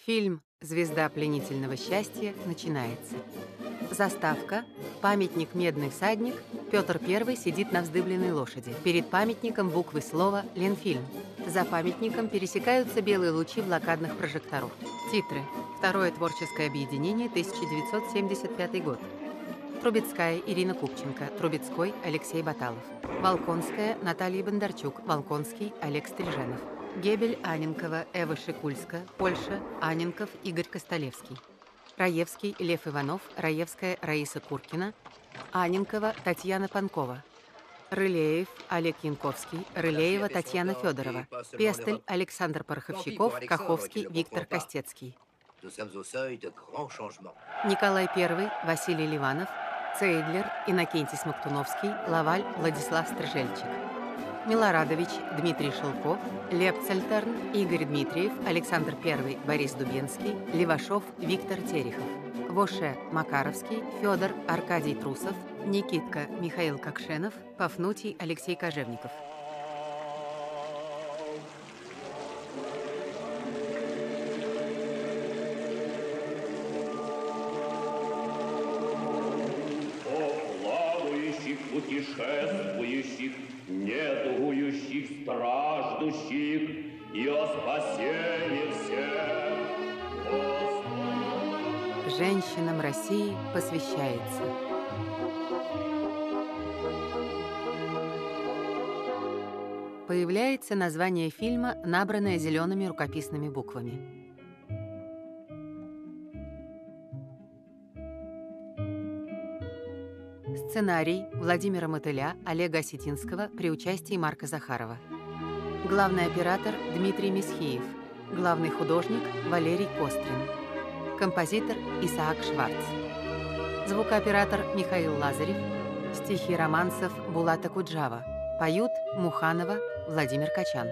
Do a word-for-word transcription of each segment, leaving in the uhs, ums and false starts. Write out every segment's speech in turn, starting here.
Фильм «Звезда пленительного счастья» начинается. Заставка. Памятник «Медный всадник». Петр Первый сидит на вздыбленной лошади. Перед памятником буквы слова «Ленфильм». За памятником пересекаются белые лучи блокадных прожекторов. Титры. Второе творческое объединение, тысяча девятьсот семьдесят пятый год. Трубецкая Ирина Купченко, Трубецкой Алексей Баталов. Волконская Наталья Бондарчук, Волконский Олег Стриженов. Гебель Анненкова, Эва Шикульска, Польша, Анненков Игорь Костолевский. Раевский Лев Иванов, Раевская Раиса Куркина, Анненкова Татьяна Панкова. Рылеев Олег Янковский, Рылеева Татьяна Федорова. Пестель Александр Пороховщиков, Каховский Виктор Костецкий. Николай Первый Василий Ливанов, Цейдлер Иннокентий Смоктуновский, Лаваль Владислав Стржельчик. Милорадович Дмитрий Шелков, Лепцельтерн Игорь Дмитриев, Александр Первый Борис Дубенский, Левашов Виктор Терехов. Воше Макаровский, Федор Аркадий Трусов, Никитка Михаил Кокшенов, Пафнутий Алексей Кожевников. Путешествующих, недугующих, страждущих и о спасении всех. Господи. Женщинам России посвящается. Появляется название фильма, набранное зелеными рукописными буквами. Сценарий Владимира Мотыля, Олега Осетинского при участии Марка Захарова. Главный оператор Дмитрий Месхиев. Главный художник Валерий Кострин. Композитор Исаак Шварц. Звукооператор Михаил Лазарев. Стихи романсов Булата Куджава. Поют Муханова, Владимир Качан.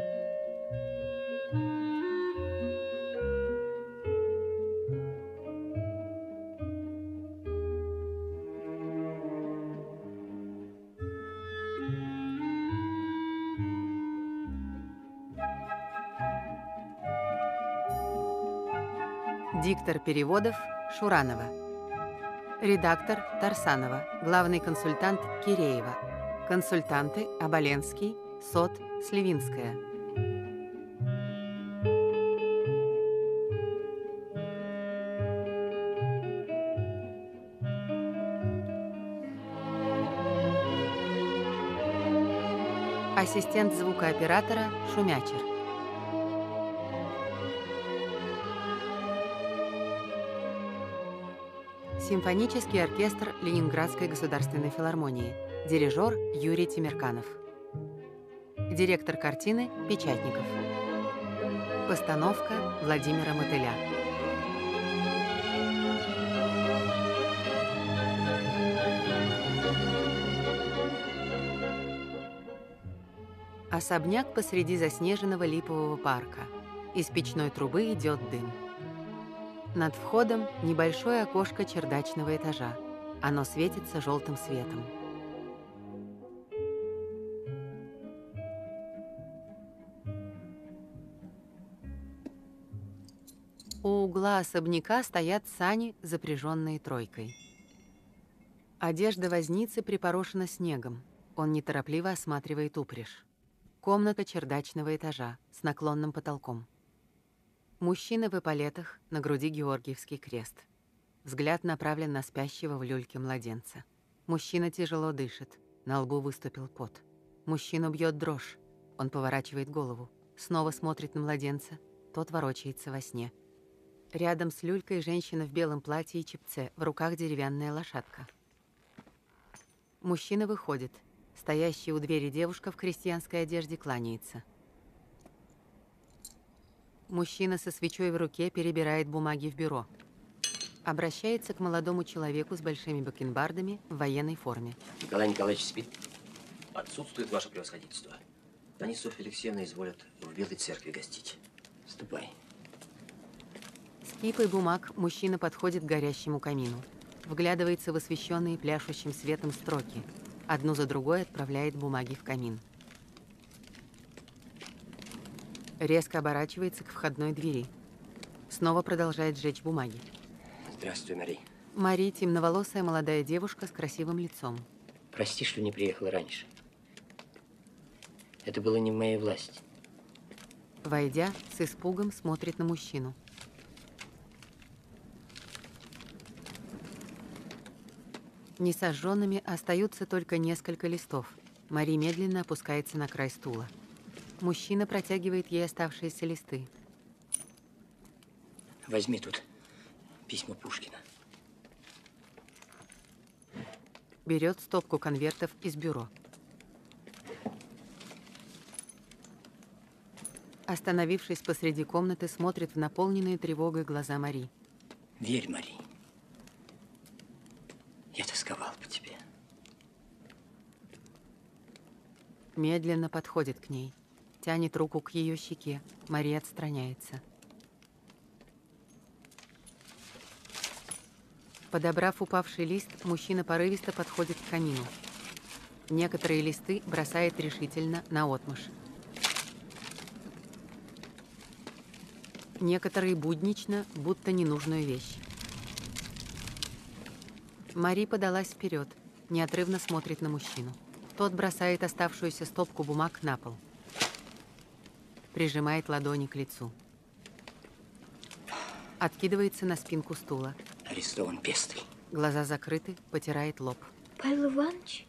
Диктор переводов Шуранова. Редактор Тарсанова. Главный консультант Киреева. Консультанты Оболенский, Сот, Сливинская. Ассистент звукооператора Шумячер. Симфонический оркестр Ленинградской государственной филармонии. Дирижер Юрий Тимирканов. Директор картины Печатников. Постановка Владимира Мотыля. Особняк посреди заснеженного липового парка. Из печной трубы идет дым. Над входом небольшое окошко чердачного этажа. Оно светится желтым светом. У угла особняка стоят сани, запряженные тройкой. Одежда возницы припорошена снегом. Он неторопливо осматривает упряжь. Комната чердачного этажа с наклонным потолком. Мужчина в эполетах, на груди Георгиевский крест. Взгляд направлен на спящего в люльке младенца. Мужчина тяжело дышит, на лбу выступил пот. Мужчину бьет дрожь. Он поворачивает голову, снова смотрит на младенца. Тот ворочается во сне. Рядом с люлькой женщина в белом платье и чепце, в руках деревянная лошадка. Мужчина выходит. Стоящая у двери девушка в крестьянской одежде кланяется. Мужчина со свечой в руке перебирает бумаги в бюро. Обращается к молодому человеку с большими бакенбардами в военной форме. Николай Николаевич спит? Отсутствует ваше превосходительство. Они Софья Алексеевна изволят в Белой церкви гостить. Ступай. С кипой бумаг мужчина подходит к горящему камину. Вглядывается в освещенные пляшущим светом строки. Одну за другой отправляет бумаги в камин. Резко оборачивается к входной двери. Снова продолжает сжечь бумаги. Здравствуй, Мари. Мари – темноволосая молодая девушка с красивым лицом. Прости, что не приехала раньше. Это было не в моей власти. Войдя, с испугом смотрит на мужчину. Несожженными остаются только несколько листов. Мари медленно опускается на край стула. Мужчина протягивает ей оставшиеся листы. Возьми тут письма Пушкина. Берет стопку конвертов из бюро. Остановившись посреди комнаты, смотрит в наполненные тревогой глаза Мари. Верь, Мари. Я тосковал по тебе. Медленно подходит к ней. Тянет руку к ее щеке. Мари отстраняется. Подобрав упавший лист, мужчина порывисто подходит к камину. Некоторые листы бросает решительно наотмашь. Некоторые буднично, будто ненужную вещь. Мари подалась вперед, неотрывно смотрит на мужчину. Тот бросает оставшуюся стопку бумаг на пол. Прижимает ладони к лицу. Откидывается на спинку стула. Арестован Пестель. Глаза закрыты, потирает лоб. Павел Иванович?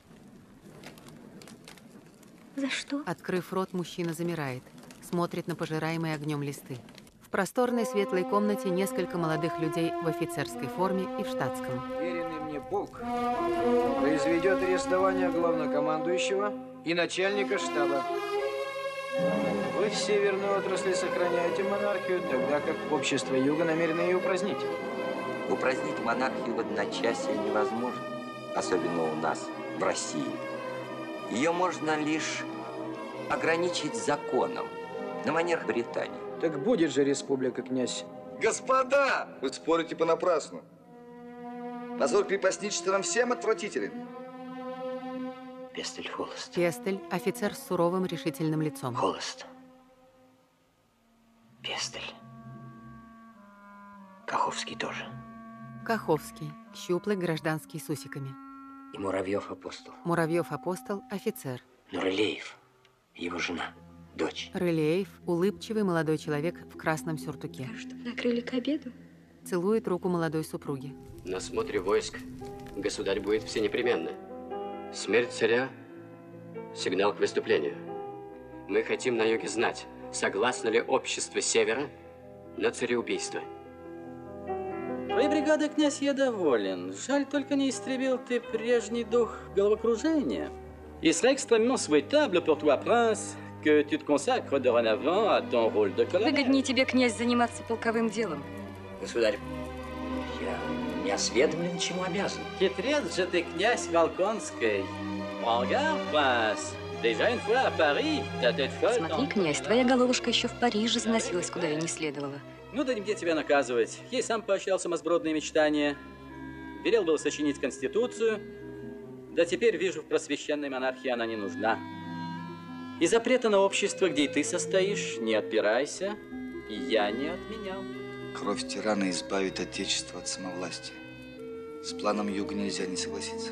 За что? Открыв рот, мужчина замирает. Смотрит на пожираемые огнем листы. В просторной светлой комнате несколько молодых людей в офицерской форме и в штатском. Веренный мне полк произведет арестование главнокомандующего и начальника штаба. Вы в северной отрасли сохраняете монархию, тогда как общество Юга намерено ее упразднить. Упразднить монархию в одночасье невозможно, особенно у нас, в России. Ее можно лишь ограничить законом, на манер Британии. Так будет же республика, князь. Господа! Вы спорите понапрасну. Позор крепостничества нам всем отвратителен. Пестель холост. Пестель – офицер с суровым решительным лицом. Холост. Пестель. Каховский тоже. Каховский – щуплый гражданский с усиками. И Муравьев апостол. Муравьев апостол – офицер. Нуралеев, его жена, дочь. Рылеев – улыбчивый молодой человек в красном сюртуке. Чтобы накрыли к обеду? Целует руку молодой супруги. На смотре войск государь будет всенепременно. Смерть царя – сигнал к выступлению. Мы хотим на юге знать, согласно ли общество Севера на цареубийство. Твоей бригадой, князь, я доволен. Жаль, только не истребил ты прежний дух головокружения. Il serait extrêmement souhaitable pour toi, prince, que tu te consacres dorénavant à ton rôle de colonel. Выгоднее тебе, князь, заниматься полковым делом. Государь, я не осведомлен, чему обязан. Хитрец же ты, князь Волконский. Prends garde, prince. Déjà une fois à Paris, ta tête folle. Смотри, князь, твоя головушка еще в Париже заносилась, куда ей не следовало. Ну да нигде тебя наказывать. Я и сам поощрял самосбродные мечтания. Велел было сочинить конституцию. Да теперь вижу, в просвещенной монархии она не нужна. И запрета на общество, где и ты состоишь, не отпирайся, и я не отменял. Кровь тирана избавит отечество от самовластия. С планом Юга нельзя не согласиться.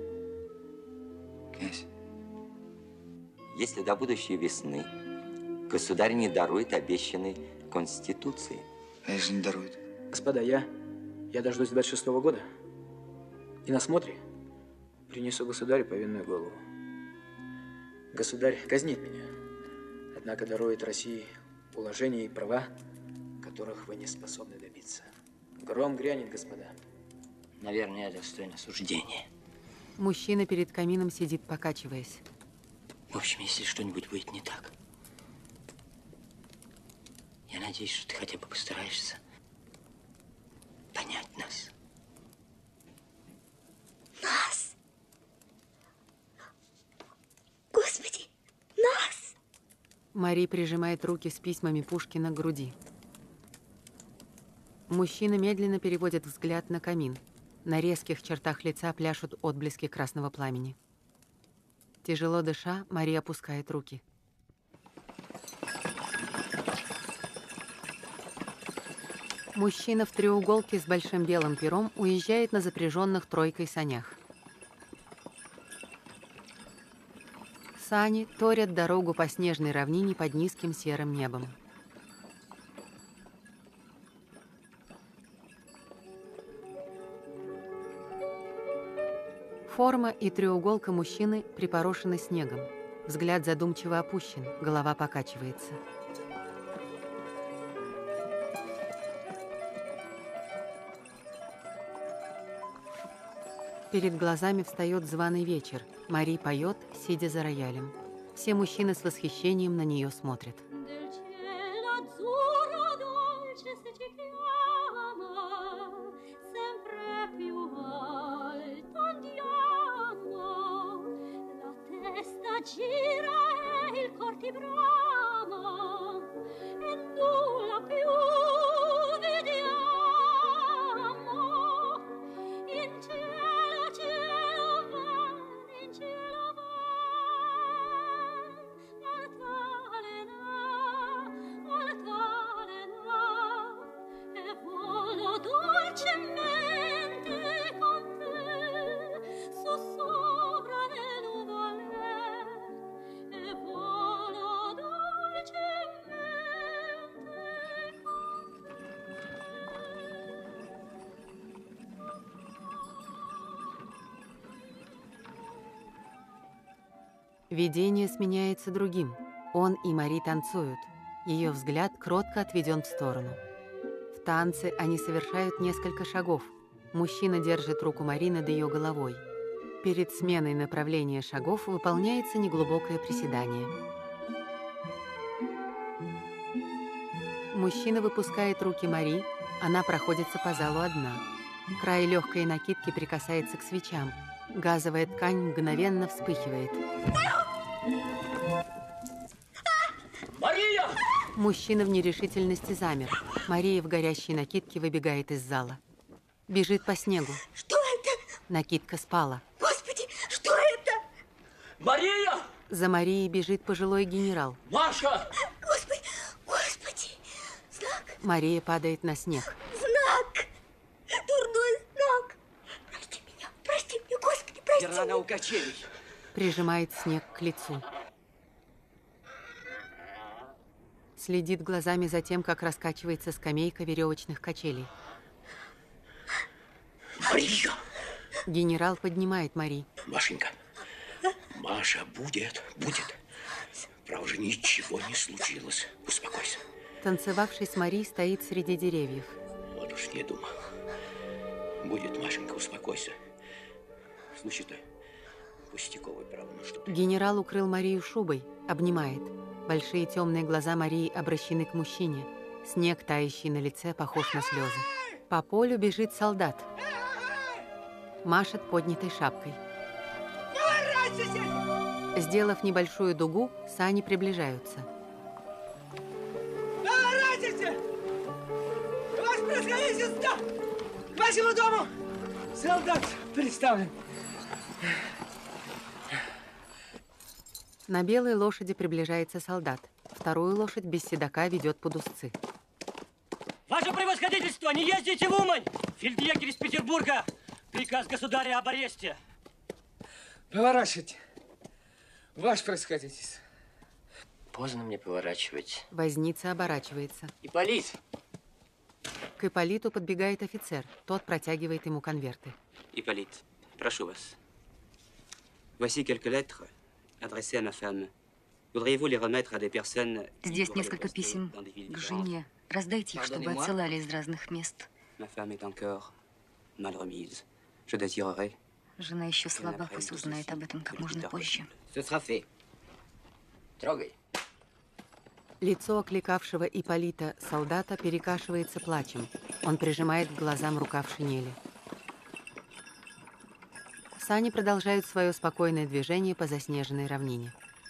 Князь. Если до будущей весны государь не дарует обещанной конституции. Конечно, не дарует. Господа, я, я дождусь двадцать шестого года и на смотре принесу государю повинную голову. Государь казнит меня, однако дарует России уложения и права, которых вы не способны добиться. Гром грянет, господа. Наверное, я достоин осуждения. Мужчина перед камином сидит, покачиваясь. В общем, если что-нибудь будет не так, я надеюсь, что ты хотя бы постараешься понять нас. Нас? Господи, нас? Мари прижимает руки с письмами Пушкина к груди. Мужчина медленно переводит взгляд на камин. На резких чертах лица пляшут отблески красного пламени. Тяжело дыша, Мари опускает руки. Мужчина в треуголке с большим белым пером уезжает на запряженных тройкой санях. Сани торят дорогу по снежной равнине под низким серым небом. Форма и треуголка мужчины припорошены снегом. Взгляд задумчиво опущен, голова покачивается. Перед глазами встает званый вечер. Мари поет, сидя за роялем. Все мужчины с восхищением на нее смотрят. Видение сменяется другим. Он и Мари танцуют. Ее взгляд кротко отведен в сторону. В танце они совершают несколько шагов. Мужчина держит руку Мари над ее головой. Перед сменой направления шагов выполняется неглубокое приседание. Мужчина выпускает руки Мари, она проходится по залу одна. Край легкой накидки прикасается к свечам. Газовая ткань мгновенно вспыхивает. Мария! Мужчина в нерешительности замер. Мария в горящей накидке выбегает из зала. Бежит по снегу. Что это? Накидка спала. Господи, что это? Мария! За Марией бежит пожилой генерал. Маша! Господи, господи, знак. Мария падает на снег. Знак. Дурной знак. Прости меня, прости меня, Господи, прости меня. Держа у качелей. Прижимает снег к лицу. Следит глазами за тем, как раскачивается скамейка веревочных качелей. Мария! Генерал поднимает Мари. Машенька, Маша будет, будет. Право же, ничего не случилось. Успокойся. Танцевавший с Мари стоит среди деревьев. Вот уж не думал. Будет, Машенька, успокойся. Случай-то пустяковый, право, ну что ты. Генерал укрыл Марию шубой, обнимает. Большие темные глаза Марии обращены к мужчине. Снег, тающий на лице, похож на слезы. По полю бежит солдат. Машет поднятой шапкой. Сделав небольшую дугу, сани приближаются. Поворачивайте! Ваше превосходительство! К вашему дому! Солдат представлен. На белой лошади приближается солдат. Вторую лошадь без седока ведет под узцы. Ваше превосходительство, не ездите в Умань! Фельдъегерь из Петербурга! Приказ государя об аресте. Поворачивайте. Ваше превосходительство. Поздно мне поворачивать. Возница оборачивается. Ипполит! К Ипполиту подбегает офицер. Тот протягивает ему конверты. Ипполит, прошу вас. Voici quelques lettres адресées à ma femme. Voudriez-vous les remettre à des personnes... Здесь несколько писем к жене. Раздайте их, чтобы отсылали из разных мест. Ma femme est encore mal remise. Je désirerais... Жена еще слаба, пусть узнает об этом как можно позже. Трогай. Лицо окликавшего Ипполита солдата перекашивается плачем. Он прижимает к глазам рукав шинели. Сани продолжают свое спокойное движение по заснеженной равнине.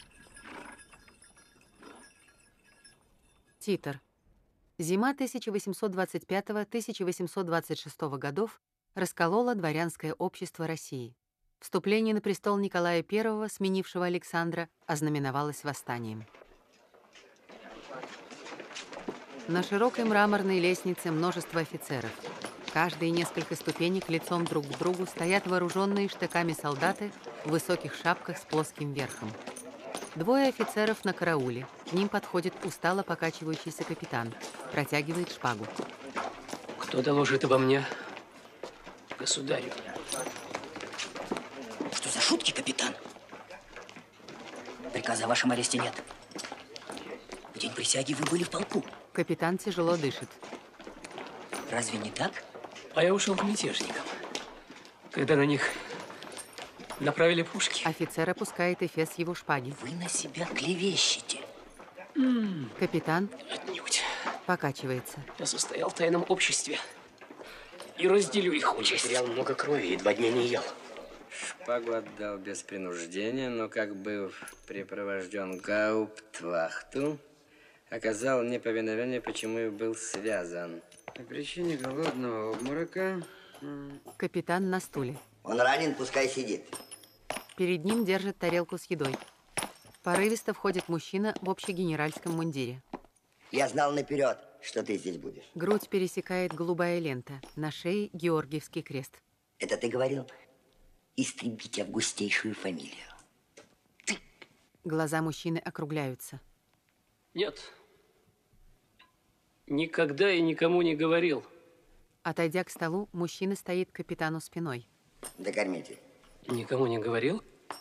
Титр. Зима тысяча восемьсот двадцать пятого — тысяча восемьсот двадцать шестого годов расколола дворянское общество России. Вступление на престол Николая Первого, сменившего Александра, ознаменовалось восстанием. На широкой мраморной лестнице множество офицеров. Каждые несколько ступенек лицом друг к другу стоят вооруженные штыками солдаты в высоких шапках с плоским верхом. Двое офицеров на карауле. К ним подходит устало покачивающийся капитан. Протягивает шпагу. Кто доложит обо мне государю? Что за шутки, капитан? Приказа о вашем аресте нет. В день присяги вы были в полку. Капитан тяжело дышит. Разве не так? А я ушел к мятежникам, когда на них направили пушки. Офицер опускает эфес его шпаги. Вы на себя клевещете. М-м. Капитан Отнюдь. покачивается. Я состоял в тайном обществе и разделю их участь. Потерял много крови и два дня не ел. Шпагу отдал без принуждения, но как был припровожден гауптвахту, оказал неповиновение, почему и был связан. По причине голодного обморока... Капитан на стуле. Он ранен, пускай сидит. Перед ним держит тарелку с едой. Порывисто входит мужчина в общегенеральском мундире. Я знал наперед, что ты здесь будешь. Грудь пересекает голубая лента. На шее Георгиевский крест. Это ты говорил? Истребить августейшую фамилию. Ты. Глаза мужчины округляются. Нет. Никогда и никому не говорил. Отойдя к столу, мужчина стоит к капитану спиной. Докормите. Никому не говорил,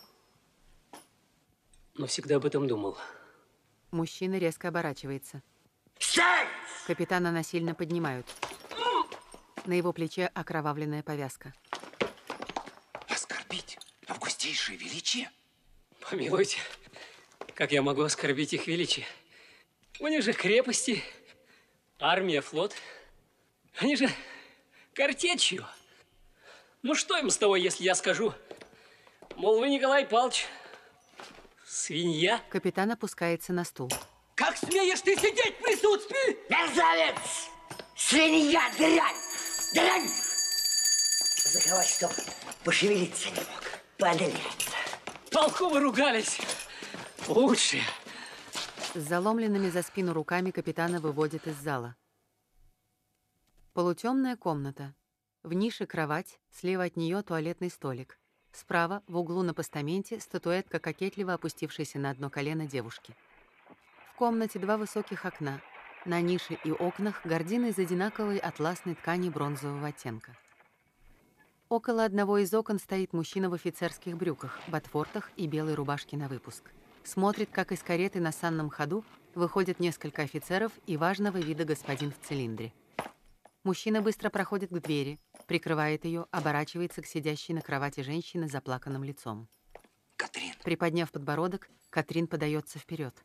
но всегда об этом думал. Мужчина резко оборачивается. Сядь! Капитана насильно поднимают. На его плече окровавленная повязка. Оскорбить августейшее величие? Помилуйте, как я могу оскорбить их величие? У них же крепости, армия, флот. Они же картечью. Ну что им с того, если я скажу, мол, вы, Николай Павлович, свинья? Капитан опускается на стул. Как смеешь ты сидеть в присутствии? Мерзавец! Свинья, дрянь! Дрянь! Заховать, чтоб пошевелиться не мог. Подлец. Полку вы ругались. Лучше. С заломленными за спину руками капитана выводят из зала. Полутемная комната. В нише кровать, слева от нее туалетный столик. Справа, в углу на постаменте, статуэтка кокетливо опустившейся на одно колено девушки. В комнате два высоких окна. На нише и окнах гардины из одинаковой атласной ткани бронзового оттенка. Около одного из окон стоит мужчина в офицерских брюках, ботфортах и белой рубашке на выпуск. Смотрит, как из кареты на санном ходу выходят несколько офицеров и важного вида господин в цилиндре. Мужчина быстро проходит к двери, прикрывает ее, оборачивается к сидящей на кровати женщине с заплаканным лицом. Катрин. Приподняв подбородок, Катрин подается вперед.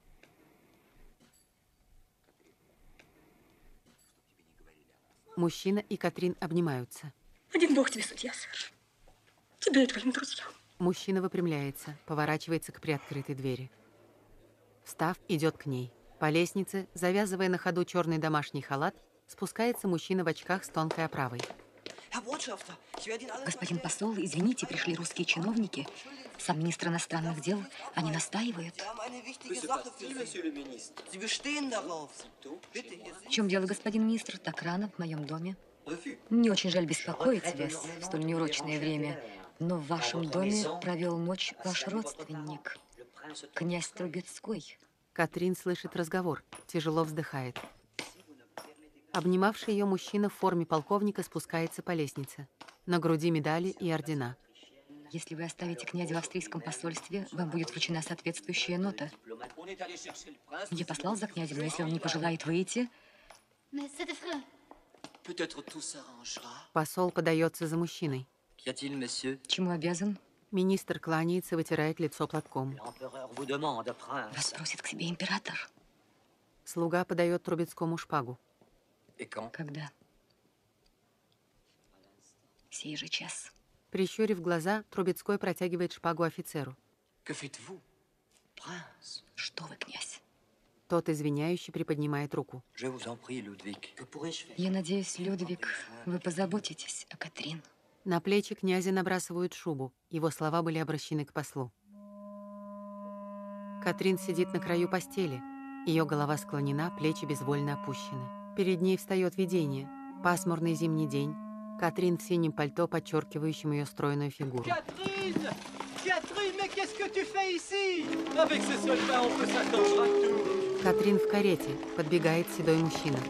Мужчина и Катрин обнимаются. Один бог тебе судья, сэр. Тебе и твоим друзьям. Мужчина выпрямляется, поворачивается к приоткрытой двери. Встав, идет к ней. По лестнице, завязывая на ходу черный домашний халат, спускается мужчина в очках с тонкой оправой. Господин посол, извините, пришли русские чиновники. Сам министр иностранных дел, они настаивают. В чем дело, господин министр? Так рано в моем доме. Мне очень жаль беспокоить вас в столь неурочное время, но в вашем доме провел ночь ваш родственник, князь Трубецкой. Катрин слышит разговор, тяжело вздыхает. Обнимавший ее мужчина в форме полковника спускается по лестнице. На груди медали и ордена. Если вы оставите князя в австрийском посольстве, вам будет вручена соответствующая нота. Я послал за князем, но если он не пожелает выйти... Посол подается за мужчиной. Чему обязан? Министр кланяется, вытирает лицо платком. Вас просит к себе император. Слуга подает Трубецкому шпагу. Когда? Сей же час. Прищурив глаза, Трубецкой протягивает шпагу офицеру. Что вы, князь? Тот, извиняющий, приподнимает руку. Я надеюсь, Людвиг, вы позаботитесь о Катрин. На плечи князя набрасывают шубу. Его слова были обращены к послу. Катрин сидит на краю постели. Ее голова склонена, плечи безвольно опущены. Перед ней встает видение. Пасмурный зимний день. Катрин в синем пальто, подчеркивающем ее стройную фигуру. Catherine! Catherine, mais qu'est-ce que tu fais ici? Avec ces soldats, on peut s'attendre à tout. Катрин в карете. Подбегает седой мужчина.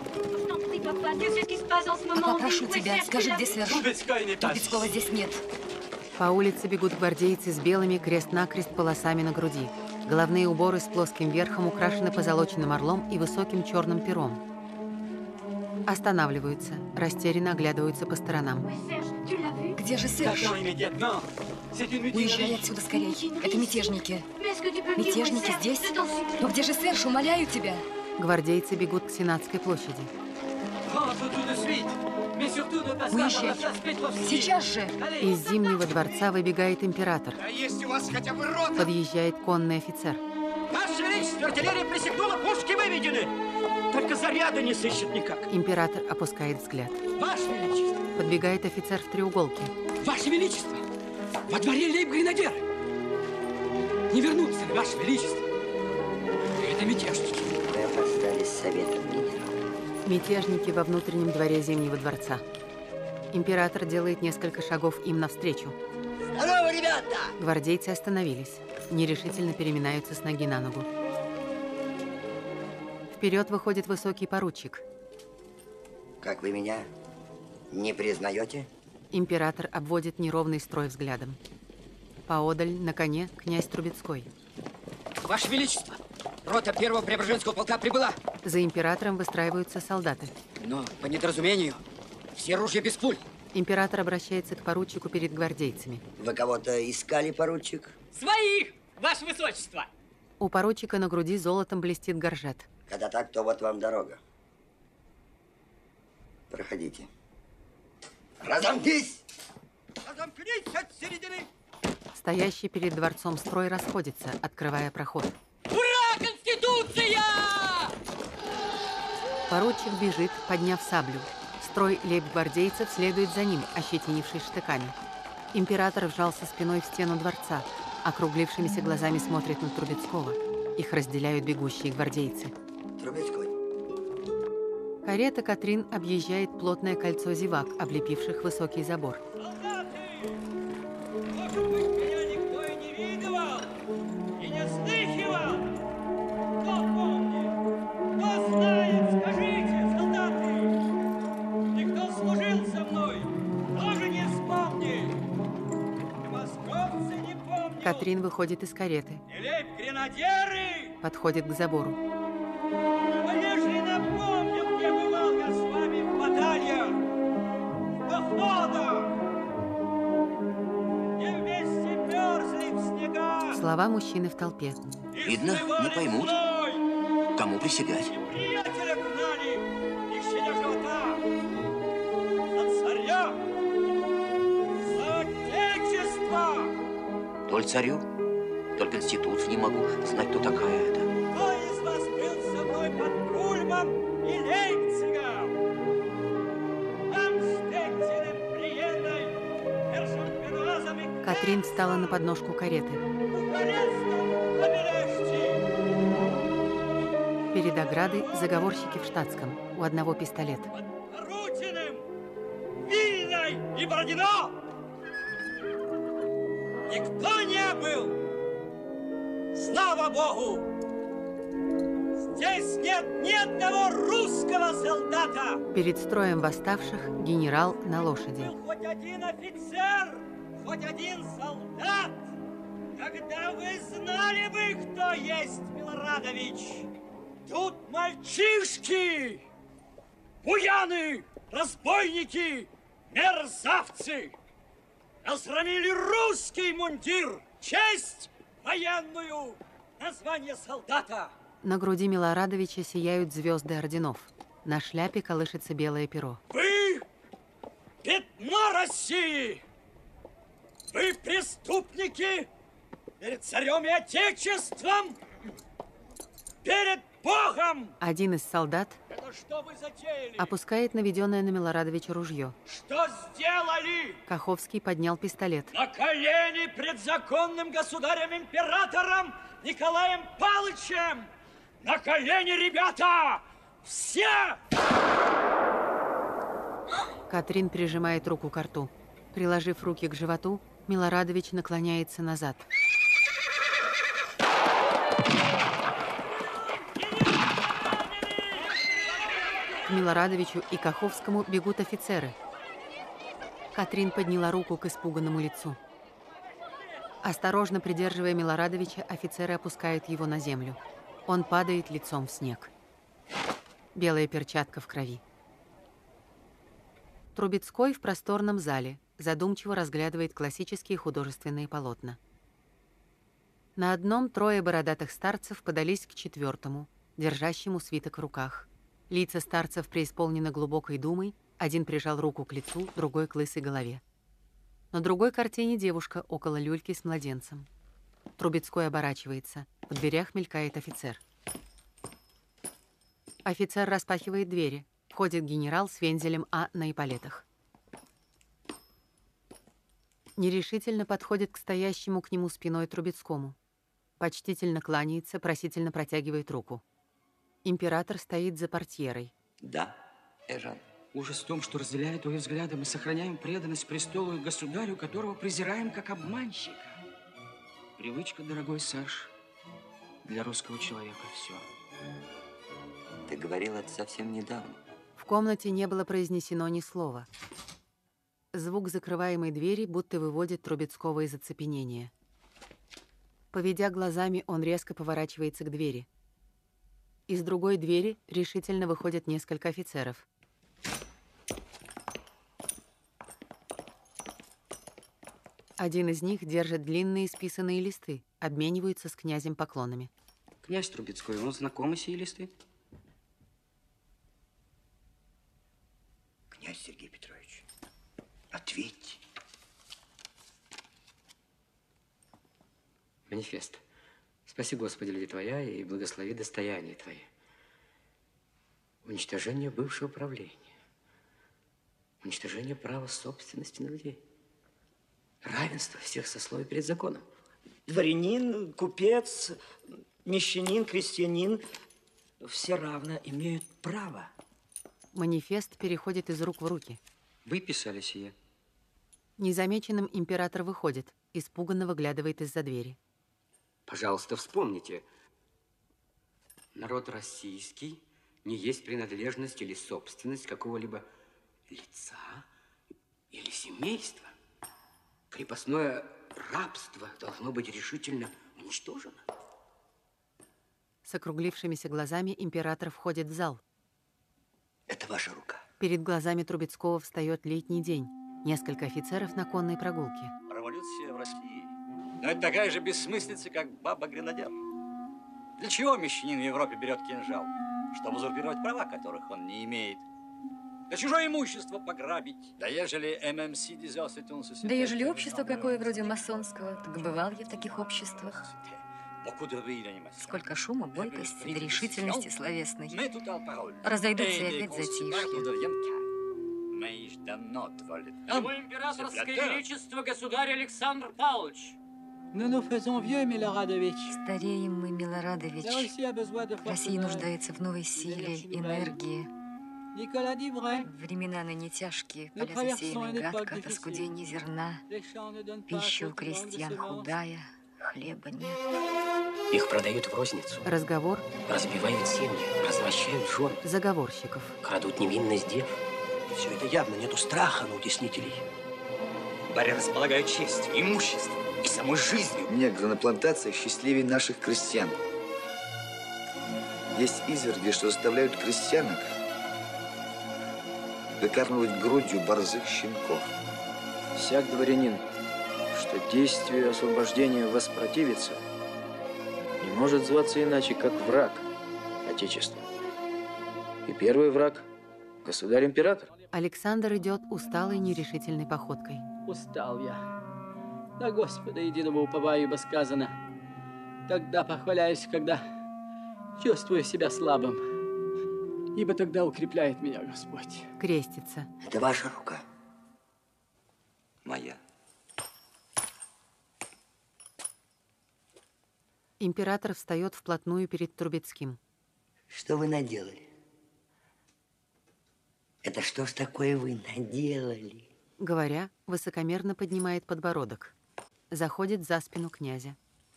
Папа, прошу тебя, скажи, где Серж? Трубецкого здесь нет. По улице бегут гвардейцы с белыми крест-накрест полосами на груди. Головные уборы с плоским верхом украшены позолоченным орлом и высоким черным пером. Останавливаются, растерянно оглядываются по сторонам. Где же Серж? Уезжай отсюда скорее. Это мятежники. Мятежники здесь? Но где же Серж? Умоляю тебя. Гвардейцы бегут к Сенатской площади. Уезжай. Сейчас же. Из Зимнего дворца выбегает император. Есть у вас хотя бы рота? Подъезжает конный офицер. Ваше Величество, артиллерия присягнула, пушки выведены. Только заряда не сыщет никак. Император опускает взгляд. Ваше Величество. Подбегает офицер в треуголке. Ваше Величество, во дворе лейб-гренадеры. Не вернутся ли, Ваше Величество? Это мятежники. Мы опоздали с советом, генерал. Мятежники во внутреннем дворе Зимнего дворца. Император делает несколько шагов им навстречу. Здорово, ребята! Гвардейцы остановились. Нерешительно переминаются с ноги на ногу. Вперед выходит высокий поручик. Как вы меня не признаете? Император обводит неровный строй взглядом. Поодаль, на коне, князь Трубецкой. Ваше Величество, рота первого Преображенского полка прибыла. За императором выстраиваются солдаты. Но по недоразумению все ружья без пуль. Император обращается к поручику перед гвардейцами. Вы кого-то искали, поручик? Своих, Ваше Высочество! У поручика на груди золотом блестит горжет. Когда так, то вот вам дорога. Проходите. Разомкнись! Разомкнись от середины! Стоящий перед дворцом строй расходится, открывая проход. Ура, Конституция! Поручик бежит, подняв саблю. Строй лейб-гвардейцев следует за ним, ощетинившись штыками. Император вжался спиной в стену дворца, округлившимися глазами смотрит на Трубецкого. Их разделяют бегущие гвардейцы. Трубецкой. Карета Катрин объезжает плотное кольцо зевак, облепивших высокий забор. Может быть, меня никто и не видывал, и не слыхивал. Кто помнит? Кто знает? Скажите, солдаты! И кто служил со мной, тоже не вспомнит. И московцы не помнят. Катрин выходит из кареты. И лейб-гренадеры! Подходит к забору. Конечно, напомню, где бывал я с вами в батальях, в походах, где вместе мерзли в снегах. Слова мужчины в толпе. Видно, не поймут, кому присягать. Приятеля гнали, не щадя живота, за царя, за отечество. Толь царю, толь Конституции не могу знать, кто такая эта. Кто из вас был со мной под Кульмом и Лейпцигом? Амштеттеном, Бриенной, Эршенбенуазом и Катрин встала на подножку кареты. Бухарестом побережьте. Перед оградой заговорщики в штатском. У одного пистолет. Рутиным, Вильной и Бородино никто не был. Слава Богу! Здесь нет ни одного русского солдата! Перед строем восставших генерал на лошади. Был хоть один офицер, хоть один солдат, тогда вы знали бы, кто есть Милорадович. Тут мальчишки, буяны, разбойники, мерзавцы разгромили русский мундир, честь военную, название солдата. На груди Милорадовича сияют звезды орденов. На шляпе колышется белое перо. Вы пятно России! Вы преступники перед царем и отечеством, перед Богом! Один из солдат Это что вы затеяли? опускает наведенное на Милорадовича ружье. Что сделали? Каховский поднял пистолет. На колени пред законным государем-императором Николаем Павловичем! На колени, ребята! Все! Катрин прижимает руку к рту. Приложив руки к животу, Милорадович наклоняется назад. К Милорадовичу и Каховскому бегут офицеры. Катрин подняла руку к испуганному лицу. Осторожно придерживая Милорадовича, офицеры опускают его на землю. Он падает лицом в снег. Белая перчатка в крови. Трубецкой в просторном зале задумчиво разглядывает классические художественные полотна. На одном трое бородатых старцев подались к четвертому, держащему свиток в руках. Лица старцев преисполнены глубокой думой, один прижал руку к лицу, другой к лысой голове. На другой картине девушка около люльки с младенцем. Трубецкой оборачивается. В дверях мелькает офицер. Офицер распахивает двери. Входит генерал с вензелем А на эполетах. Нерешительно подходит к стоящему к нему спиной Трубецкому. Почтительно кланяется, просительно протягивает руку. Император стоит за портьерой. Да, Эжен. Ужас в том, что, разделяя твои взгляды, мы сохраняем преданность престолу и государю, которого презираем как обманщика. Привычка, дорогой Серж, для русского человека все. Ты говорил это совсем недавно. В комнате не было произнесено ни слова. Звук закрываемой двери будто выводит Трубецкого из оцепенения. Поведя глазами, он резко поворачивается к двери. Из другой двери решительно выходят несколько офицеров. Один из них держит длинные исписанные листы, обмениваются с князем поклонами. Князь Трубецкой, он знакомы сии листы? Князь Сергей Петрович, ответьте. Манифест. Спаси, Господи, люди Твоя, и благослови достояние Твое. Уничтожение бывшего правления. Уничтожение права собственности на людей. Равенство всех сословий перед законом. Дворянин, купец, мещанин, крестьянин – все равно имеют право. Манифест переходит из рук в руки. Вы писали сие? Незамеченным император выходит, испуганно выглядывает из-за двери. Пожалуйста, вспомните. Народ российский не есть принадлежность или собственность какого-либо лица или семейства. Крепостное рабство должно быть решительно уничтожено. С округлившимися глазами император входит в зал. Это ваша рука. Перед глазами Трубецкого встает летний день. Несколько офицеров на конной прогулке. Революция в России. Но это такая же бессмыслица, как баба-гренадер. Для чего мещанин в Европе берет кинжал? Чтобы узурпировать права, которых он не имеет. Да чужое имущество пограбить. Да ежели ММС Да ежели общество какое вроде масонского, так бывал я в таких обществах. Сколько шума, бойкости, да решительности словесной. Разойдутся и опять затишье. Его императорское величество, государь Александр Павлович. Стареем мы, Милорадович. Россия нуждается в новой силе, энергии. Времена ныне тяжкие, поля засеяны гадко, от оскудения зерна. Пища у крестьян худая, хлеба нет. Их продают в розницу. Разговор. Разбивают семьи, развращают жен. Заговорщиков. Крадут невинность дев. Все это явно, нету страха на утеснителей. Баре располагают честью, имуществом и самой жизнью. Негры на плантациях счастливее наших крестьян. Есть изверги, что заставляют крестьянок выкармливать грудью борзых щенков. Всяк дворянин, что действию освобождения воспротивится, не может зваться иначе, как враг Отечества. И первый враг – государь-император. Александр идет усталой, нерешительной походкой. Устал я. На Господа единого уповаю, ибо сказано. Тогда похваляюсь, когда чувствую себя слабым. Ибо тогда укрепляет меня Господь. Крестится. Это ваша рука. Моя. Император встает вплотную перед Трубецким. Что вы наделали? Это что ж такое вы наделали? Говоря, высокомерно поднимает подбородок. Заходит за спину князя.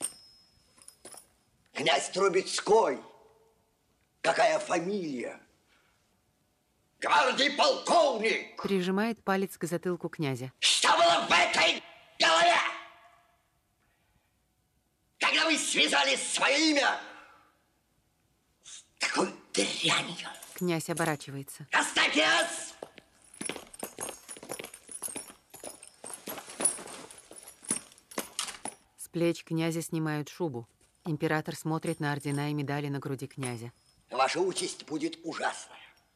Князь Трубецкой! Какая фамилия? Гвардии полковник! Прижимает палец к затылку князя. Что было в этой голове? Когда вы связали свое имя с такой дрянью? Князь оборачивается. Оставьте нас! С плеч князя снимают шубу. Император смотрит на ордена и медали на груди князя. Ваша участь будет ужасная.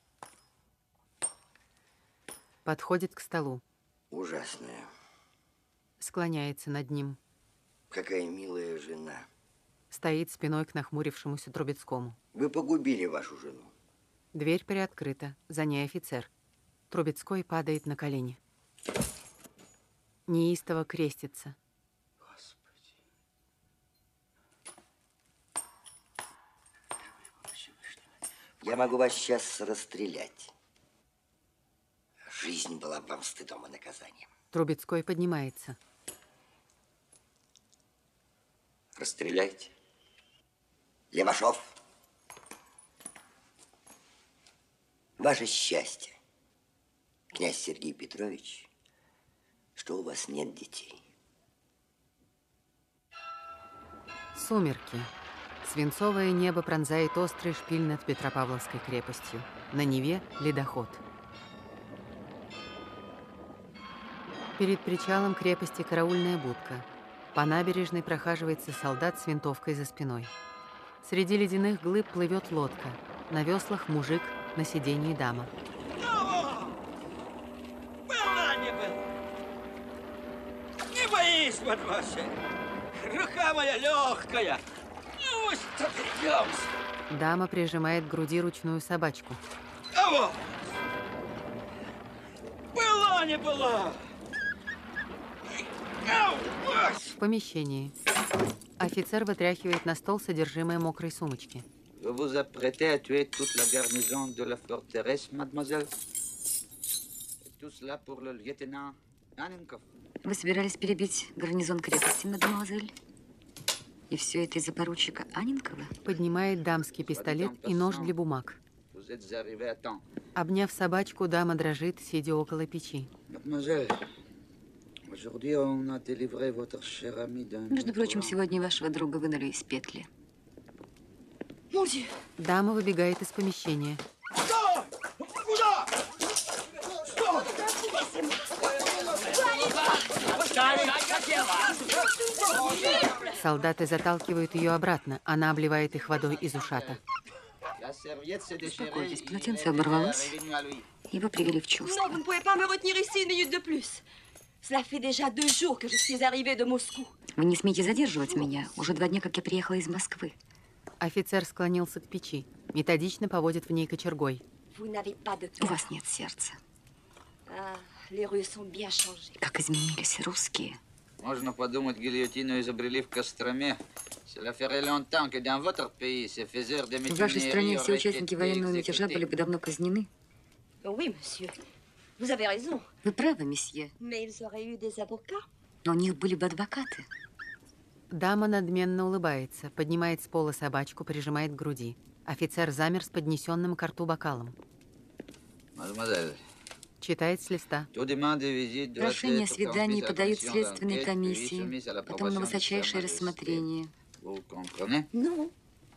Подходит к столу. Ужасная. Склоняется над ним. Какая милая жена. Стоит спиной к нахмурившемуся Трубецкому. Вы погубили вашу жену. Дверь приоткрыта. За ней офицер. Трубецкой падает на колени. Неистово крестится. Я могу вас сейчас расстрелять. Жизнь была бы вам стыдом и наказанием. Трубецкой поднимается. Расстреляйте. Левашов. Ваше счастье, князь Сергей Петрович, что у вас нет детей. Сумерки. Свинцовое небо пронзает острый шпиль над Петропавловской крепостью. На Неве ледоход. Перед причалом крепости караульная будка. По набережной прохаживается солдат с винтовкой за спиной. Среди ледяных глыб плывет лодка. На веслах мужик, на сиденье дама. Была не была. Не боись, мадемуазель. Рука моя легкая. Ну, сопрягемся. Дама прижимает к груди ручную собачку. А вот. Была не была. В помещении. Офицер вытряхивает на стол содержимое мокрой сумочки. Vous vous apprêtez à tuer toute la garnison de la forteresse, mademoiselle? Et tout cela pour le lieutenant Анненков? Вы собирались перебить гарнизон крепости, мадемуазель? И все это из-за поручика Анненкова? Поднимает дамский пистолет и нож для бумаг. Vous êtes arrivé à temps. Обняв собачку, дама дрожит, сидя около печи. Mademoiselle, aujourd'hui on a délivré votre cher ami d'un... Между прочим, сегодня вашего друга вынули из петли. Дама выбегает из помещения. Что? Куда? Что? Солдаты заталкивают ее обратно. Она обливает их водой из ушата. Успокойтесь, полотенце оборвалось. Его привели в чувство. Non, vous ne pouvez pas me retenir ici une minute de plus. Cela fait déjà deux jours que je suis arrivée de Moscou. Вы не смеете задерживать меня. Уже два дня, как я приехала из Москвы. Офицер склонился к печи. Методично поводит в ней кочергой. Vous n'avez pas de У вас нет сердца. Ah, les rues sont bien changées. Как изменились русские. Можно подумать, гильотину изобрели в Костроме. Cela ferait longtemps que dans votre pays, ces faiseurs de В вашей стране все участники военного мятежа были бы давно казнены. Oui, monsieur. Vous avez raison. Вы правы, месье. Mais ils auraient eu des avocats. Но у них были бы адвокаты. Дама надменно улыбается, поднимает с пола собачку, прижимает к груди. Офицер замер с поднесенным к рту бокалом. Мадемуазель. Читает с листа. Прошение о свидании подают следственной комиссии, потом на высочайшее рассмотрение. Non.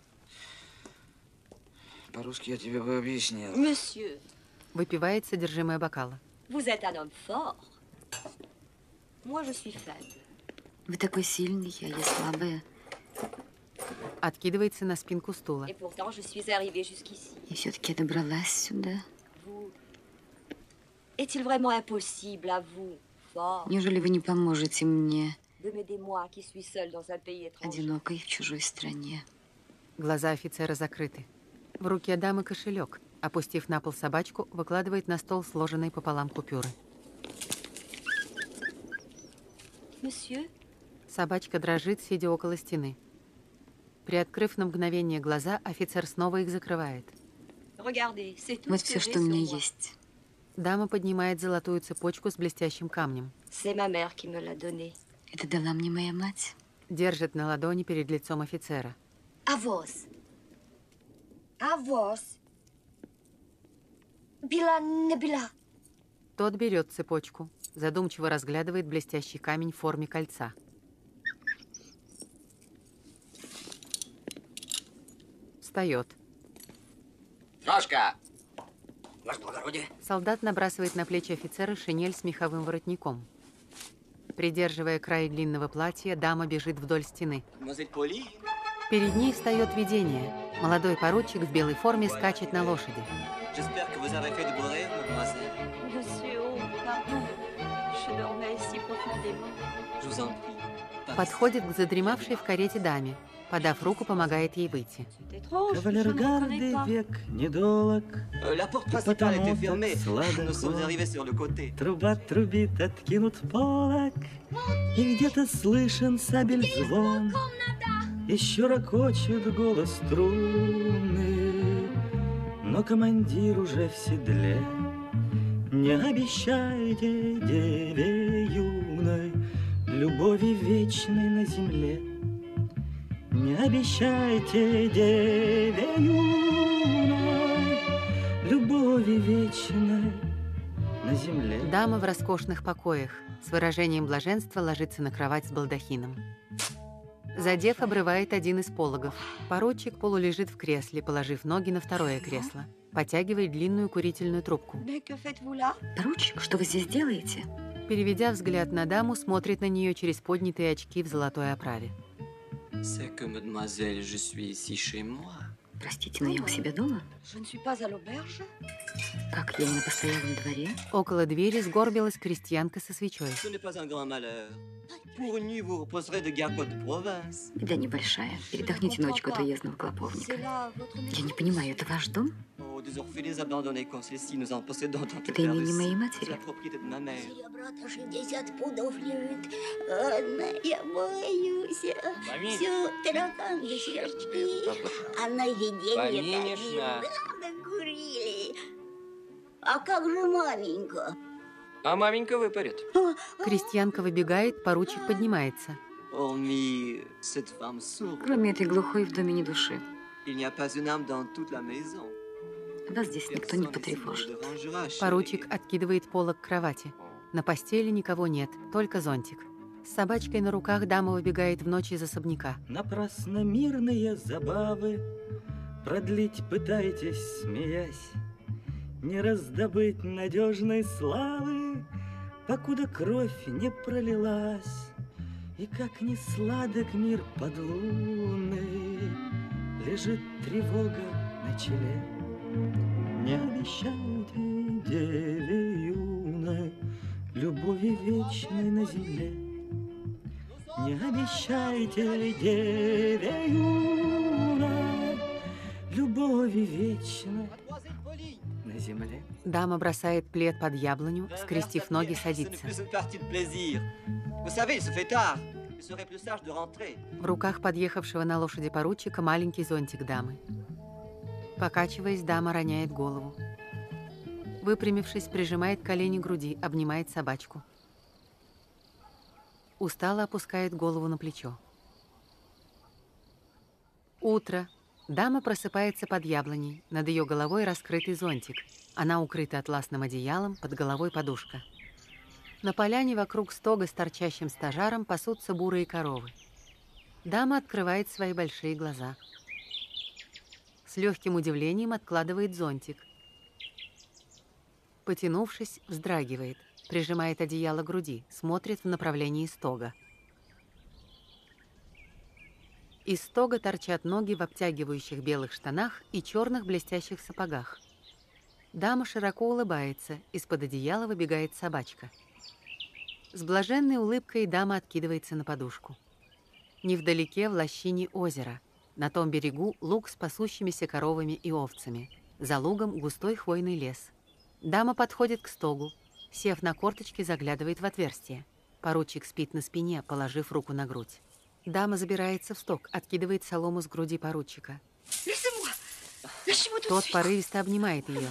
По-русски я тебе бы объяснил. Monsieur, Выпивает содержимое бокала. vous êtes un homme fort. Moi, je suis faible. Вы такой сильный, а я слабая. Откидывается на спинку стула. Et pourtant, je suis arrivée jusqu'ici. И все-таки я добралась сюда. Vous... Est-il vraiment impossible à vous, fort, Неужели вы не поможете мне, de m'aider moi qui suis seule dans un pays étranger? одинокой в чужой стране? Глаза офицера закрыты. В руке дамы кошелек. Опустив на пол собачку, выкладывает на стол сложенные пополам купюры. Monsieur, Собачка дрожит, сидя около стены. Приоткрыв на мгновение глаза, офицер снова их закрывает. Вот все, что у меня есть. Дама поднимает золотую цепочку с блестящим камнем. Это дала мне моя мать. Держит на ладони перед лицом офицера. Авос. Авос. Била не била. Тот берет цепочку, задумчиво разглядывает блестящий камень в форме кольца. Встает. Трошка! Ваше благородие. Солдат набрасывает на плечи офицера шинель с меховым воротником. Придерживая край длинного платья, дама бежит вдоль стены. Перед ней встает видение. Молодой поручик в белой форме скачет на лошади. Подходит к задремавшей в карете даме. Подав руку, помогает ей выйти. Кавалергарды век недолог, и потому так сладко. Труба трубит, откинут полог, и где-то слышен сабель звон. Еще ракочет голос струны, но командир уже в седле. Не обещайте деве юной любови вечной на земле. Не обещайте деве юной любови вечной на земле. Дама в роскошных покоях с выражением блаженства ложится на кровать с балдахином. Задев, обрывает один из пологов. Поручик полулежит в кресле, положив ноги на второе кресло. Потягивает длинную курительную трубку. Поручик, что вы здесь делаете? Переведя взгляд на даму, смотрит на нее через поднятые очки в золотой оправе. C'est que, mademoiselle, je suis ici chez moi. Простите, но я у себя дома? Как, я не на постоялом дворе? Около двери сгорбилась крестьянка со свечой. Беда небольшая. Передохните ночку от уездного клоповника. Я не понимаю, это ваш дом? Это имение моей матери. Брата шестьдесят пудов лежит. Ладно, я боюсь. Все, таракан за сверчки. А на видение докурили. А как же маменька? А маменька выпарит. Крестьянка выбегает, поручик поднимается. Кроме этой глухой в доме ни души. Вас здесь никто не потревожит. Поручик откидывает полог кровати. На постели никого нет, только зонтик. С собачкой на руках дама выбегает в ночь из особняка. Напрасно мирные забавы продлить пытаетесь, смеясь. Не раздобыть надежной славы, покуда кровь не пролилась. И как не сладок мир подлунный, лежит тревога на челе. Не обещайте деве юной любови вечной на земле. Не обещайте деве юной любови вечной на земле. Дама бросает плед под яблоню, скрестив ноги, садится. В руках подъехавшего на лошади поручика маленький зонтик дамы. Покачиваясь, дама роняет голову. Выпрямившись, прижимает колени к груди, обнимает собачку. Устало опускает голову на плечо. Утро. Дама просыпается под яблоней. Над ее головой раскрытый зонтик. Она укрыта атласным одеялом, под головой подушка. На поляне вокруг стога с торчащим стажаром пасутся бурые коровы. Дама открывает свои большие глаза. С легким удивлением откладывает зонтик. Потянувшись, вздрагивает, прижимает одеяло к груди, смотрит в направлении стога. Из стога торчат ноги в обтягивающих белых штанах и черных блестящих сапогах. Дама широко улыбается, из-под одеяла выбегает собачка. С блаженной улыбкой дама откидывается на подушку. Невдалеке в лощине озеро. На том берегу луг с пасущимися коровами и овцами. За лугом густой хвойный лес. Дама подходит к стогу. Сев на корточки, заглядывает в отверстие. Поручик спит на спине, положив руку на грудь. Дама забирается в сток, откидывает солому с груди поручика. Тот порывисто обнимает ее.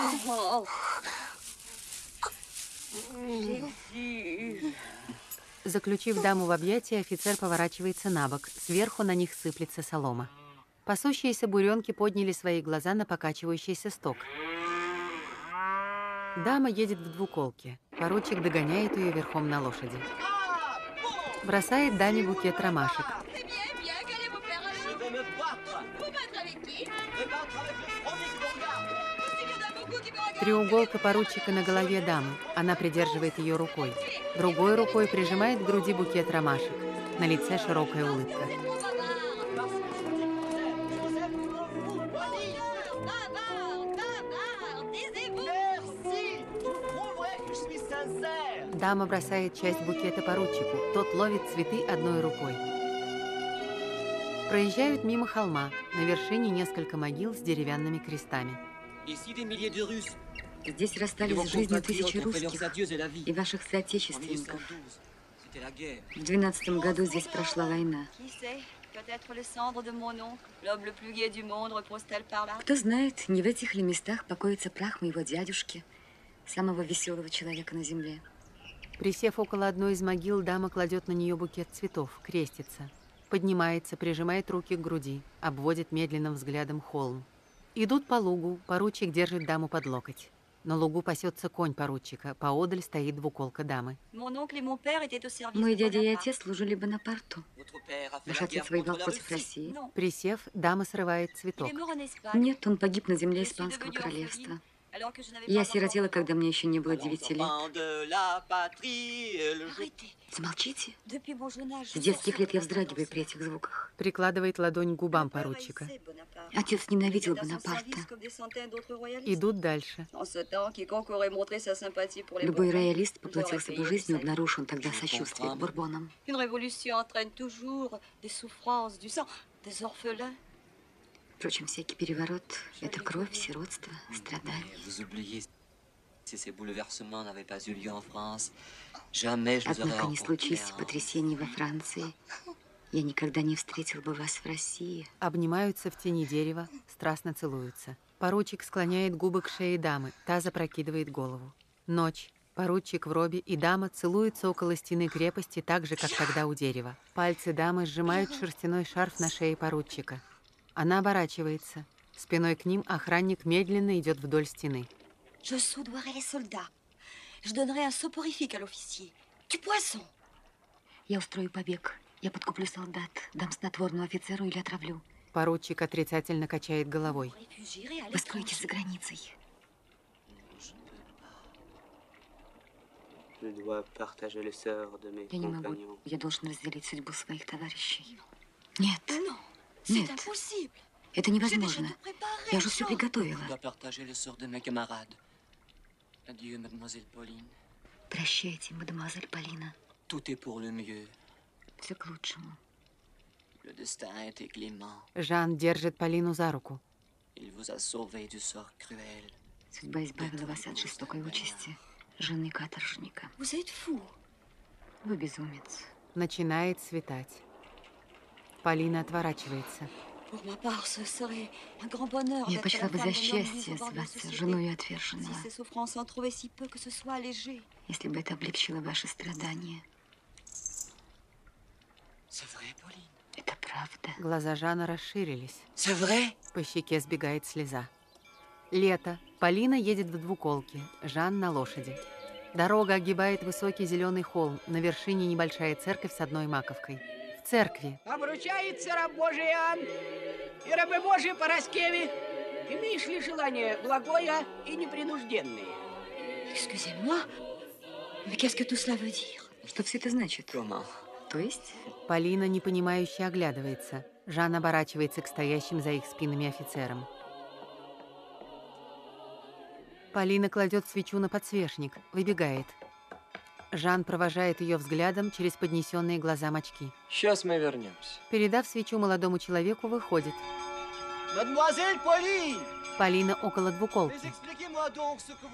Заключив даму в объятия, офицер поворачивается на бок. Сверху на них сыплется солома. Пасущиеся буренки подняли свои глаза на покачивающийся сток. Дама едет в двуколке. Поручик догоняет ее верхом на лошади. Бросает даме букет ромашек. Треуголка поручика на голове дамы. Она придерживает ее рукой. Другой рукой прижимает к груди букет ромашек. На лице широкая улыбка. Дама бросает часть букета поручику. Тот ловит цветы одной рукой. Проезжают мимо холма. На вершине несколько могил с деревянными крестами. Здесь расстались с жизнью тысячи русских и ваших соотечественников. В двенадцатом году здесь прошла война. Кто знает, не в этих ли местах покоится прах моего дядюшки, самого веселого человека на земле. Присев около одной из могил, дама кладет на нее букет цветов, крестится. Поднимается, прижимает руки к груди, обводит медленным взглядом холм. Идут по лугу, поручик держит даму под локоть. На лугу пасется конь поручика, поодаль стоит двуколка дамы. Мой дядя и отец служили Бонапарту. Ваш отец воевал против России? Присев, дама срывает цветок. Нет, он погиб на земле Испанского королевства. Я сиротела, когда мне еще не было девяти лет. Замолчите. С детских лет я вздрагиваю при этих звуках. Прикладывает ладонь к губам поручика. Отец ненавидел Бонапарта. Идут дальше. Любой роялист поплатился бы жизнью, обнаружил он тогда сочувствие к бурбонам. Впрочем, всякий переворот – это кровь, сиротство, страдания. Однако, не случись потрясений во Франции, я никогда не встретил бы вас в России. Обнимаются в тени дерева, страстно целуются. Поручик склоняет губы к шее дамы, та запрокидывает голову. Ночь. Поручик в робе и дама целуются около стены крепости так же, как тогда у дерева. Пальцы дамы сжимают шерстяной шарф на шее поручика. Она оборачивается. Спиной к ним охранник медленно идет вдоль стены. Я устрою побег. Я подкуплю солдат, дам снотворную офицеру или отравлю. Поручик отрицательно качает головой. Вы скроетесь за границей. Я не могу. Я должен разделить судьбу своих товарищей. Нет. Нет, это невозможно. Я уже все приготовила. Прощайте, мадемуазель Полина. Все к лучшему. Жан держит Полину за руку. Судьба избавила вас от жестокой участи жены каторжника. Вы безумец. Начинает светать. Полина отворачивается. Я почла бы за счастье зваться женой отверженного, если бы это облегчило ваши страдания. Это правда. Глаза Жана расширились. По щеке сбегает слеза. Лето. Полина едет в двуколке. Жан на лошади. Дорога огибает высокий зеленый холм. На вершине небольшая церковь с одной маковкой. В церкви. Обручается раб Божий Иоанн и рабы Божьи Параскеви. Имеешь ли желание благое и непринужденное? Excusez-moi, mais qu'est-ce que tout cela veut dire? Что все это значит? То есть? Полина непонимающе оглядывается. Жан оборачивается к стоящим за их спинами офицерам. Полина кладет свечу на подсвечник, выбегает. Жан провожает ее взглядом через поднесенные глазам очки. Сейчас мы вернемся. Передав свечу молодому человеку, выходит. Мадемуазель Полин! Полина около двуколки.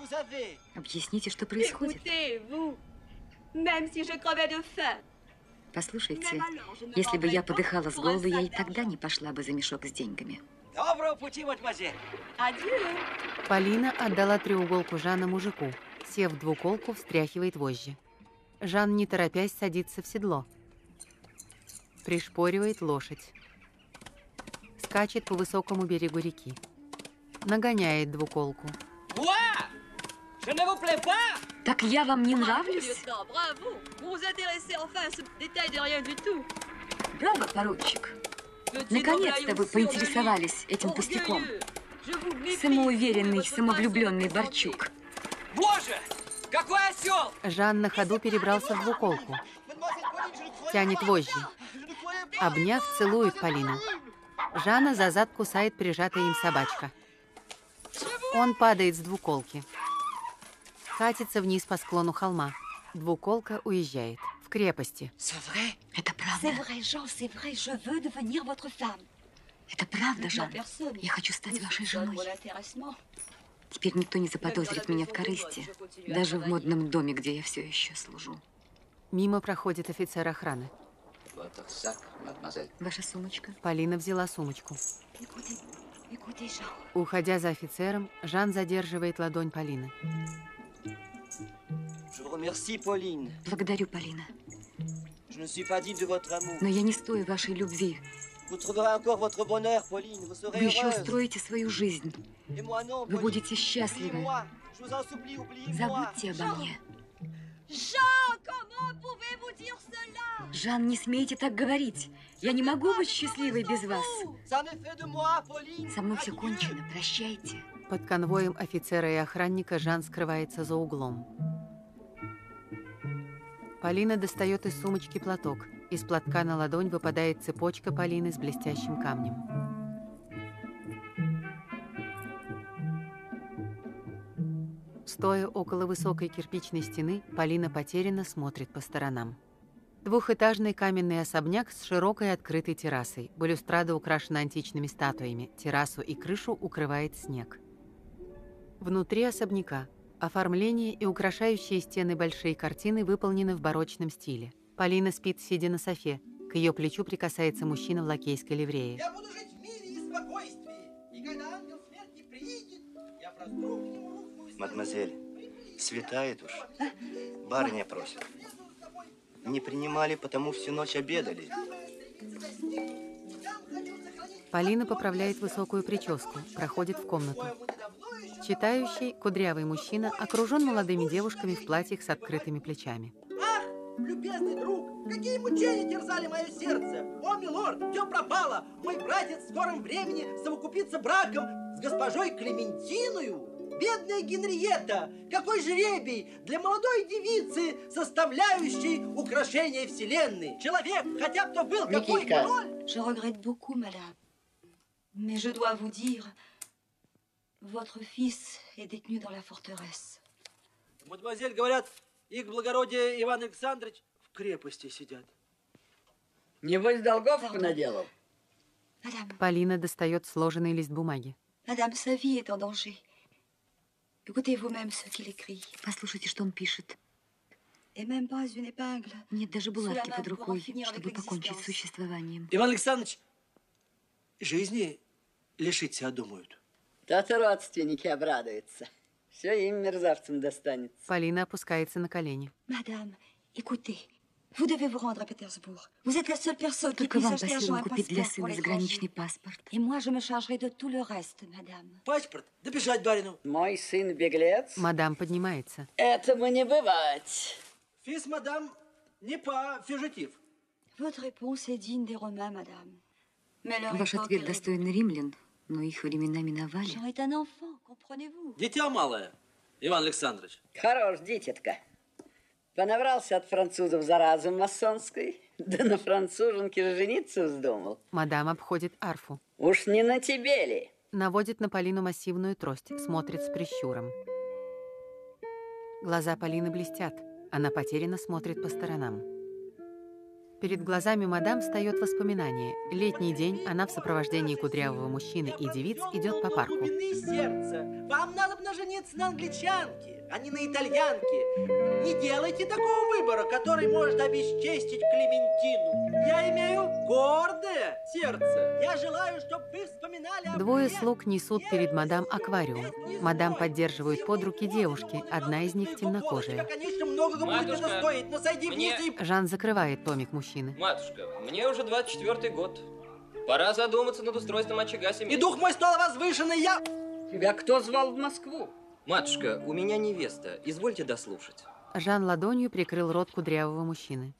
Объясните, что происходит. Послушайте, если бы я подыхала с голоду, я и тогда не пошла бы за мешок с деньгами. Доброго пути, мадемуазель. Адью. Полина отдала треуголку Жана мужику. Сев в двуколку, встряхивает вожжи. Жан, не торопясь, садится в седло. Пришпоривает лошадь. Скачет по высокому берегу реки. Нагоняет двуколку. Так я вам не нравлюсь? Браво, поручик. Наконец-то вы поинтересовались этим пустяком. Самоуверенный, самовлюбленный Борчук. Боже, какой осел! Жан на ходу перебрался в двуколку. Тянет вожжи. Обняв, целует Полину. Жана за зад кусает прижатая им собачка. Он падает с двуколки. Катится вниз по склону холма. Двуколка уезжает. В крепости. Это правда. Это правда, Жан. Я хочу стать вашей женой. Теперь никто не заподозрит меня в корысти. Даже в модном доме, где я все еще служу. Мимо проходит офицер охраны. Ваша сумочка. Полина взяла сумочку. Уходя за офицером, Жан задерживает ладонь Полины. Благодарю, Полина. Но я не стою вашей любви. Вы еще устроите свою жизнь. Вы будете счастливы. Забудьте обо мне. Жан, не смейте так говорить. Я не могу быть счастливой без вас. Со мной все кончено. Прощайте. Под конвоем офицера и охранника Жан скрывается за углом. Полина достает из сумочки платок. Из платка на ладонь выпадает цепочка Полины с блестящим камнем. Стоя около высокой кирпичной стены, Полина потерянно смотрит по сторонам. Двухэтажный каменный особняк с широкой открытой террасой. Балюстрада украшена античными статуями. Террасу и крышу укрывает снег. Внутри особняка оформление и украшающие стены большие картины выполнены в барочном стиле. Полина спит, сидя на софе. К ее плечу прикасается мужчина в лакейской ливрее. Я буду жить в мире и спокойствии. И когда ангел смерти приедет, я простру к нему руку и... Мадемуазель, светает уж. Барыня просит. Не принимали, потому всю ночь обедали. Полина поправляет высокую прическу, проходит в комнату. Читающий, кудрявый мужчина окружен молодыми девушками в платьях с открытыми плечами. Ах, любезный друг, какие мучения терзали мое сердце! О, милорд, все пропало! Мой братец в скором времени совокупится браком с госпожой Клементиною! Бедная Генриетта! Какой жребий для молодой девицы, составляющей украшение вселенной! Человек, хотя бы то был какой король! Je regrette beaucoup, madame. Mais je dois vous dire, votre fils est détenu dans la forteresse. Мадемуазель, говорят, их благородие Иван Александрович в крепости сидят. Небось, долгов наделал? Madame, Полина достает сложенный лист бумаги. madame, sa vie est en danger. Écoutez vous-même ce qu'il écrit. Послушайте, что он пишет. Et même pas une épingle. Нет даже булавки Sous la main под pour en рукой, finir чтобы avec покончить с l'existence. существованием. Иван Александрович жизни лишить себя думают. То-то родственники обрадуются. Все им, мерзавцам, достанется. Полина опускается на колени. Madame, écoutez, vous devez vous rendre à Pétersbourg. Vous êtes la seule personne qui Только puisse вам acheter по à Jean силам un купить для passeport pour сына l'étranger. заграничный паспорт. Et moi, je me chargerai de tout le reste, madame. Паспорт, добежать барину. Мой сын беглец. Мадам поднимается. Этому не бывать. Фис, мадам, не по фюжетив. Votre réponse est digne des Romains, madame. Mais leur Ваш époque ответ est достоин римлян, но их времена миновали. Jean est un enfant, comprenez-vous? Дитя малое, Иван Александрович. Хорош, дитятка. Понаврался от французов заразы масонской. Да на француженке же жениться вздумал. Мадам обходит арфу. Уж не на тебе ли? Наводит на Полину массивную трость, смотрит с прищуром. Глаза Полины блестят. Она потерянно смотрит по сторонам. Перед глазами мадам встает воспоминание. Летний день, она в сопровождении кудрявого мужчины и девиц идет по парку. Глубины сердца. Вам надо бы жениться на англичанке. а не на итальянки. Не делайте такого выбора, который может обесчестить Клементину. Я имею гордое сердце. Я желаю, чтобы вы вспоминали об Двое мне. слуг несут перед мадам аквариум. Мадам поддерживает под руки девушки, одна из них темнокожая. Конечно, многого будет это Матушка, стоить, но сойди мне- вниз и... Жан закрывает томик мужчины. Матушка, мне уже двадцать четвёртый год. Пора задуматься над устройством очага семьи. И дух мой стал возвышенный, я... Тебя кто звал в Москву? Матушка, у меня невеста. Извольте дослушать. Жан ладонью прикрыл рот кудрявого мужчины.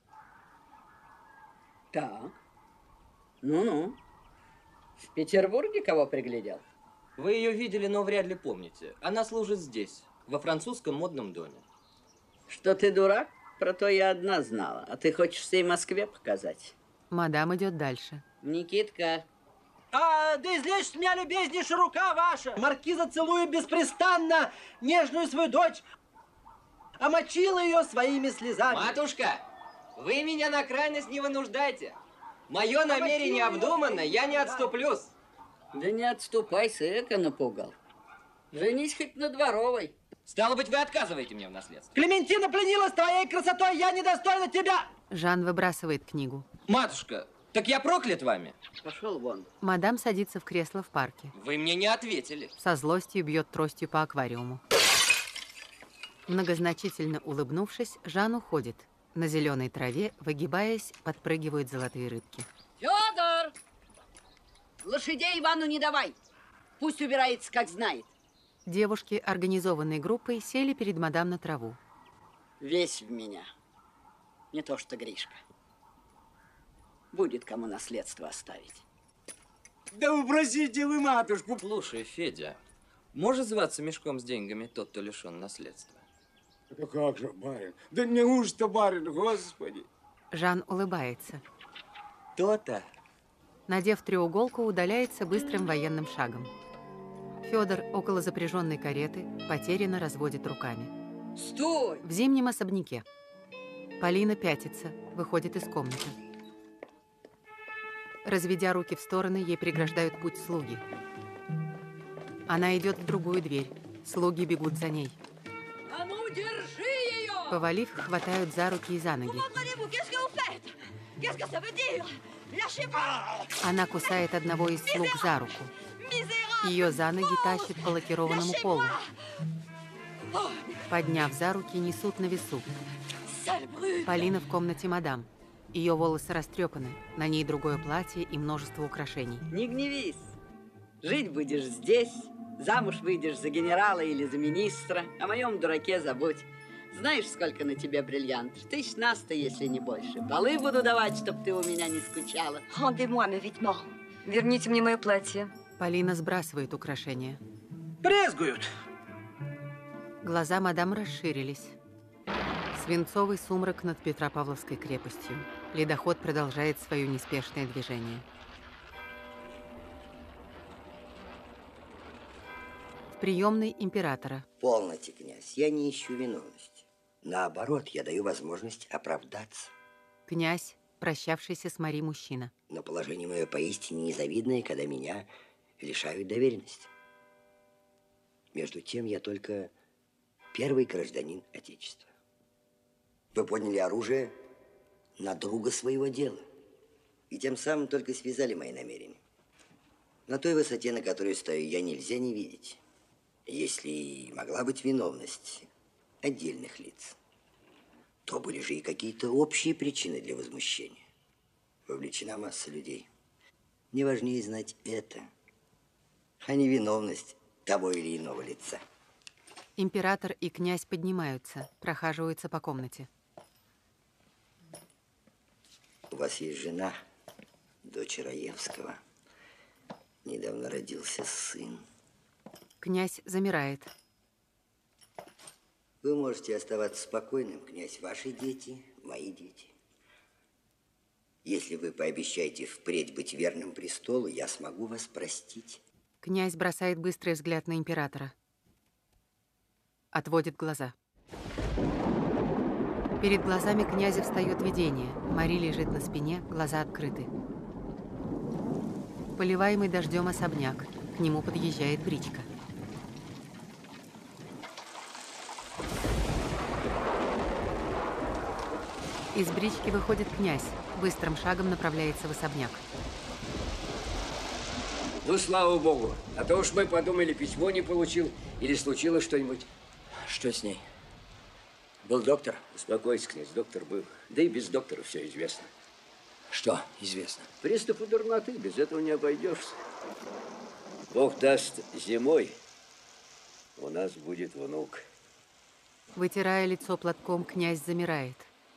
Так. Ну-ну. В Петербурге кого приглядел? Вы ее видели, но вряд ли помните. Она служит здесь, во французском модном доме. Что ты дурак? Про то я одна знала. А ты хочешь всей Москве показать? Мадам идет дальше. Никитка. А, да излечь с меня, любезнейшая рука ваша. Маркиза целует беспрестанно нежную свою дочь. Омочила ее своими слезами. Матушка, вы меня на крайность не вынуждайте. Мое намерение обдуманно, я не отступлюсь. Да не отступайся, эко напугал. Женись хоть на дворовой. Стало быть, вы отказываете мне в наследстве. Клементина пленилась твоей красотой, я недостойна тебя. Жан выбрасывает книгу. Матушка, так я проклят вами. Пошел вон. Мадам садится в кресло в парке. Вы мне не ответили. Со злостью бьет тростью по аквариуму. Многозначительно улыбнувшись, Жан уходит. На зеленой траве, выгибаясь, подпрыгивают золотые рыбки. Федор! Лошадей Ивану не давай. Пусть убирается, как знает. Девушки, организованной группой, сели перед мадам на траву. Весь в меня. Не то что Гришка. Будет кому наследство оставить. Да вы просите вы матушку. Слушай, Федя, может зваться мешком с деньгами тот, кто лишен наследства? Да как же, барин? Да неужто, барин, господи? Жан улыбается. То-то. Надев треуголку, удаляется быстрым военным шагом. Федор около запряженной кареты потерянно разводит руками. Стой! В зимнем особняке. Полина пятится, выходит из комнаты. Разведя руки в стороны, ей преграждают путь слуги. Она идет в другую дверь. Слуги бегут за ней. А ну, держи ее! Повалив, хватают за руки и за ноги. Она кусает одного из слуг за руку. Ее за ноги тащат по лакированному полу. Подняв за руки, несут на весу. Полина в комнате мадам. Ее волосы растрепаны, на ней другое платье и множество украшений. Не гневись. Жить будешь здесь, замуж выйдешь за генерала или за министра, о моем дураке забудь. Знаешь, сколько на тебе бриллиантов? Тысяч на сто, если не больше. Балы буду давать, чтоб ты у меня не скучала. Rendez-moi mes vêtements. Верните мне мое платье. Полина сбрасывает украшения. Брезгуют. Глаза мадам расширились. Свинцовый сумрак над Петропавловской крепостью. Ледоход продолжает свое неспешное движение. В приемной императора. Полноте, князь, я не ищу виновности. Наоборот, я даю возможность оправдаться. Князь, прощавшийся с Мари мужчина. Но положение мое поистине незавидное, когда меня лишают доверенности. Между тем, я только первый гражданин Отечества. Вы подняли оружие на друга своего дела. И тем самым только связали мои намерения. На той высоте, на которой стою я, нельзя не видеть. Если и могла быть виновность отдельных лиц, то были же и какие-то общие причины для возмущения. Вовлечена масса людей. Мне важнее знать это, а не виновность того или иного лица. Император и князь поднимаются, прохаживаются по комнате. У вас есть жена, дочь Раевского. Недавно родился сын. Князь замирает. Вы можете оставаться спокойным, князь. Ваши дети, мои дети. Если вы пообещаете впредь быть верным престолу, я смогу вас простить. Князь бросает быстрый взгляд на императора. Отводит глаза. Перед глазами князя встает видение. Мари лежит на спине, глаза открыты. Поливаемый дождем особняк. К нему подъезжает бричка. Из брички выходит князь. Быстрым шагом направляется в особняк. Ну, слава богу. А то уж мы подумали, письмо не получил или случилось что-нибудь. Что с ней? Был доктор? Успокойся, князь, доктор был. Да и без доктора все известно. Что известно? Приступы дурноты, без этого не обойдешься. Бог даст, зимой у нас будет внук. Вытирая лицо платком, князь замирает.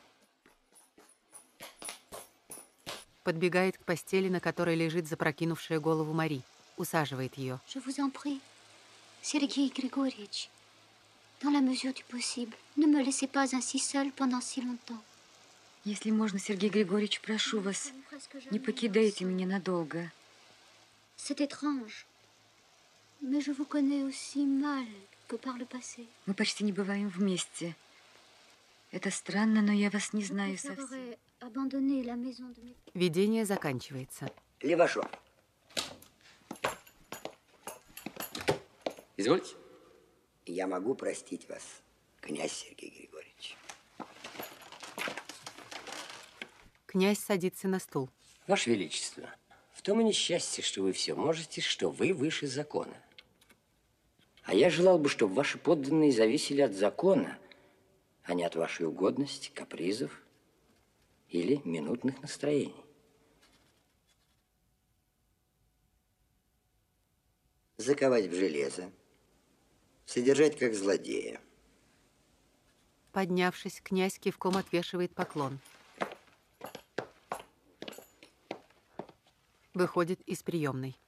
Подбегает к постели, на которой лежит запрокинувшая голову Мари. Усаживает ее. Je vous en prie, Sergei Grigorьевич, dans la mesure du possible, ne me laissez pas ainsi seule pendant si longtemps. Если можно, Сергей Григорьевич, прошу вас, не покидайте меня надолго. C'est étrange, mais je vous connais aussi mal que par le passé. Мы почти не бываем вместе. Это странно, но я вас не знаю совсем. Видение заканчивается. Левашов. Извольте. Я могу простить вас, князь Сергей Григорьевич. Князь садится на стул. Ваше Величество, в том и несчастье, что вы все можете, что вы выше закона. А я желал бы, чтобы ваши подданные зависели от закона, а не от вашей угодности, капризов или минутных настроений. Заковать в железо, содержать как злодея. Поднявшись, князь кивком отвешивает поклон. Выходит из приемной.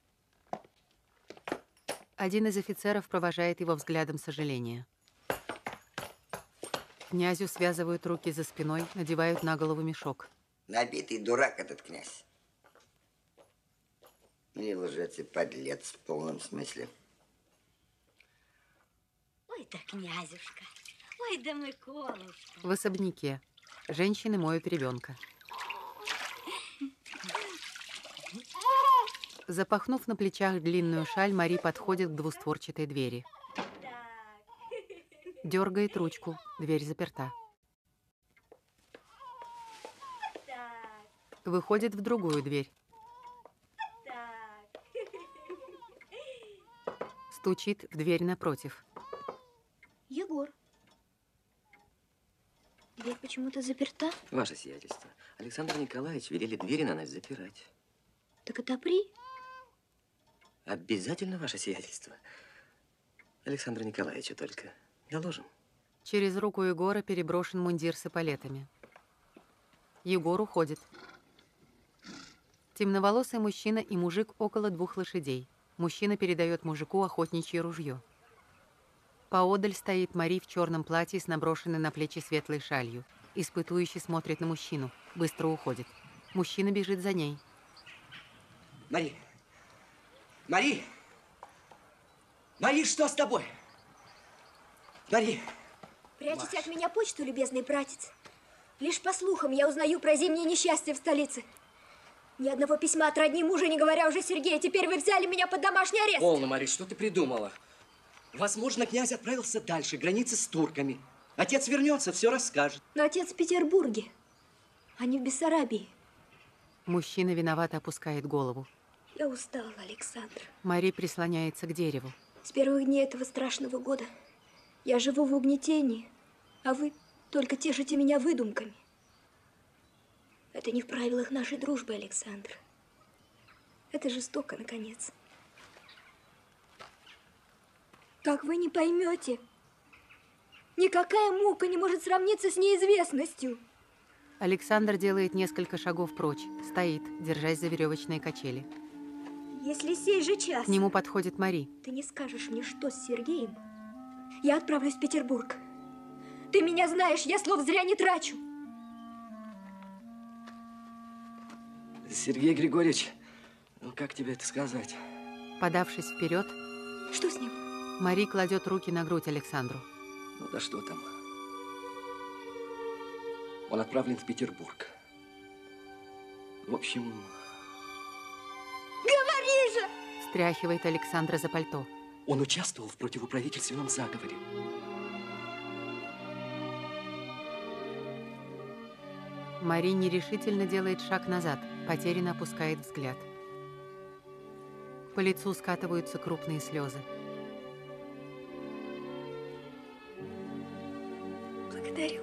Один из офицеров провожает его взглядом сожаления. Князю связывают руки за спиной, надевают на голову мешок. Набитый дурак этот князь. Или лжец и подлец в полном смысле. Ой, да князюшка, ой, да Миколушка. В особняке. Женщины моют ребенка. Запахнув на плечах длинную шаль, Мари подходит к двустворчатой двери. Дергает ручку. Дверь заперта. Выходит в другую дверь. Стучит в дверь напротив. Егор, дверь почему-то заперта. Ваше сиятельство, Александр Николаевич велели двери на нас запирать. Так отопри. Обязательно, ваше сиятельство. Александру Николаевичу только доложим. Через руку Егора переброшен мундир с эполетами. Егор уходит. Темноволосый мужчина и мужик около двух лошадей. Мужчина передает мужику охотничье ружье. Поодаль стоит Мари в черном платье с наброшенной на плечи светлой шалью. Испытующий смотрит на мужчину. Быстро уходит. Мужчина бежит за ней. Мари! Мари! Мари, что с тобой? Мари! Прячете от меня почту, любезный братец. Лишь по слухам я узнаю про зимнее несчастье в столице. Ни одного письма от родни мужа, не говоря уже Сергея. Теперь вы взяли меня под домашний арест. Полно, Мари, что ты придумала? Возможно, князь отправился дальше, границы с турками. Отец вернется, все расскажет. Но отец в Петербурге, а не в Бессарабии. Мужчина виновато опускает голову. Я устала, Александр. Мари прислоняется к дереву. С первых дней этого страшного года я живу в угнетении, а вы только тешите меня выдумками. Это не в правилах нашей дружбы, Александр. Это жестоко, наконец. Как вы не поймете? Никакая мука не может сравниться с неизвестностью. Александр делает несколько шагов прочь. Стоит, держась за веревочные качели. Если сей же час... К нему подходит Мари. Ты не скажешь мне, что с Сергеем, я отправлюсь в Петербург. Ты меня знаешь, я слов зря не трачу. Сергей Григорьевич, ну как тебе это сказать? Подавшись вперед... Что с ним? Мари кладет руки на грудь Александру. Ну да что там? Он отправлен в Петербург. В общем... Говори же! Встряхивает Александра за пальто. Он участвовал в противоправительственном заговоре. Мари нерешительно делает шаг назад, потерянно опускает взгляд. По лицу скатываются крупные слезы. Благодарю.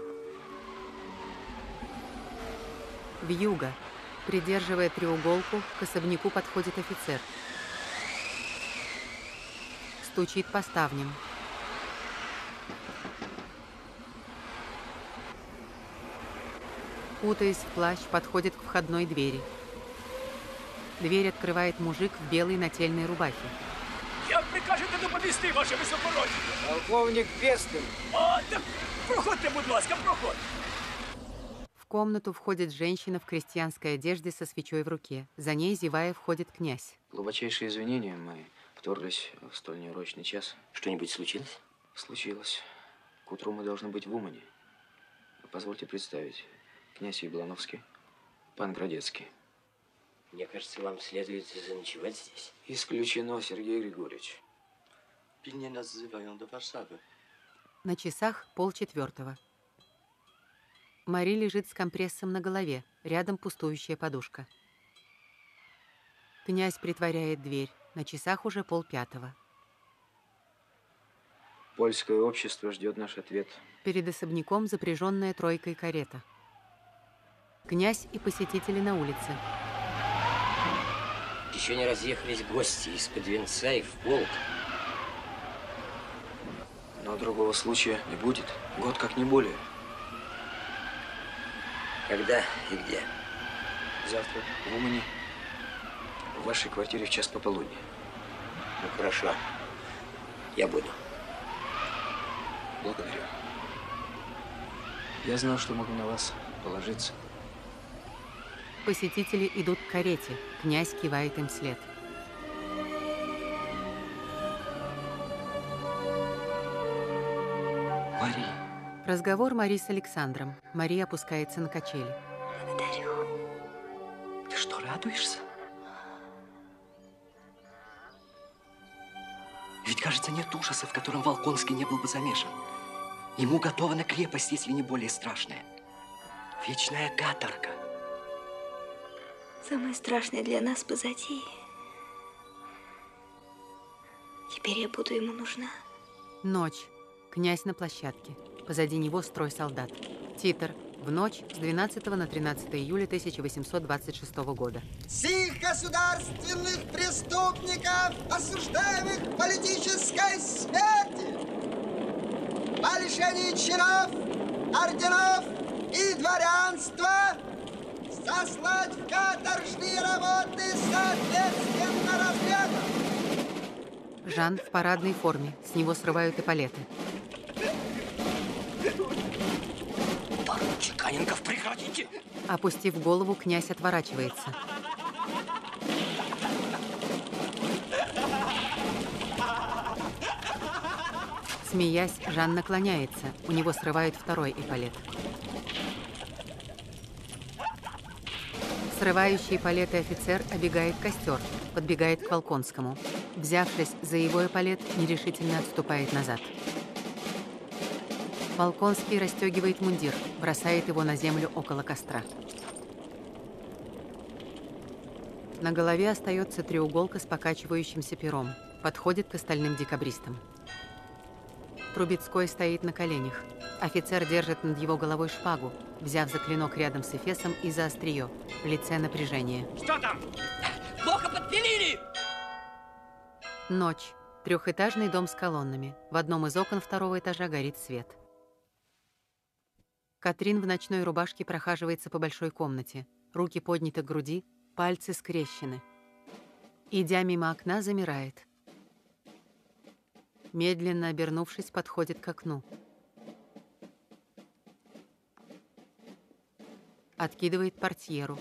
Вьюга. Придерживая треуголку, к особняку подходит офицер. Стучит по ставням. Кутаясь в плащ, подходит к входной двери. Дверь открывает мужик в белой нательной рубахе. Як прикажете доповісти, ваше високородие? Полковник Пестель. А, так проходьте, будь ласка, проходьте. В комнату входит женщина в крестьянской одежде со свечой в руке. За ней, зевая, входит князь. Глубочайшие извинения, мы вторглись в столь неурочный час. Что-нибудь случилось? Случилось. К утру мы должны быть в Умане. Позвольте представить. Князь Яблоновский, пан Градецкий. Мне кажется, вам следует заночевать здесь. Исключено, Сергей Григорьевич. Pilnie nas wzywają do Warszawy. На часах полчетвертого. Мари лежит с компрессом на голове, рядом пустующая подушка. Князь притворяет дверь. На часах уже полпятого. Польское общество ждет наш ответ. Перед особняком запряженная тройкой карета. Князь и посетители на улице. Еще не разъехались гости из-под венца и в полк. Но другого случая не будет. Год как не более. Когда и где? Завтра в Умане. В вашей квартире в час пополудни. Ну, хорошо. Я буду. Благодарю. Я знал, что могу на вас положиться. Посетители идут к карете. Князь кивает им вслед. Мари. Разговор Мари с Александром. Мари опускается на качели. Благодарю. Ты что, радуешься? Ведь, кажется, нет ужаса, в котором Волконский не был бы замешан. Ему готова на крепость, если не более страшная. Вечная каторга. Самое страшное для нас позади. Теперь я буду ему нужна. Ночь. Князь на площадке. Позади него строй солдат. Титр. В ночь с двенадцатого на тринадцатое июля тысяча восемьсот двадцать шестого года. Всех государственных преступников, осуждаемых к политической смерти, по лишению чинов, орденов и дворянства, сослать в каторжные работы соответственно разрядом. Жан в парадной форме. С него срывают эполеты. Поручик Аненков, прекратите! Опустив голову, князь отворачивается. Смеясь, Жан наклоняется. У него срывают второй эполет. Срывающий эполеты офицер обегает костер, подбегает к Волконскому. Взявшись за его эполет, нерешительно отступает назад. Волконский расстегивает мундир, бросает его на землю около костра. На голове остается треуголка с покачивающимся пером. Подходит к остальным декабристам. Трубецкой стоит на коленях. Офицер держит над его головой шпагу, взяв за клинок рядом с эфесом и за острие. В лице напряжение. Что там? Плохо подпилили! Ночь. Трехэтажный дом с колоннами. В одном из окон второго этажа горит свет. Катрин в ночной рубашке прохаживается по большой комнате. Руки подняты к груди, пальцы скрещены. Идя мимо окна, замирает. Медленно обернувшись, подходит к окну. Откидывает портьеру.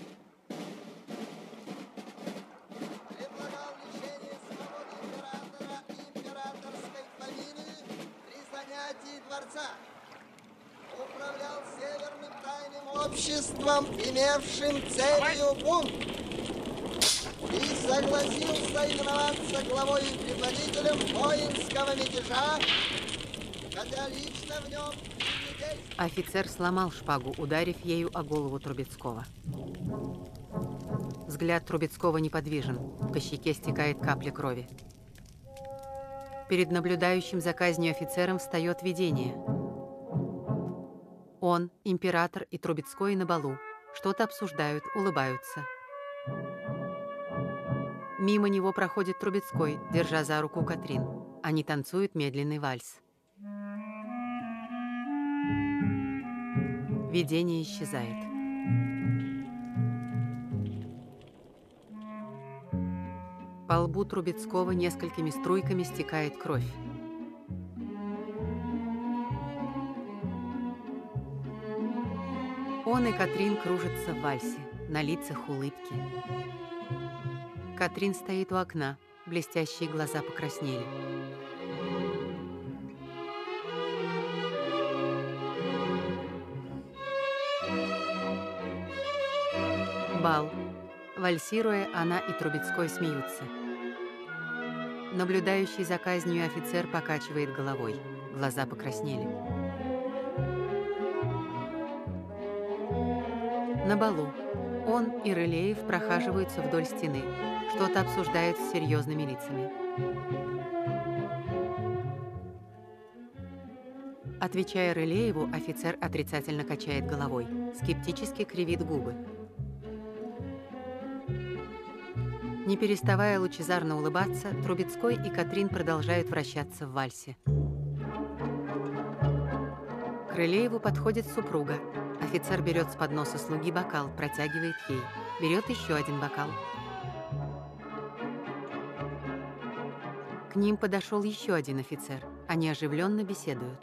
Управлял Северным тайным обществом, имевшим целью бунт, и согласился именоваться главой и предводителем воинского мятежа, хотя лично в нем не действовал. Офицер сломал шпагу, ударив ею о голову Трубецкого. Взгляд Трубецкого неподвижен, по щеке стекает капля крови. Перед наблюдающим за казнью офицером встает видение. Он, император и Трубецкой на балу, что-то обсуждают, улыбаются. Мимо него проходит Трубецкой, держа за руку Катрин. Они танцуют медленный вальс. Видение исчезает. По лбу Трубецкого несколькими струйками стекает кровь. Он и Катрин кружатся в вальсе, на лицах улыбки. Катрин стоит у окна, блестящие глаза покраснели. Бал. Вальсируя, она и Трубецкой смеются. Наблюдающий за казнью офицер покачивает головой. Глаза покраснели. На балу. Он и Рылеев прохаживаются вдоль стены. Что-то обсуждают с серьезными лицами. Отвечая Рылееву, офицер отрицательно качает головой. Скептически кривит губы. Не переставая лучезарно улыбаться, Трубецкой и Катрин продолжают вращаться в вальсе. К Рылееву подходит супруга. Офицер берет с подноса слуги бокал, протягивает ей. Берет еще один бокал. К ним подошел еще один офицер. Они оживленно беседуют.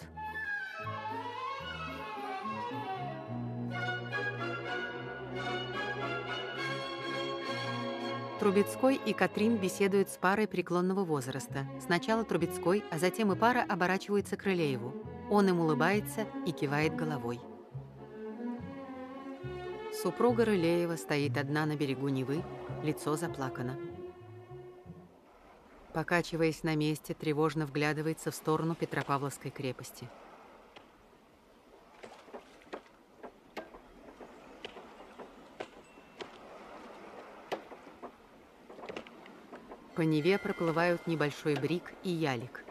Трубецкой и Катрин беседуют с парой преклонного возраста. Сначала Трубецкой, а затем и пара оборачивается к Рылееву. Он им улыбается и кивает головой. Супруга Рылеева стоит одна на берегу Невы, лицо заплакано. Покачиваясь на месте, тревожно вглядывается в сторону Петропавловской крепости. По Неве проплывают небольшой брик и ялик.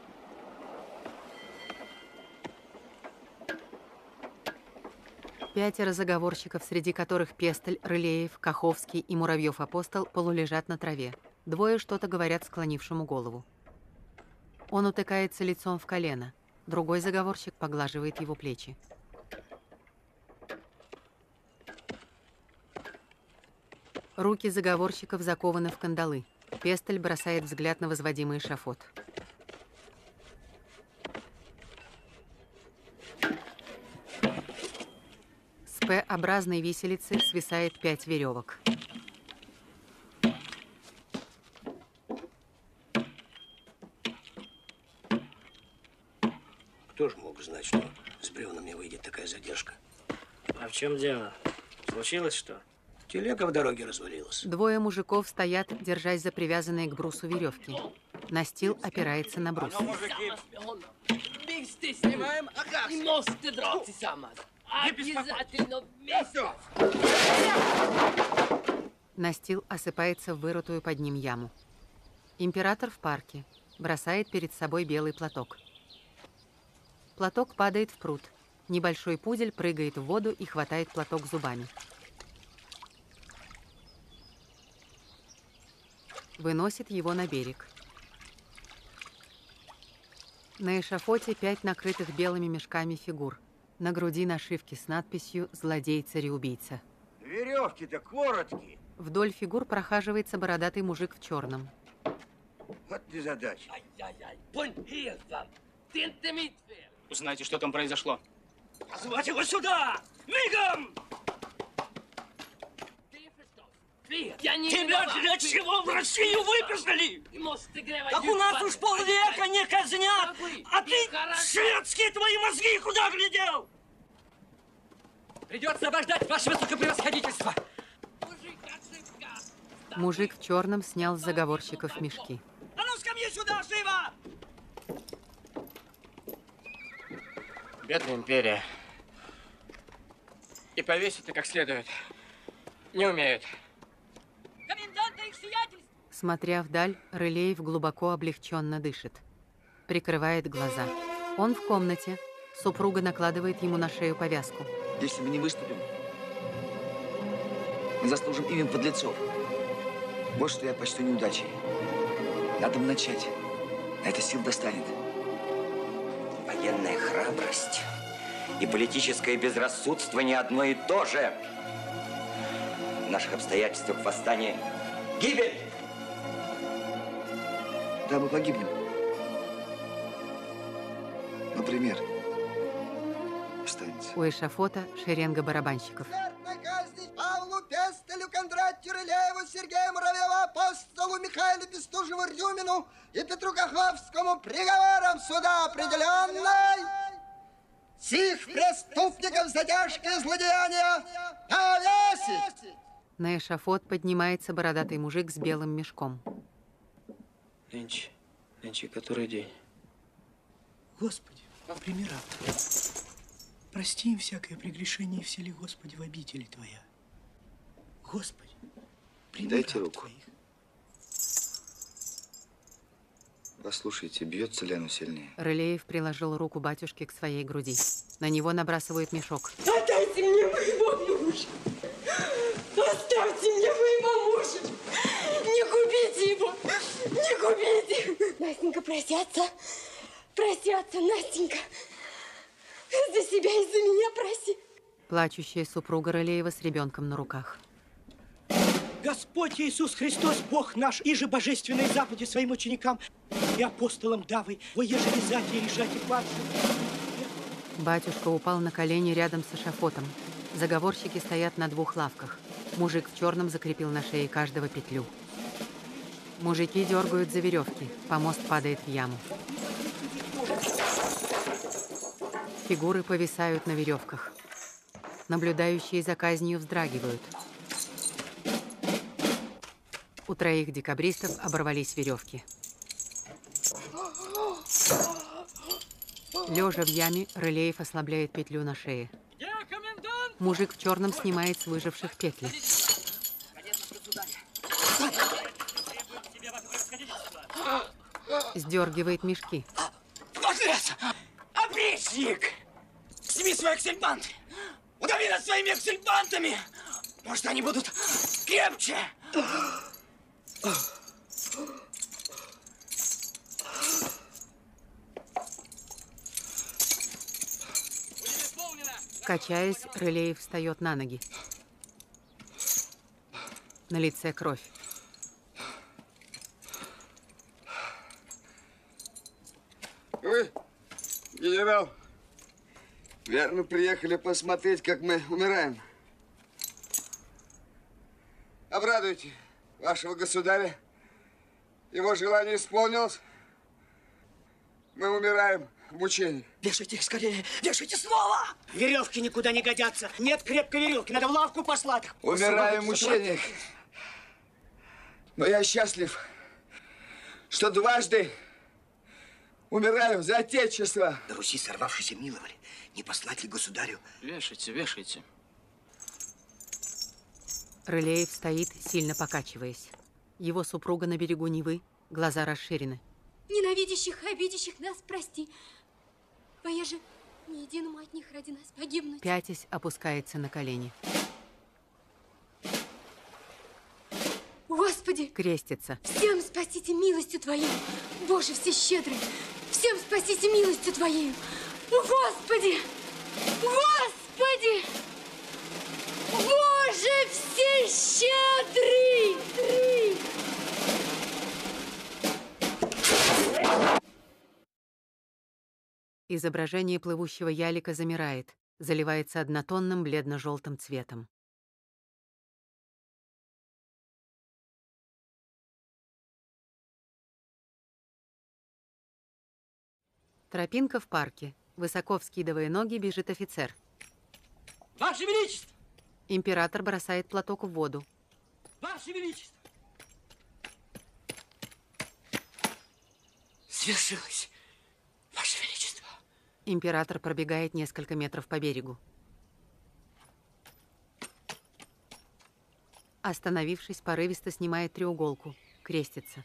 Пятеро заговорщиков, среди которых Пестель, Рылеев, Каховский и Муравьев-апостол, полулежат на траве. Двое что-то говорят склонившему голову. Он утыкается лицом в колено. Другой заговорщик поглаживает его плечи. Руки заговорщиков закованы в кандалы. Пестель бросает взгляд на возводимый эшафот. С П-образной виселицы свисает пять веревок. Кто же мог знать, что с бревнами выйдет такая задержка? А в чем дело? Случилось что? Телега в дороге развалилась. Двое мужиков стоят, держась за привязанные к брусу веревки. Настил опирается на брус. Вместе снимаем, а не можете драться сама. Обязательно вместе. Настил осыпается в вырытую под ним яму. Император в парке. Бросает перед собой белый платок. Платок падает в пруд. Небольшой пудель прыгает в воду и хватает платок зубами. Выносит его на берег. На эшафоте пять накрытых белыми мешками фигур. На груди нашивки с надписью «Злодей-цареубийца». Веревки-то короткие. Вдоль фигур прохаживается бородатый мужик в черном. Вот незадача. Узнайте, что там произошло. Позвать его сюда! Мигом! Я не Тебя виноват. Для чего в Россию выписали? Так у нас уж полвека не казнят, а ты, шведские твои мозги, куда глядел? Придется обождать, ваше высокопревосходительство. Мужик в черном снял с заговорщиков мешки. А ну, ко мне сюда, живо! Бедная империя. И повесить-то как следует не умеют. Смотря вдаль, Рылеев глубоко облегченно дышит. Прикрывает глаза. Он в комнате. Супруга накладывает ему на шею повязку. Если мы не выступим, мы заслужим имя подлецов. Вот что я почту неудачей. Надо начать. А это сил достанет. Военная храбрость и политическое безрассудство не одно и то же. В наших обстоятельствах восстание – гибель. Да, мы погибнем. Например, останется. У эшафота шеренга барабанщиков. Казнить Павлу Пестелю, Кондратью Рылееву, Сергею Муравьеву, Апостолу, Михаилу Бестужеву, Рюмину и Петру Каховскому приговором суда определенной сих преступников за тяжкие злодеяния повесить. На эшафот поднимается бородатый мужик с белым мешком. Нынче, нынче который день? Господи, прими раб Твой. Прости им всякое прегрешение и всели, Господи, в обители Твоя. Господи, прими Дайте раб руку. Твоих. Послушайте, бьется ли оно сильнее? Рылеев приложил руку батюшки к своей груди. На него набрасывают мешок. Отдайте мне моего мужа! Оставьте мне моего мужа! Не губите его! Не губите! Настенька, просятся. Просятся, Настенька. За себя и за меня проси. Плачущая супруга Рылеева с ребенком на руках. Господь Иисус Христос, Бог наш, и же божественной заповеди своим ученикам и апостолам давай, во ежели взятие решать и падших. Батюшка упал на колени рядом с эшафотом. Заговорщики стоят на двух лавках. Мужик в черном закрепил на шее каждого петлю. Мужики дергают за веревки. Помост падает в яму. Фигуры повисают на веревках. Наблюдающие за казнью вздрагивают. У троих декабристов оборвались веревки. Лежа в яме, Рылеев ослабляет петлю на шее. Мужик в черном снимает с выживших петли. Сдергивает мешки. Подлец! Опричник! Сними свои аксельбанты! Удави нас своими аксельбантами! Может, они будут крепче! Качаясь, Рылеев встает на ноги. На лице кровь. Вы, генерал, верно приехали посмотреть, как мы умираем. Обрадуйте вашего государя. Его желание исполнилось. Мы умираем в мучении. Вешайте их скорее! Вешайте снова! Веревки никуда не годятся. Нет крепкой веревки. Надо в лавку послать их. Умираем в мучениях. Но я счастлив, что дважды умираю за Отечество. На Руси сорвавшиеся миловали. Не послать ли государю? Вешайте, вешайте. Рылеев стоит, сильно покачиваясь. Его супруга на берегу Невы, глаза расширены. Ненавидящих и обидящих нас прости. Поеже ни единому от них ради нас погибнуть. Пятясь, опускается на колени. Господи! Крестится. Всем спасите милостью Твоей, Боже всещедрый! Всем спасите милостью Твоей! Господи! Господи! Боже всещедрый! Изображение плывущего ялика замирает, заливается однотонным бледно-желтым цветом. Тропинка в парке. Высоко вскидывая ноги, бежит офицер. Ваше Величество! Император бросает платок в воду. Ваше Величество! Свершилось! Ваше Величество! Император пробегает несколько метров по берегу. Остановившись, порывисто снимает треуголку, крестится.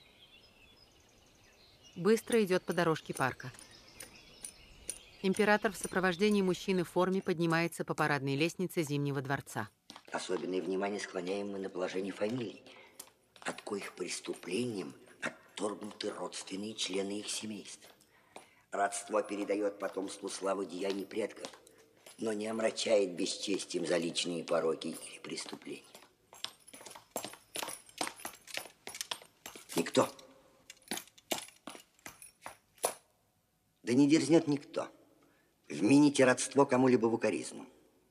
Быстро идет по дорожке парка. Император в сопровождении мужчины в форме поднимается по парадной лестнице Зимнего дворца. Особенное внимание склоняем мы на положение фамилий, от коих преступлением отторгнуты родственные члены их семейств. Родство передает потомству славу деяний предков, но не омрачает бесчестием за личные пороки или преступления. Никто, да не дерзнет никто вмените родство кому-либо в укоризну.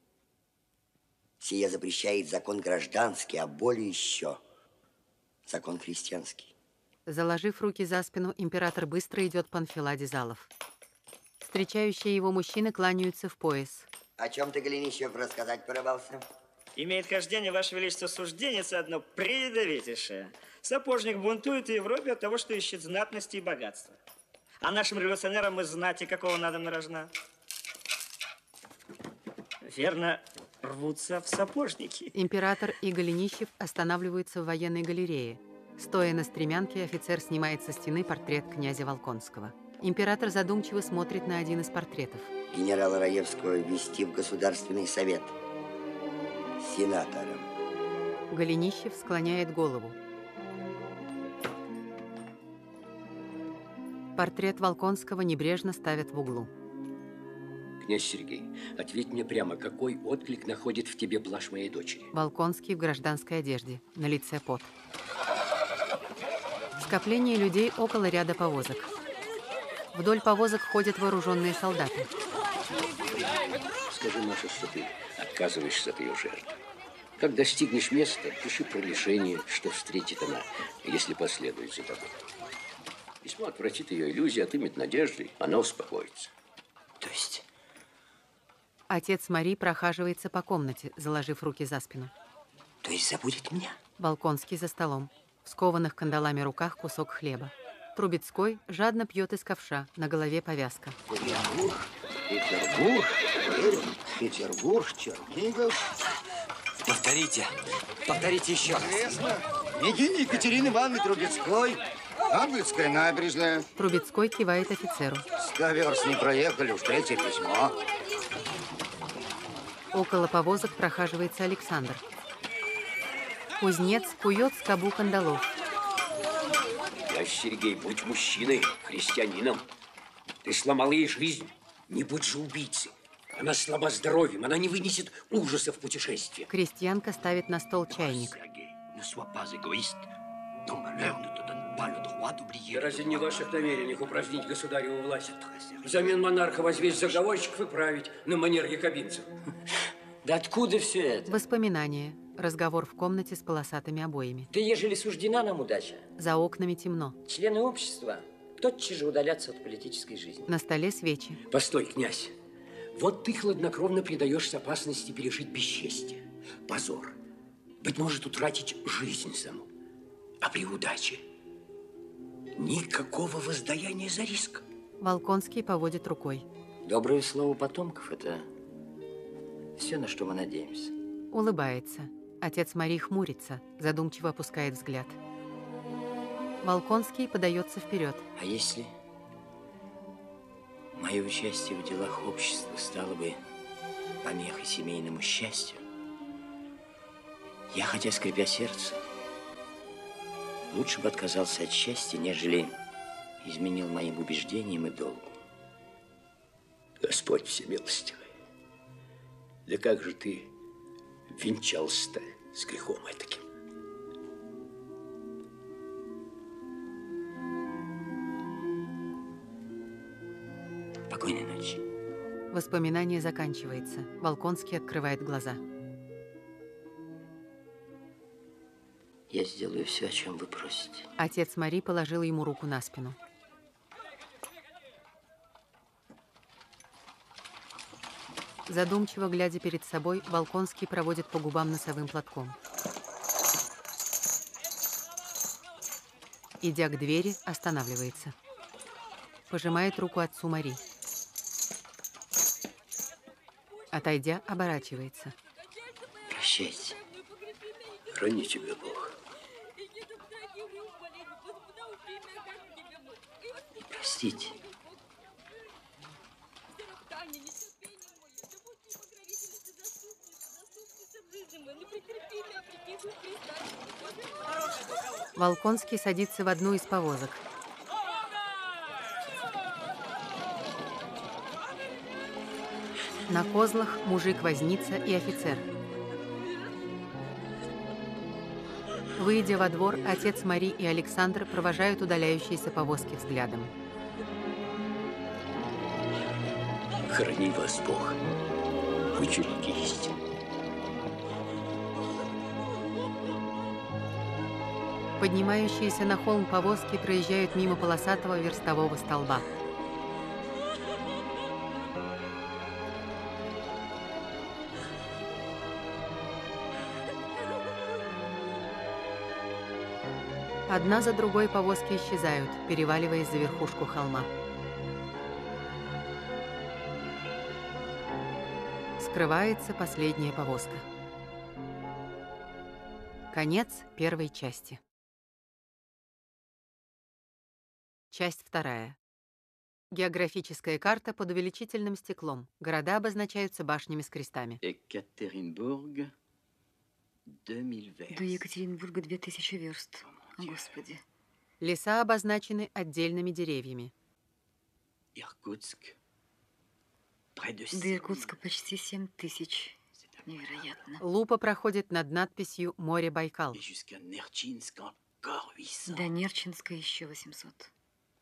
Сие запрещает закон гражданский, а более еще закон христианский. Заложив руки за спину, император быстро идет по анфиладе залов. Встречающие его мужчины кланяются в пояс. О чем ты, Голенищев, рассказать порывался? Имеет хождение, Ваше Величество, сужденец одно предовитейшее. Сапожник бунтует в Европе от того, что ищет знатности и богатства. А нашим революционерам мы знати, какого надо нарожна. Верно, рвутся в сапожники. Император и Голенищев останавливаются в военной галерее. Стоя на стремянке, офицер снимает со стены портрет князя Волконского. Император задумчиво смотрит на один из портретов. Генерала Раевского ввести в Государственный совет сенатором. Голенищев склоняет голову. Портрет Волконского небрежно ставят в углу. Князь Сергей, ответь мне прямо, какой отклик находит в тебе блажь моей дочери? Волконский в гражданской одежде, на лице пот. Скопление людей около ряда повозок. Вдоль повозок ходят вооруженные солдаты. Скажи, Маша, что ты отказываешься от ее жертвы. Как достигнешь места, пиши проношение, что встретит она, если последует за тобой. Письмо отвратит ее иллюзии, отымет надежды, она успокоится. То есть? Отец Мари прохаживается по комнате, заложив руки за спину. То есть забудет меня? Волконский за столом. В скованных кандалами руках кусок хлеба. Трубецкой жадно пьет из ковша, на голове повязка. Петербург, Петербург, Петербург, Чернигов. Повторите, повторите еще раз. Известно. Княгиня Екатерины Ивановны Трубецкой. Английская набережная. Трубецкой кивает офицеру. Сто верст не проехали, уж третье письмо. Около повозок прохаживается Александр. Кузнец кует скобу кандалов. Князь Сергей, будь мужчиной, христианином. Ты сломал ей жизнь. Не будь же убийцей. Она слаба здоровьем, она не вынесет ужасов путешествия. Крестьянка ставит на стол чайник. Разве не в ваших намерениях упразднить государеву власть? Взамен монарха возвесть заговорщиков и править на манер якобинцев. Да откуда все это? Воспоминания. Разговор в комнате с полосатыми обоями. Да ежели суждена нам удача. За окнами темно. Члены общества тотчас же удалятся от политической жизни. На столе свечи. Постой, князь. Вот ты хладнокровно предаешься опасности пережить бесчестие, позор. Быть может, утратить жизнь саму. А при удаче никакого воздаяния за риск. Волконский поводит рукой. Доброе слово потомков – это все, на что мы надеемся. Улыбается. Отец Мари хмурится, задумчиво опускает взгляд. Волконский подается вперед. А если мое участие в делах общества стало бы помехой семейному счастью, я, хотя скрипя сердце, лучше бы отказался от счастья, нежели изменил моим убеждениям и долгу. Господь всемилостивый, да как же ты венчался-то с грехом этаким? Спокойной ночи. Воспоминание заканчивается. Волконский открывает глаза. Я сделаю все, о чем вы просите. Отец Мари положил ему руку на спину. Задумчиво глядя перед собой, Волконский проводит по губам носовым платком. Идя к двери, останавливается. Пожимает руку отцу Мари. Отойдя, оборачивается. Прощайте. Храни тебя Бог. Простите. Волконский садится в одну из повозок. На козлах мужик-возница и офицер. Выйдя во двор, отец Мари и Александр провожают удаляющиеся повозки взглядом. Храни вас Бог. Вы чудики есть. Поднимающиеся на холм повозки проезжают мимо полосатого верстового столба. Одна за другой повозки исчезают, переваливаясь за верхушку холма. Скрывается последняя повозка. Конец первой части. Часть вторая. Географическая карта под увеличительным стеклом. Города обозначаются башнями с крестами. Екатеринбург, две тысячи верст. До Екатеринбурга две тысячи верст. О, Господи. Леса обозначены отдельными деревьями. Иркутск. До Иркутска почти семь тысяч. Невероятно. Лупа проходит над надписью «Море Байкал». До Нерчинска еще восемьсот.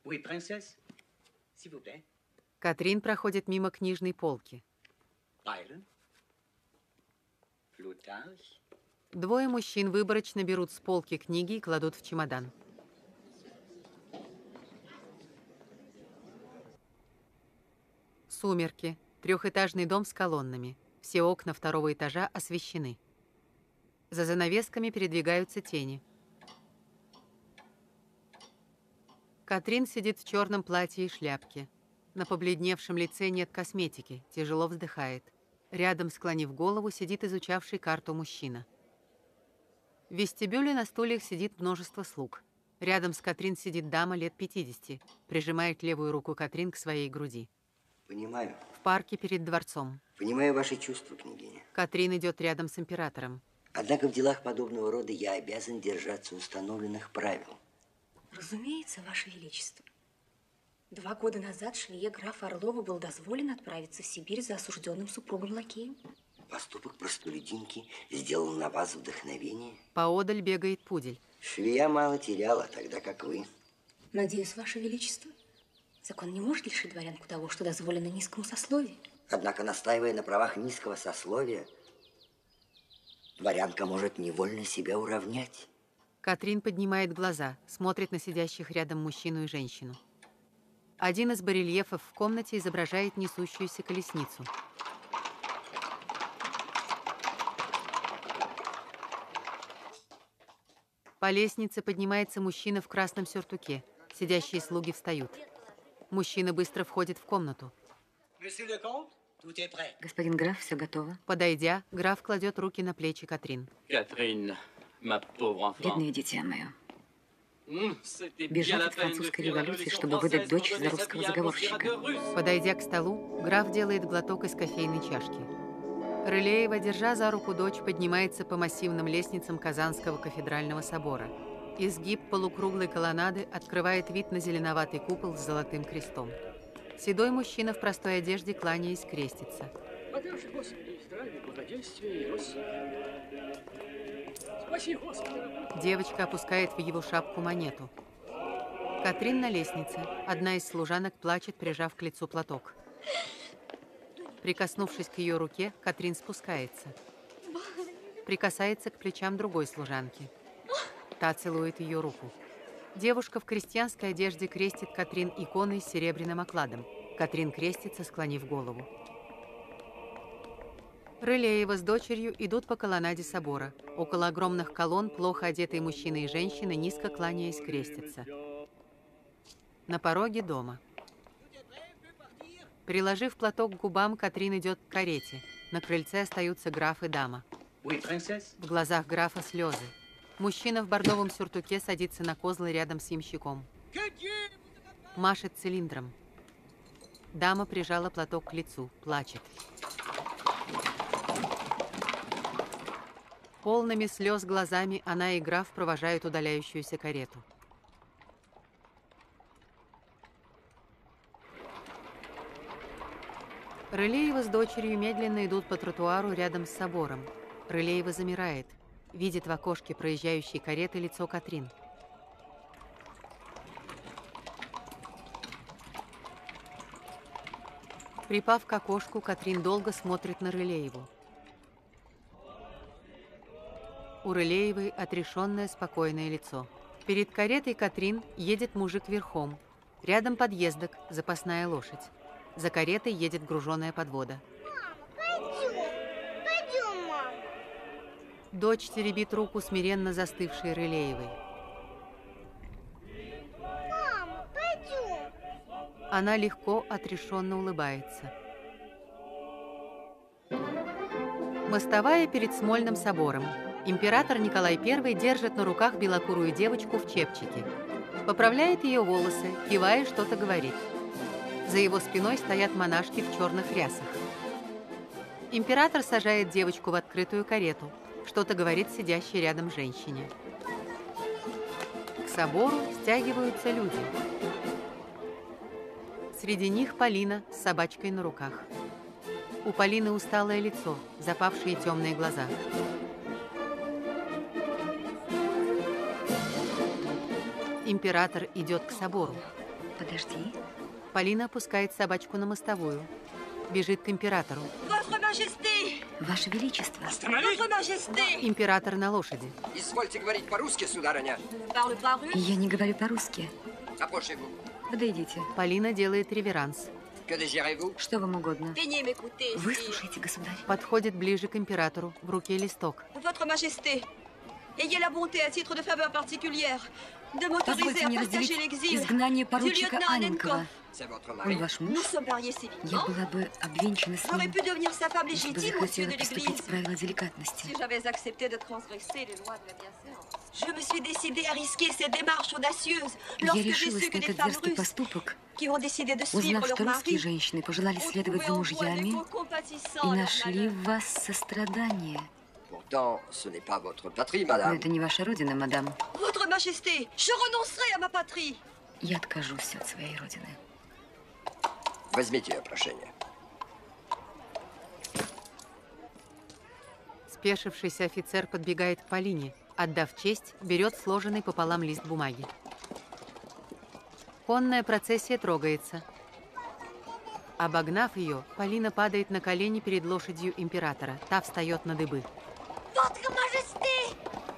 Катрин проходит мимо книжной полки. Двое мужчин выборочно берут с полки книги и кладут в чемодан. Сумерки. Трехэтажный дом с колоннами. Все окна второго этажа освещены. За занавесками передвигаются тени. Катрин сидит в черном платье и шляпке. На побледневшем лице нет косметики, тяжело вздыхает. Рядом, склонив голову, сидит изучавший карту мужчина. В вестибюле на стульях сидит множество слуг. Рядом с Катрин сидит дама лет пятидесяти, прижимает левую руку Катрин к своей груди. Понимаю. В парке перед дворцом. Понимаю ваши чувства, княгиня. Катрин идет рядом с императором. Однако в делах подобного рода я обязан держаться установленных правил. Разумеется, Ваше Величество. Два года назад швее графа Орлова был дозволен отправиться в Сибирь за осужденным супругом лакеем. Поступок простолюдинки сделал на вас вдохновение. Поодаль бегает пудель. Швея мало теряла, тогда как вы. Надеюсь, Ваше Величество, закон не может лишить дворянку того, что дозволено низкому сословию. Однако, настаивая на правах низкого сословия, дворянка может невольно себя уравнять. Катрин поднимает глаза, смотрит на сидящих рядом мужчину и женщину. Один из барельефов в комнате изображает несущуюся колесницу. По лестнице поднимается мужчина в красном сюртуке. Сидящие слуги встают. Мужчина быстро входит в комнату. Господин граф, все готово. Подойдя, граф кладет руки на плечи Катрин. Катрин, ма pauvre enfant. Бедное дитя мое. Бежать от французской революции, чтобы выдать дочь за русского заговорщика. Подойдя к столу, граф делает глоток из кофейной чашки. Рылеева, держа за руку дочь, поднимается по массивным лестницам Казанского кафедрального собора. Изгиб полукруглой колоннады открывает вид на зеленоватый купол с золотым крестом. Седой мужчина в простой одежде, кланяясь, крестится. Подальше, Господи, здравия, благоденствия и роста. Спаси, Господи. Девочка опускает в его шапку монету. Катрин на лестнице. Одна из служанок плачет, прижав к лицу платок. Прикоснувшись к ее руке, Катрин спускается. Прикасается к плечам другой служанки. Та целует ее руку. Девушка в крестьянской одежде крестит Катрин иконой с серебряным окладом. Катрин крестится, склонив голову. Рылеева с дочерью идут по колоннаде собора. Около огромных колонн плохо одетые мужчины и женщины, низко кланяясь, крестятся. На пороге дома. Приложив платок к губам, Катрин идет к карете. На крыльце остаются граф и дама. В глазах графа слезы. Мужчина в бордовом сюртуке садится на козлы рядом с ямщиком. Машет цилиндром. Дама прижала платок к лицу, плачет. Полными слез глазами она и граф провожают удаляющуюся карету. Рылеева с дочерью медленно идут по тротуару рядом с собором. Рылеева замирает, видит в окошке проезжающей кареты лицо Катрин. Припав к окошку, Катрин долго смотрит на Рылееву. У Рылеевой отрешенное, спокойное лицо. Перед каретой Катрин едет мужик верхом. Рядом подъездок, запасная лошадь. За каретой едет груженая подвода. Пойдем, пойдем, мам. Дочь теребит руку смиренно застывшей Рылеевой. Мам, пойдем. Она легко, отрешенно улыбается. Мостовая перед Смольным собором. Император Николай Первый держит на руках белокурую девочку в чепчике. Поправляет ее волосы, кивая, что-то говорит. За его спиной стоят монашки в черных рясах. Император сажает девочку в открытую карету. Что-то говорит сидящей рядом женщине. К собору стягиваются люди. Среди них Полина с собачкой на руках. У Полины усталое лицо, запавшие темные глаза. Император идет к собору. Подожди. Полина опускает собачку на мостовую. Бежит к императору. Ваше Величество. Император на лошади. Извольте говорить по-русски, сударыня. Я не говорю по-русски. Approchez-vous. Подойдите. Полина делает реверанс. Que désirez-vous? Что вам угодно. Выслушайте, государь. Подходит ближе к императору. В руке листок. Votre Majesté, ayez la bonté à titre de faveur particulière de m'autoriser Позвольте à мне partager разделить l'exil изгнание du поручика lieutenant Анненкова. Annenkov. Он ваш муж? Nous sommes mariés Я civilement. была бы обвенчана с J'aurais ним, pu devenir sa femme если бы légitime aux yeux захотела de поступить l'Église в правила деликатности. si j'avais accepté de transgresser les lois de la bienséance. Je me suis décidée à risquer cette démarche audacieuse Я lorsque j'ai решилась su que на des этот femmes дерзкий russes поступок, qui ont décidé de suivre узнав, leur что русские mari женщины пожелали ont следовать trouvé за en vous un мужьями écho compatissant и à leur нашли malheur. в вас сострадание. Pourtant, ce n'est pas votre patrie, Но madame. это не ваша родина, мадам. Votre Majesté, je renoncerai à ma patrie. Я откажусь от своей родины. Возьмите ее прошение. Спешившийся офицер подбегает к Полине. Отдав честь, берет сложенный пополам лист бумаги. Конная процессия трогается. Обогнав ее, Полина падает на колени перед лошадью императора. Та встает на дыбы. Votre Majesté!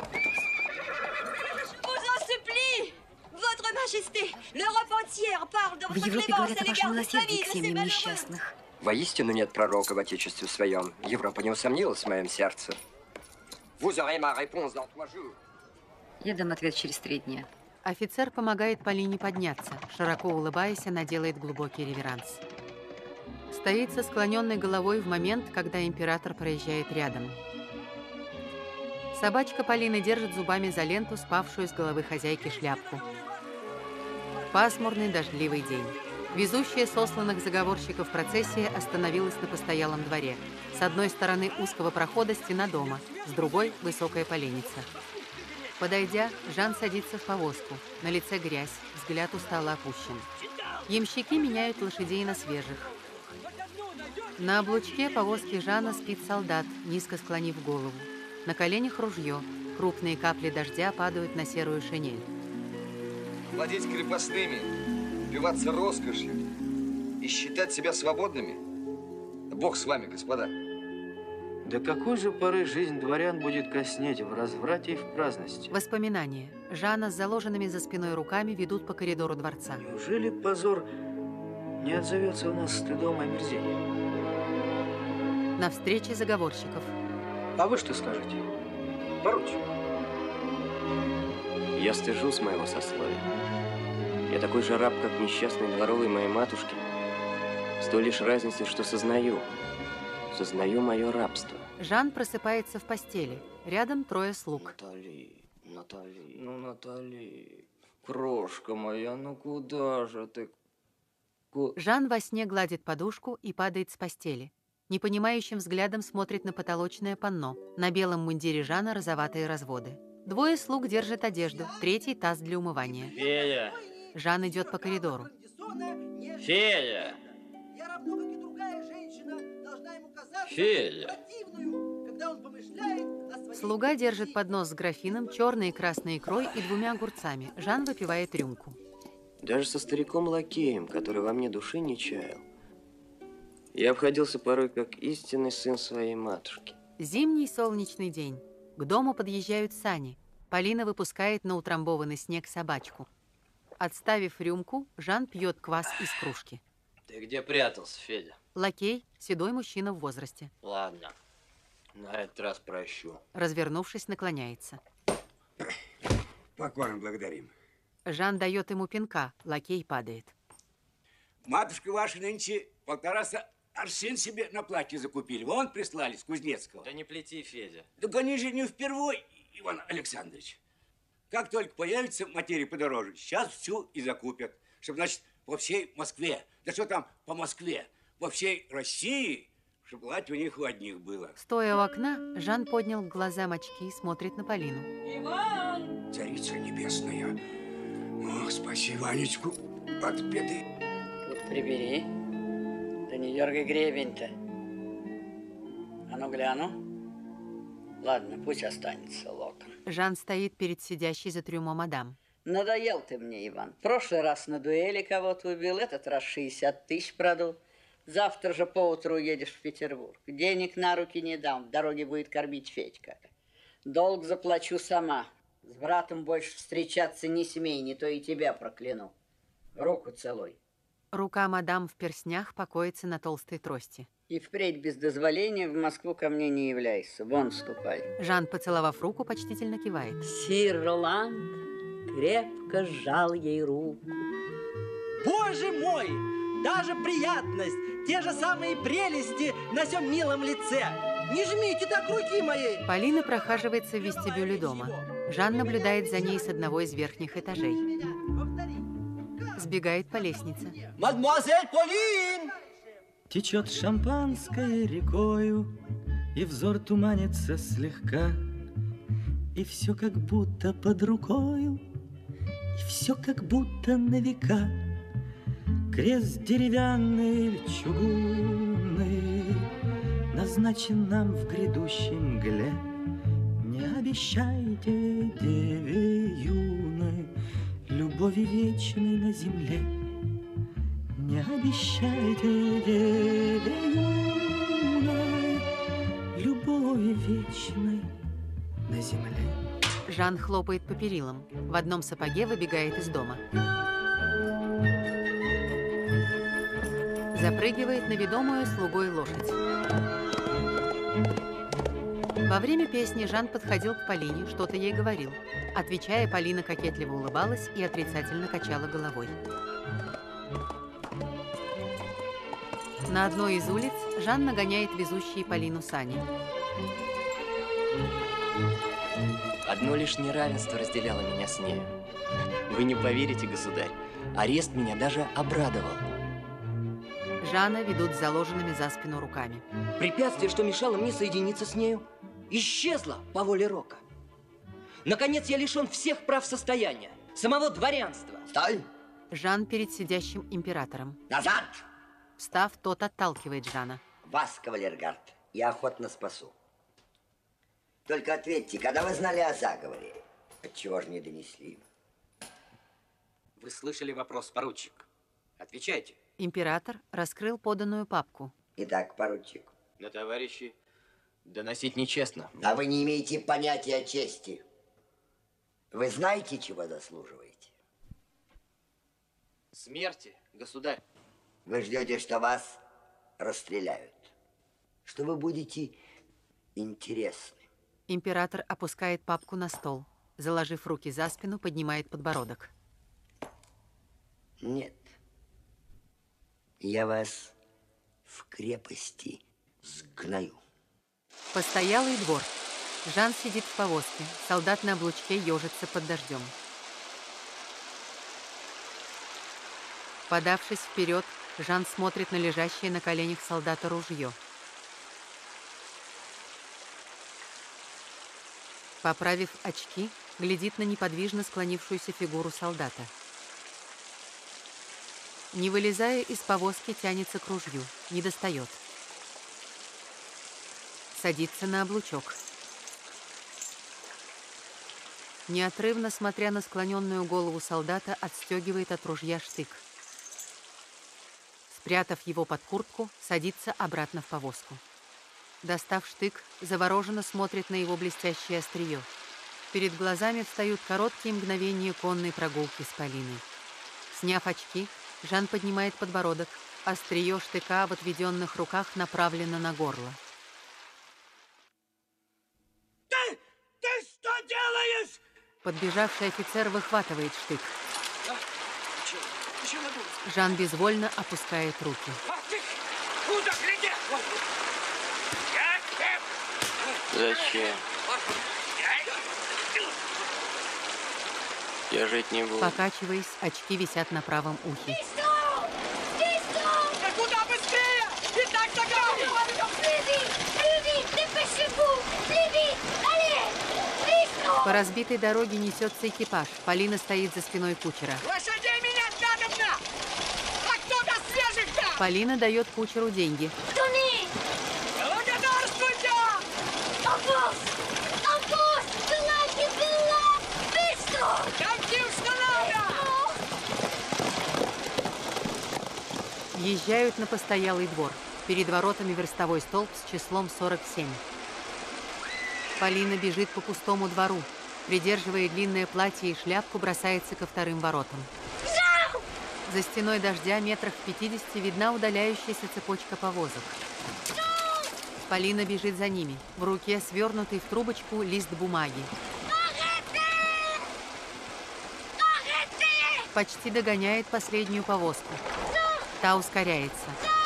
Je vous en supplie! Votre Majesté, l'Europe entière parle de В votre Европе clémence говорят à о вашем l'égard des милосердии familles к de ces семьям malheureux. несчастных. Воистину нет пророка в отечестве своем. Европа не усомнилась в моем сердце. Vous aurez ma réponse dans trois jours. Я дам ответ через три дня. Офицер помогает Полине подняться. Широко улыбаясь, она делает глубокий реверанс. Стоит со склоненной головой в момент, когда император проезжает рядом. Собачка Полины держит зубами за ленту, спавшую с головы хозяйки шляпку. Пасмурный дождливый день. Везущая сосланных заговорщиков процессия остановилась на постоялом дворе. С одной стороны узкого прохода стена дома, с другой – высокая поленница. Подойдя, Жан садится в повозку. На лице грязь, взгляд устало опущен. Ямщики меняют лошадей на свежих. На облучке повозки Жана спит солдат, низко склонив голову. На коленях ружье. Крупные капли дождя падают на серую шинель. Владеть крепостными, упиваться роскошью и считать себя свободными? Бог с вами, господа. До какой же поры жизнь дворян будет коснеть в разврате и в праздности? Воспоминания. Жана с заложенными за спиной руками ведут по коридору дворца. Неужели позор не отзовется у нас стыдом и омерзением? На встрече заговорщиков. А вы что скажете? Поручик. Я стыжусь моего сословия. Я такой же раб, как несчастный дворовый моей матушки. С той лишь разницей, что сознаю. Сознаю мое рабство. Жан просыпается в постели. Рядом трое слуг. Натали, Натали, ну, Натали, крошка моя, ну куда же ты? Ку... Жан во сне гладит подушку и падает с постели. Непонимающим взглядом смотрит на потолочное панно. На белом мундире Жана розоватые разводы. Двое слуг держат одежду, третий таз для умывания. Федя! Жан идет по коридору. Федя! Я равно, как и другая женщина, должна ему казаться Федя! противную, когда он помышляет о своей... Слуга держит поднос с графином, черной и красной икрой и двумя огурцами. Жан выпивает рюмку. Даже со стариком-лакеем, который во мне души не чаял, я обходился порой как истинный сын своей матушки. Зимний солнечный день. К дому подъезжают сани. Полина выпускает на утрамбованный снег собачку. Отставив рюмку, Жан пьет квас из кружки. Ты где прятался, Федя? Лакей, седой мужчина в возрасте. Ладно, на этот раз прощу. Развернувшись, наклоняется. Покорно благодарим. Жан дает ему пинка, лакей падает. Матушка ваша нынче полтораста аршин себе на платье закупили. Вон прислали с Кузнецкого. Да не плети, Федя. Так они же не впервой, Иван Александрович. Как только появится материя подороже, сейчас всю и закупят. Чтобы, значит, по всей Москве, да что там по Москве, во всей России, чтобы платье у них у одних было. Стоя у окна, Жан поднял к глазам очки и смотрит на Полину. Иван! Царица небесная, ох, спаси Ванечку от беды. Прибери. Да не дергай гребень-то. А ну гляну. Ладно, пусть останется локон. Жан стоит перед сидящей за трюмо мадам. Надоел ты мне, Иван. В прошлый раз на дуэли кого-то убил, этот раз шестьдесят тысяч продул. Завтра же поутру уедешь в Петербург. Денег на руки не дам, в дороге будет кормить Федька. Долг заплачу сама. С братом больше встречаться не смей, не то и тебя прокляну. Руку целуй. Рука мадам в перстнях покоится на толстой трости. И впредь без дозволения в Москву ко мне не являйся. Вон ступай. Жан, поцеловав руку, почтительно кивает. Сир Роланд крепко сжал ей руку. Боже мой! Даже приятность, те же самые прелести на сём милом лице. Не жмите так руки моей! Полина прохаживается в вестибюле дома. Жан наблюдает за ней с одного из верхних этажей. Сбегает по лестнице. Мадемуазель Полин! Течет шампанское рекою, и взор туманится слегка, и все как будто под рукою, и все как будто на века. Крест деревянный или чугунный назначен нам в грядущей мгле. Не обещайте деве юной любови вечной на земле. Не обещайте деве юной любови вечной на земле. Жан хлопает по перилам. В одном сапоге выбегает из дома. Запрыгивает на ведомую слугой лошадь. Во время песни Жан подходил к Полине, что-то ей говорил. Отвечая, Полина кокетливо улыбалась и отрицательно качала головой. На одной из улиц Жан нагоняет везущие Полину сани. Одно лишь неравенство разделяло меня с нею. Вы не поверите, государь, арест меня даже обрадовал. Жана ведут с заложенными за спину руками. Препятствие, что мешало мне соединиться с нею, исчезло по воле рока. Наконец я лишен всех прав состояния, самого дворянства. Стой! Жан перед сидящим императором. Назад! Встав, тот отталкивает Жана. Вас, кавалергард, я охотно спасу. Только ответьте, когда вы знали о заговоре, отчего же не донесли? Вы слышали вопрос, поручик? Отвечайте. Император раскрыл поданную папку. Итак, поручик. На товарищи доносить нечестно. А вы не имеете понятия о чести. Вы знаете, чего заслуживаете? Смерти, государь. Вы ждете, что вас расстреляют. Что вы будете интересны. Император опускает папку на стол. Заложив руки за спину, поднимает подбородок. Нет. Я вас в крепости сгною. Постоялый двор. Жан сидит в повозке. Солдат на облучке ежится под дождем. Подавшись вперед, Жан смотрит на лежащее на коленях солдата ружье. Поправив очки, глядит на неподвижно склонившуюся фигуру солдата. Не вылезая из повозки, тянется к ружью, не достает. Садится на облучок. Неотрывно, смотря на склоненную голову солдата, отстегивает от ружья штык. Спрятав его под куртку, садится обратно в повозку. Достав штык, завороженно смотрит на его блестящее острие. Перед глазами встают короткие мгновения конной прогулки с Полиной. Сняв очки, Жан поднимает подбородок. Острие штыка в отведенных руках направлено на горло. Ты! Ты что делаешь? Подбежавший офицер выхватывает штык. Жан безвольно опускает руки. Куда глядишь? Зачем? Я жить не буду. Покачиваясь, очки висят на правом ухе. Да куда быстрее? И так догоним! По разбитой дороге несется экипаж. Полина стоит за спиной кучера. Лошадей менять надобно! А кто даст свежих-то? Полина дает кучеру деньги. Благодарствуйте! Авось! Авось! Была не была! Быстро! Каким что надо! Въезжают на постоялый двор. Перед воротами верстовой столб с числом сорок семь. Полина бежит по пустому двору. Придерживая длинное платье и шляпку, бросается ко вторым воротам. За стеной дождя метрах в пятидесяти видна удаляющаяся цепочка повозок. Полина бежит за ними. В руке свернутый в трубочку лист бумаги. Почти догоняет последнюю повозку. Та ускоряется.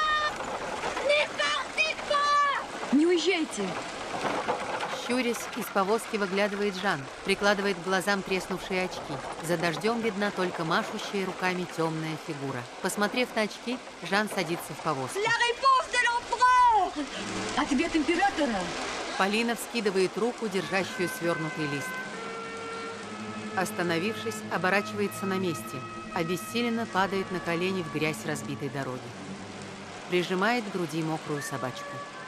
Не уезжайте! Щурясь, из повозки выглядывает Жан, прикладывает к глазам треснувшие очки. За дождем видна только машущая руками темная фигура. Посмотрев на очки, Жан садится в повозку. Ответ императора! Полина вскидывает руку, держащую свернутый лист. Остановившись, оборачивается на месте. Обессиленно падает на колени в грязь разбитой дороги. Прижимает к груди мокрую собачку.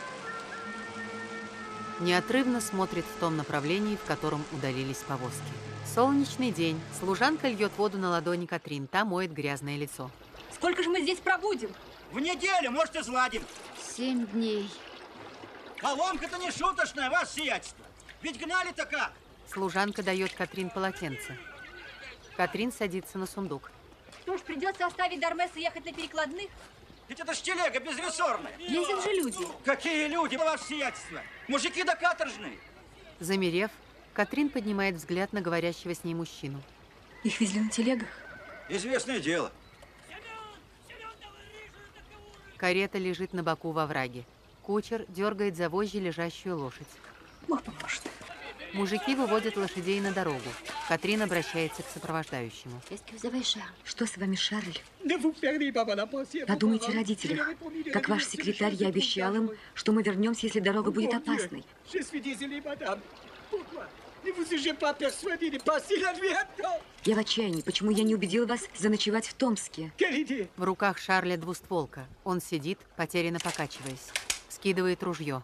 Неотрывно смотрит в том направлении, в котором удалились повозки. Солнечный день. Служанка льет воду на ладони Катрин. Та моет грязное лицо. Сколько же мы здесь пробудем? В неделю, может, изладим. Семь дней. Коломка-то не шуточная, ваше сиятельство. Ведь гнали-то как? Служанка дает Катрин полотенце. Катрин садится на сундук. Что ж, придется оставить Дармеса ехать на перекладных? Ведь это ж телега безрессорная. Ездят же люди. Какие люди, ваше сиятельство? Мужики да каторжные. Замерев, Катрин поднимает взгляд на говорящего с ней мужчину. Их везли на телегах? Известное дело. Карета лежит на боку во враге. Кучер дергает за вожжи лежащую лошадь. Бог поможет. Мужики выводят лошадей на дорогу. Катрин обращается к сопровождающему. Что с вами, Шарль? Подумайте о родителях. Как ваш секретарь, я обещал им, что мы вернемся, если дорога будет опасной. Я в отчаянии. Почему я не убедил вас заночевать в Томске? В руках Шарля двустволка. Он сидит, потерянно покачиваясь. Скидывает ружье.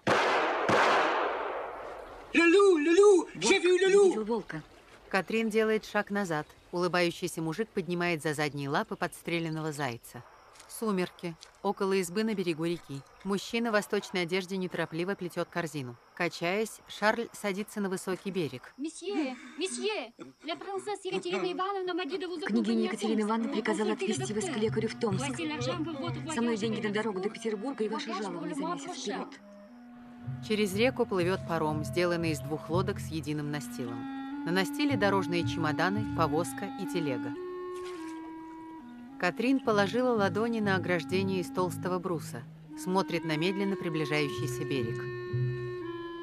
Люлю, Люлю, живи, Люлю! Видел волка. Катрин делает шаг назад. Улыбающийся мужик поднимает за задние лапы подстреленного зайца. Сумерки. Около избы на берегу реки. Мужчина в восточной одежде неторопливо плетет корзину. Качаясь, Шарль садится на высокий берег. Месье, месье, la princesse Екатерина Ивановна m'a dit de vous Княгиня Екатерина Ивановна приказала отвезти вас к лекарю в Томск. Со мной деньги на дорогу до Петербурга и ваше жалование за месяц вперед. Через реку плывет паром, сделанный из двух лодок с единым настилом. На настиле дорожные чемоданы, повозка и телега. Катрин положила ладони на ограждение из толстого бруса, смотрит на медленно приближающийся берег.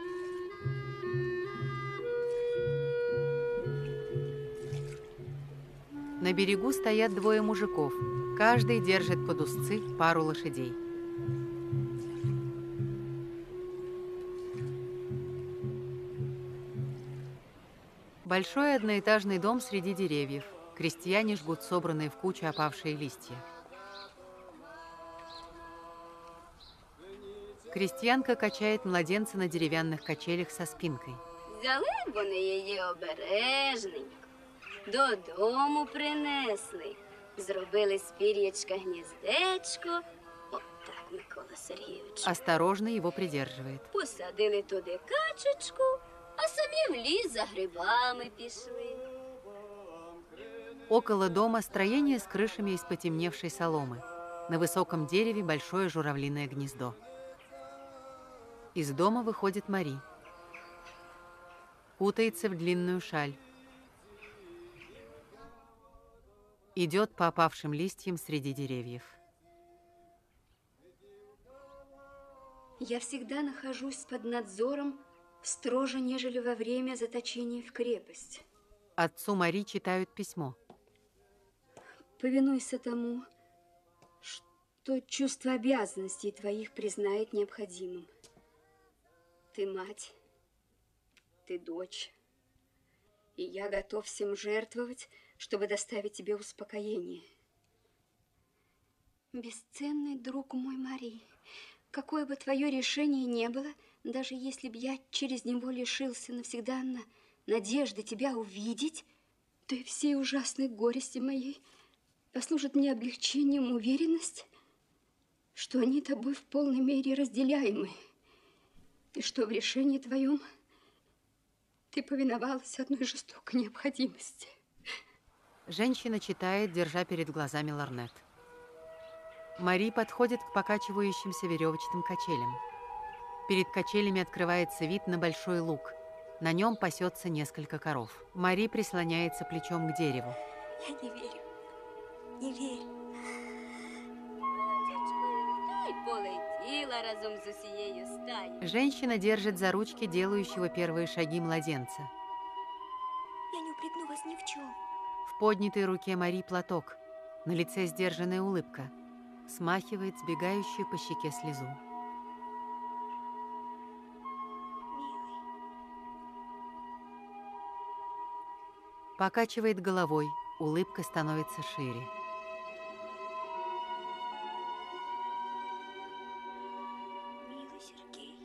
На берегу стоят двое мужиков. Каждый держит под узцы пару лошадей. Большой одноэтажный дом среди деревьев. Крестьяне жгут собранные в кучу опавшие листья. Крестьянка качает младенца на деревянных качелях со спинкой. Взяли вони її обережненько, додому принесли, зробили з пір'ячка гніздечко, отак, Микола Сергійович. Осторожно его придерживает. Посадили туди качечку, а самі в ліс за грибами пішли. Около дома строение с крышами из потемневшей соломы. На высоком дереве большое журавлиное гнездо. Из дома выходит Мари. Кутается в длинную шаль. Идет по опавшим листьям среди деревьев. Я всегда нахожусь под надзором строже, нежели во время заточения в крепость. Отцу Мари читают письмо. Повинуйся тому, что чувство обязанностей твоих признает необходимым. Ты мать, ты дочь, и я готов всем жертвовать, чтобы доставить тебе успокоение. Бесценный друг мой Мари, какое бы твое решение ни было, даже если бы я через него лишился навсегда на надежды тебя увидеть, то и всей ужасной горести моей послужит мне облегчением уверенность, что они тобой в полной мере разделяемы, и что в решении твоем ты повиновалась одной жестокой необходимости. Женщина читает, держа перед глазами лорнет. Мари подходит к покачивающимся веревочным качелям. Перед качелями открывается вид на большой луг. На нем пасется несколько коров. Мари прислоняется плечом к дереву. Я не верю. Не верю. Й полетіла разом з усією стаєю. Женщина держит за ручки делающего первые шаги младенца. Я не упрекну вас ни в чем. В поднятой руке Мари платок. На лице сдержанная улыбка. Смахивает сбегающую по щеке слезу. Покачивает головой. Улыбка становится шире. Милый Сергей.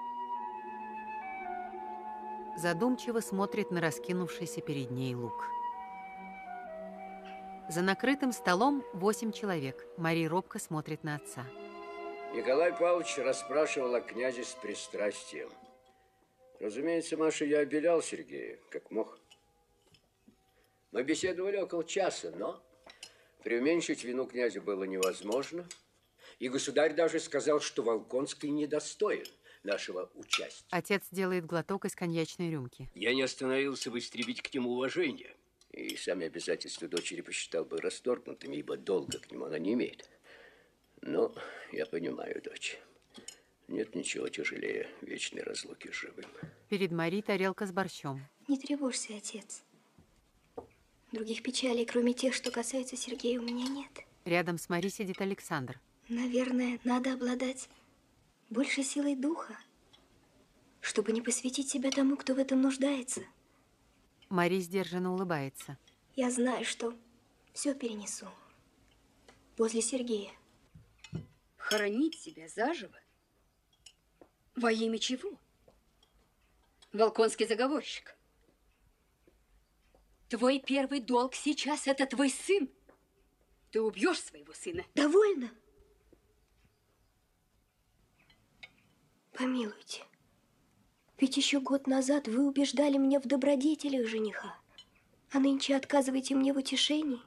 Задумчиво смотрит на раскинувшийся перед ней луг. За накрытым столом восемь человек. Мари робко смотрит на отца. Николай Павлович расспрашивал о князе с пристрастием. Разумеется, Маша, я обелял Сергея, как мог. Мы беседовали около часа, но преуменьшить вину князя было невозможно. И государь даже сказал, что Волконский недостоин нашего участия. Отец делает глоток из коньячной рюмки. Я не остановился бы истребить к нему уважение. И сами обязательства дочери посчитал бы расторгнутыми, ибо долга к нему она не имеет. Но я понимаю, дочь. Нет ничего тяжелее вечной разлуки с живым. Перед Мари тарелка с борщом. Не тревожься, отец. Других печалей, кроме тех, что касаются Сергея, у меня нет. Рядом с Мари сидит Александр. Наверное, надо обладать большей силой духа, чтобы не посвятить себя тому, кто в этом нуждается. Мари сдержанно улыбается. Я знаю, что все перенесу. Возле Сергея. Хоронить себя заживо? Во имя чего? Волконский заговорщик. Твой первый долг сейчас – это твой сын. Ты убьешь своего сына. Довольно? Помилуйте. Ведь еще год назад вы убеждали меня в добродетелях жениха, а нынче отказываете мне в утешении.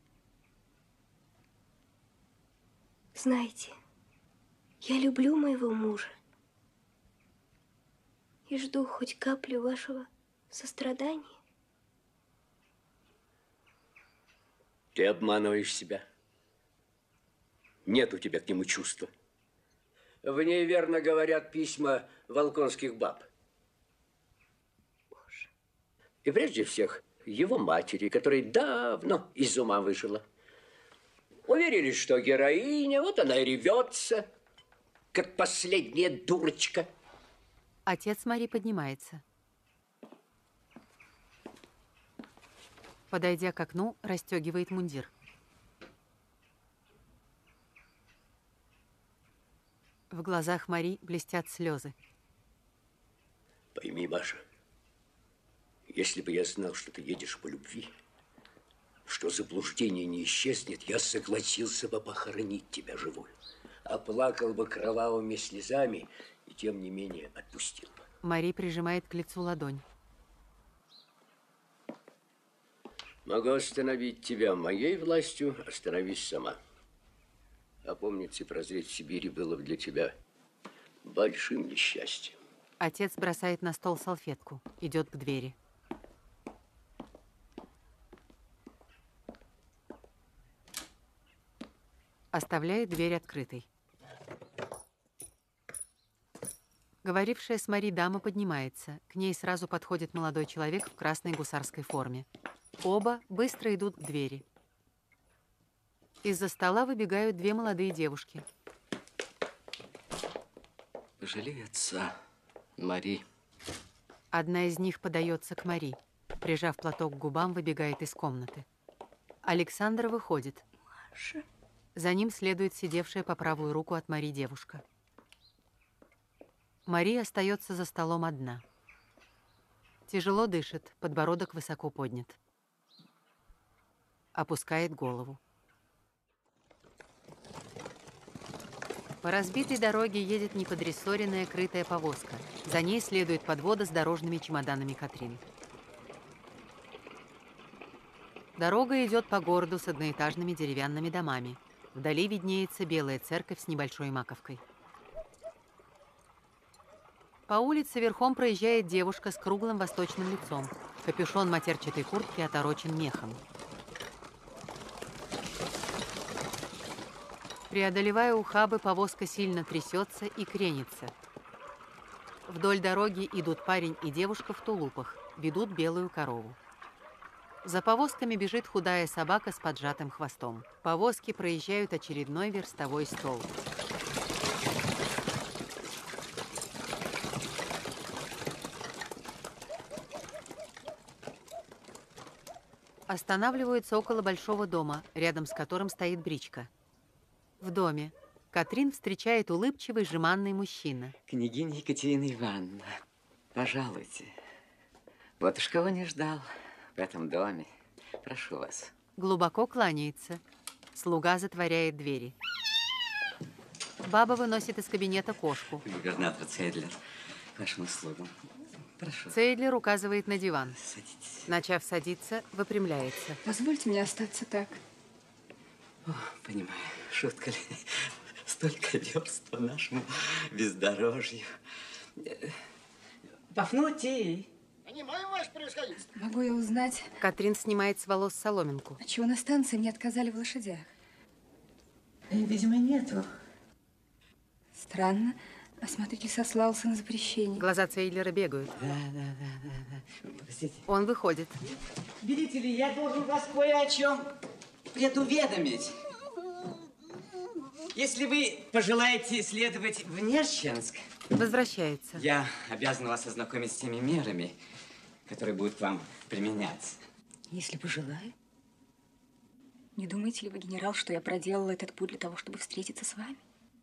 Знаете, я люблю моего мужа и жду хоть каплю вашего сострадания. Ты обманываешь себя. Нет у тебя к нему чувства. В ней, верно говорят, письма волконских баб. Боже. И прежде всех, его матери, которая давно из ума выжила. Уверили, что героиня, вот она и ревется, как последняя дурочка. Отец Мари поднимается. Подойдя к окну, расстегивает мундир. В глазах Мари блестят слезы. Пойми, Маша, если бы я знал, что ты едешь по любви, что заблуждение не исчезнет, я согласился бы похоронить тебя живую. Оплакал бы кровавыми слезами и, тем не менее, отпустил бы. Мари прижимает к лицу ладонь. Могу остановить тебя моей властью, остановись сама. Опомниться и прозреть в Сибири было бы для тебя большим несчастьем. Отец бросает на стол салфетку, идет к двери. Оставляет дверь открытой. Говорившая с Мари дама поднимается. К ней сразу подходит молодой человек в красной гусарской форме. Оба быстро идут к двери. Из-за стола выбегают две молодые девушки. Пожалей отца, Мари. Одна из них подается к Мари. Прижав платок к губам, выбегает из комнаты. Александр выходит. Маша. За ним следует сидевшая по правую руку от Мари девушка. Мари остается за столом одна. Тяжело дышит, подбородок высоко поднят. Опускает голову. По разбитой дороге едет неподрессоренная крытая повозка. За ней следует подвода с дорожными чемоданами Катрин. Дорога идет по городу с одноэтажными деревянными домами. Вдали виднеется белая церковь с небольшой маковкой. По улице верхом проезжает девушка с круглым восточным лицом. Капюшон матерчатой куртки оторочен мехом. Преодолевая ухабы, повозка сильно трясется и кренится. Вдоль дороги идут парень и девушка в тулупах, ведут белую корову. За повозками бежит худая собака с поджатым хвостом. Повозки проезжают очередной верстовой столб. Останавливаются около большого дома, рядом с которым стоит бричка. В доме Катрин встречает улыбчивый, жеманный мужчина. Княгиня Екатерина Ивановна, пожалуйте. Вот уж кого не ждал в этом доме. Прошу вас. Глубоко кланяется. Слуга затворяет двери. Баба выносит из кабинета кошку. Губернатор Цейдлер, к вашим услугам. Прошу. Цейдлер указывает на диван. Садитесь. Начав садиться, выпрямляется. Позвольте мне остаться так. О, понимаю, шутка ли. Столько верст по нашему бездорожью. Пафнутий! Понимаю, ваше превосходительство. Могу я узнать, Катрин снимает с волос соломинку. отчего на станции мне отказали в лошадях? Видимо, нету. Странно. Осмотритель сослался на запрещение. Глаза Цейдлера бегают. Да, да, да, да, да. Простите. Он выходит. Видите ли, я должен вас кое о чем предуведомить. Если вы пожелаете следовать в Нерчинск, возвращается. Я обязан вас ознакомить с теми мерами, которые будут к вам применяться. Если пожелаю. Не думаете ли вы, генерал, что я проделала этот путь для того, чтобы встретиться с вами?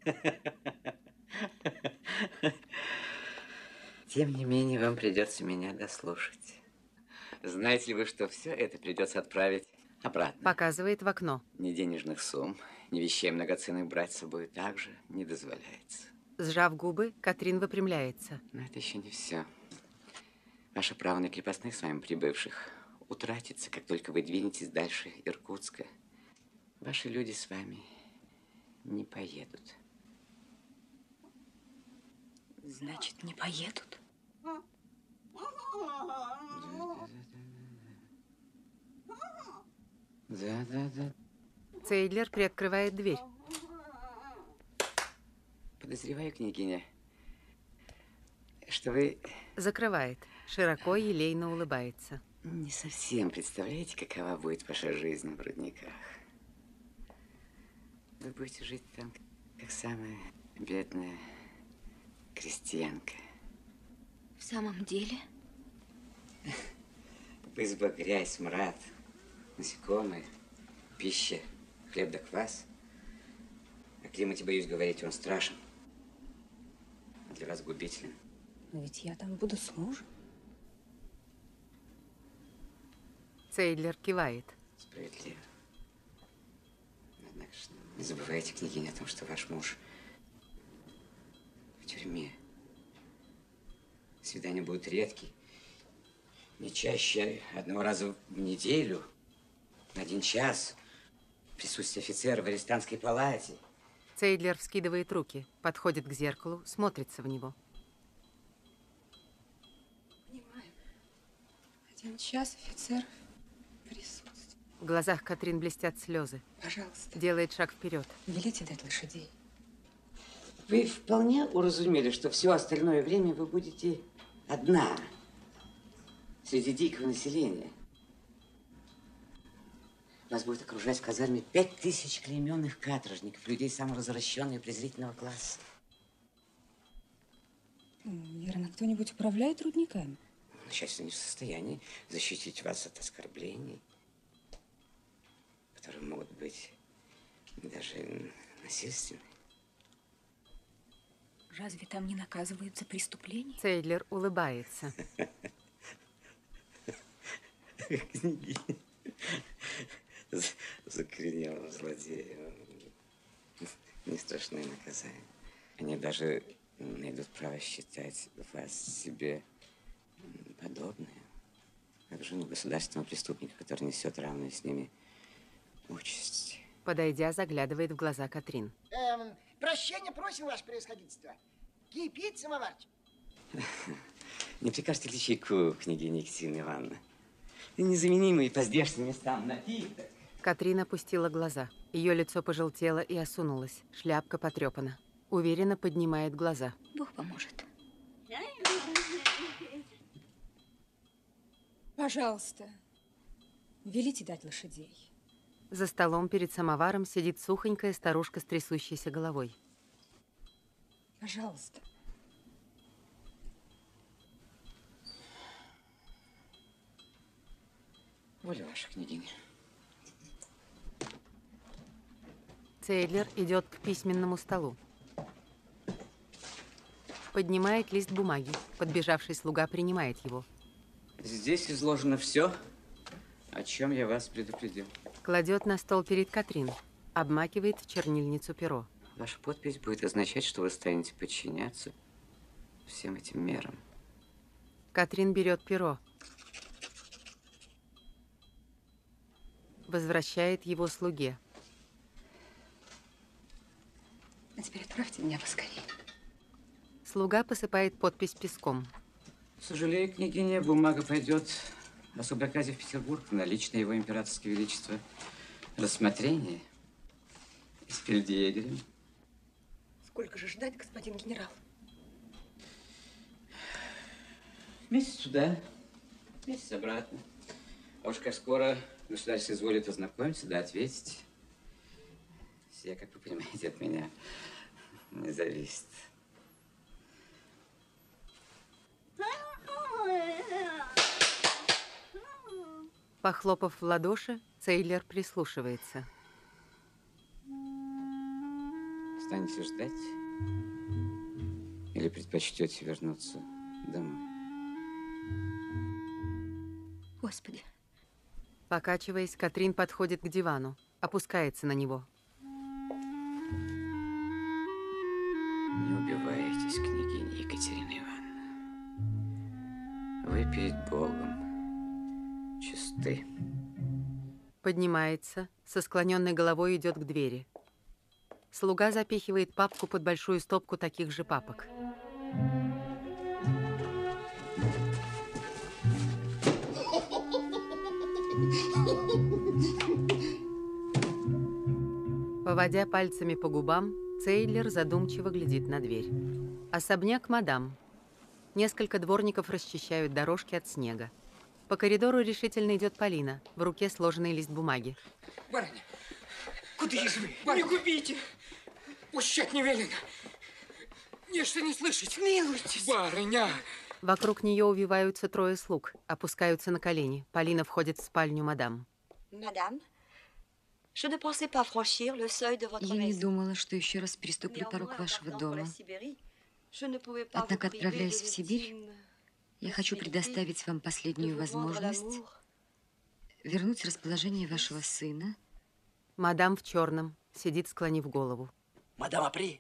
Тем не менее, вам придется меня дослушать. Знаете ли вы, что все это придется отправить обратно? Показывает в окно. Ни денежных сумм, ни вещей многоценных брать с собой также не дозволяется. Сжав губы, Катрин выпрямляется. Но это еще не все. Ваше право на крепостных с вами прибывших утратится, как только вы двинетесь дальше Иркутска. Ваши люди с вами не поедут. Значит, не поедут? Да, да, да. Цейдлер приоткрывает дверь. Подозреваю, княгиня, что вы... Закрывает. Широко и елейно улыбается. Не совсем представляете, какова будет ваша жизнь в рудниках. Вы будете жить там, как самая бедная крестьянка. В самом деле? В избах грязь, смрад, насекомые, пища, хлеб да квас. О климате, боюсь говорить, он страшен. А для вас губителен. Но ведь я там буду с мужем. Цейдлер кивает. Справедливо. Однако же не забывайте, княгиня, о том, что ваш муж в тюрьме. Свидания будут редкие. Не чаще одного раза в неделю, на один час, в присутствии офицера в арестантской палате. Цейдлер вскидывает руки, подходит к зеркалу, смотрится в него. Понимаю. Один час офицер присутствует. В глазах Катрин блестят слезы. Пожалуйста. Делает шаг вперед. Велите дать лошадей. Вы вполне уразумели, что все остальное время вы будете одна, среди дикого населения. Вас будет окружать в казарме пять тысяч клейменных каторжников, людей самого развращенного и презрительного класса. Верно, кто-нибудь управляет рудниками? К счастью, не в состоянии защитить вас от оскорблений, которые могут быть даже насильственны. Разве там не наказывают за преступления? Цейдлер улыбается. Княгиня. Закоренелым злодеям. Не страшное наказание. Они даже найдут право считать вас себе подобные. Как жену государственного преступника, который несет равную с ними участь. Подойдя, заглядывает в глаза Катрин. Эм, прощения просим, ваше превосходительство. Кипит самоварчик. Не прикажете ли чайку, княгиня Екатерина Ивановна? Незаменимый по здешним местам напиток. Катрин опустила глаза. Ее лицо пожелтело и осунулось. Шляпка потрепана. Уверенно поднимает глаза. Бог поможет. Пожалуйста, велите дать лошадей. За столом перед самоваром сидит сухонькая старушка с трясущейся головой. Пожалуйста. Воля ваша, княгиня. Цейдлер идет к письменному столу. Поднимает лист бумаги. Подбежавший слуга принимает его. Здесь изложено все, о чем я вас предупредил. Кладет на стол перед Катрин. Обмакивает в чернильницу перо. Ваша подпись будет означать, что вы станете подчиняться всем этим мерам. Катрин берет перо. Возвращает его слуге. А теперь отправьте меня поскорее. Слуга посыпает подпись песком. Сожалею, княгиня, бумага пойдет особой оказе в Петербург на личное его императорское величество рассмотрение с фельдъегерем. Сколько же ждать, господин генерал? Месяц туда, месяц обратно. А уж как скоро государь соизволит ознакомиться, да ответить. Все, как вы понимаете, от меня не зависит. Похлопав в ладоши, Цейдлер прислушивается. Станете ждать? Или предпочтете вернуться домой? Господи. Покачиваясь, Катрин подходит к дивану, опускается на него. Не убивайтесь, княгиня Екатерина Ивановна. Вы перед Богом чисты. Поднимается, со склоненной головой идет к двери. Слуга запихивает папку под большую стопку таких же папок. Поводя пальцами по губам, Цейдлер задумчиво глядит на дверь. Особняк мадам. Несколько дворников расчищают дорожки от снега. По коридору решительно идет Полина. В руке сложенный лист бумаги. Барыня, куда же вы? Барыня. Не губите! Пущать не велено. Нечто не слышать. Милуйтесь. Барыня! Вокруг нее увиваются трое слуг, опускаются на колени. Полина входит в спальню мадам. Мадам, je ne pensais pas franchir le seuil de votre Я не maison. думала, что еще раз переступлю порог вашего дома. Однако, отправляясь в Сибирь, я хочу предоставить вам последнюю возможность вернуть расположение вашего сына. Мадам в черном сидит, склонив голову. Мадам Апри,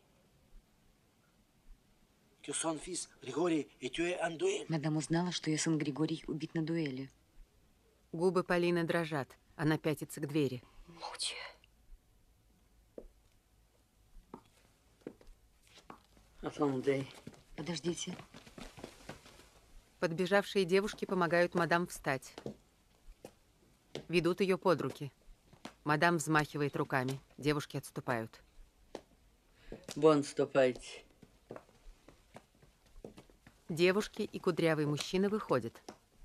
que son fils Григорий est tué en duel. Мадам узнала, что ее сын Григорий убит на дуэли. Губы Полины дрожат. Она пятится к двери. Подождите. Подбежавшие девушки помогают мадам встать. Ведут ее под руки. Мадам взмахивает руками. Девушки отступают. Вон, ступайте. Девушки и кудрявый мужчина выходят.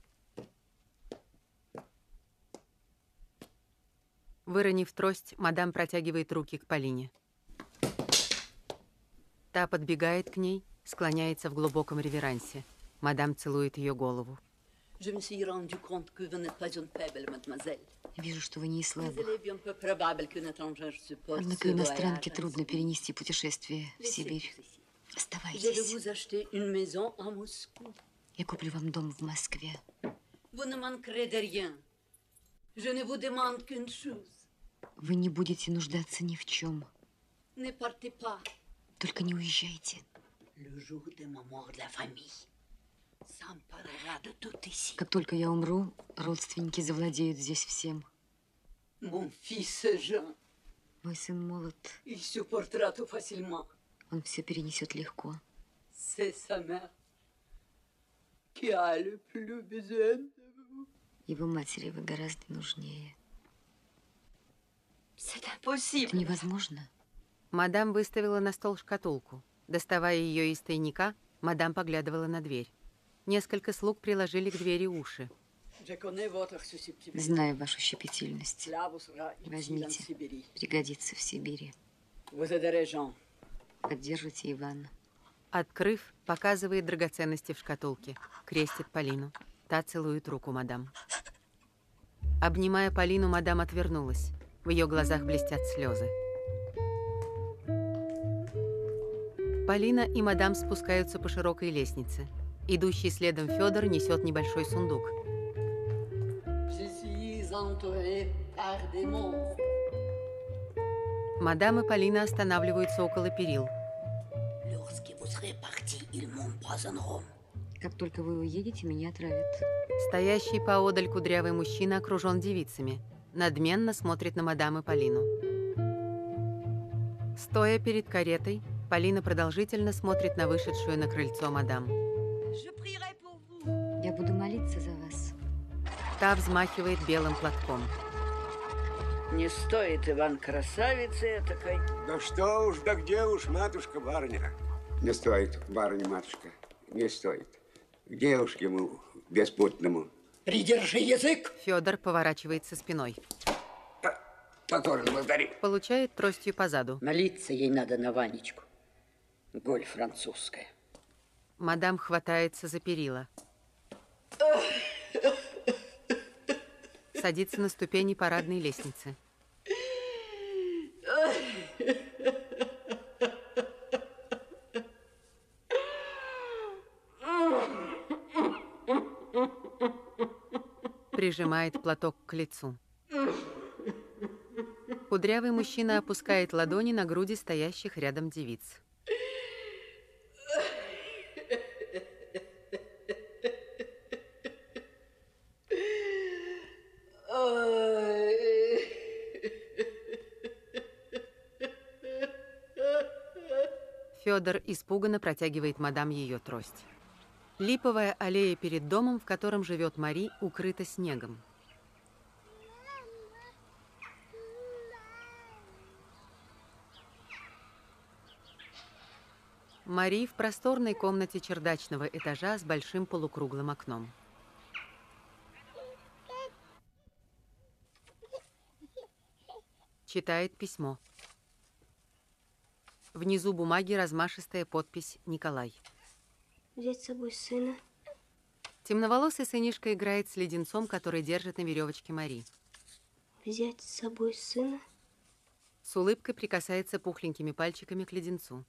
Выронив трость, мадам протягивает руки к Полине. Та подбегает к ней, склоняется в глубоком реверансе. Мадам целует ее голову. Je me suis rendu compte que vous n'êtes pas une faible, mademoiselle. Вижу, что вы не из слабых. Il est bien peu probable qu'une étrangère supporte Однако ce иностранке voyage. трудно перенести путешествие в Сибирь. Je vais Оставайтесь. vous acheter une maison à Moscou. Я куплю вам дом в Москве. Vous ne manquerez de rien. Je ne vous demande qu'une chose. Вы не будете нуждаться ни в чем. Ne partez pas. Только не уезжайте. Le jour de ma mort, la famille s'emparera de tout ici. Как только я умру, родственники завладеют здесь всем. Mon fils Jean, Мой сын молод. il supportera tout facilement. Он все перенесет легко. C'est sa mère qui a le plus besoin de vous. Его матери вы гораздо нужнее. C'est impossible. Это невозможно. Мадам выставила на стол шкатулку. Доставая ее из тайника, мадам поглядывала на дверь. Несколько слуг приложили к двери уши. Je connais votre susceptibilité. Знаю вашу щепетильность. Cela vous sera utile en Возьмите. Sibérie. Пригодится в Сибири. Vous aiderez Jean. Поддержите Ивана. Открыв, показывает драгоценности в шкатулке. Крестит Полину. Та целует руку мадам. Обнимая Полину, мадам отвернулась. В ее глазах блестят слезы. Полина и мадам спускаются по широкой лестнице. Идущий следом Федор несет небольшой сундук. Je suis entourée par des monstres. Мадам и Полина останавливаются около перил. Lorsque vous serez partis, ils m'empoisonneront. Как только вы уедете, меня отравят. Стоящий поодаль кудрявый мужчина окружен девицами. Надменно смотрит на мадам и Полину. Стоя перед каретой, Полина продолжительно смотрит на вышедшую на крыльцо мадам. Я буду молиться за вас. Та взмахивает белым платком. Не стоит, Иван, красавицы этакой. Да что уж, да где уж, матушка-барыня. Не стоит, барыня-матушка, не стоит. Где уж ему, беспутному? Придержи язык! Федор поворачивается спиной. Покорно благодарю. Получает тростью по заду. Молиться ей надо на Ванечку. Голь французская. Мадам хватается за перила. Садится на ступени парадной лестницы. Прижимает платок к лицу. Кудрявый мужчина опускает ладони на груди стоящих рядом девиц. Федор испуганно протягивает мадам ее трость. Липовая аллея перед домом, в котором живет Мари, укрыта снегом. Мари в просторной комнате чердачного этажа с большим полукруглым окном. Читает письмо. Внизу бумаги размашистая подпись «Николай». Взять с собой сына. Темноволосый сынишка играет с леденцом, который держит на веревочке Мари. Взять с собой сына. С улыбкой прикасается пухленькими пальчиками к леденцу.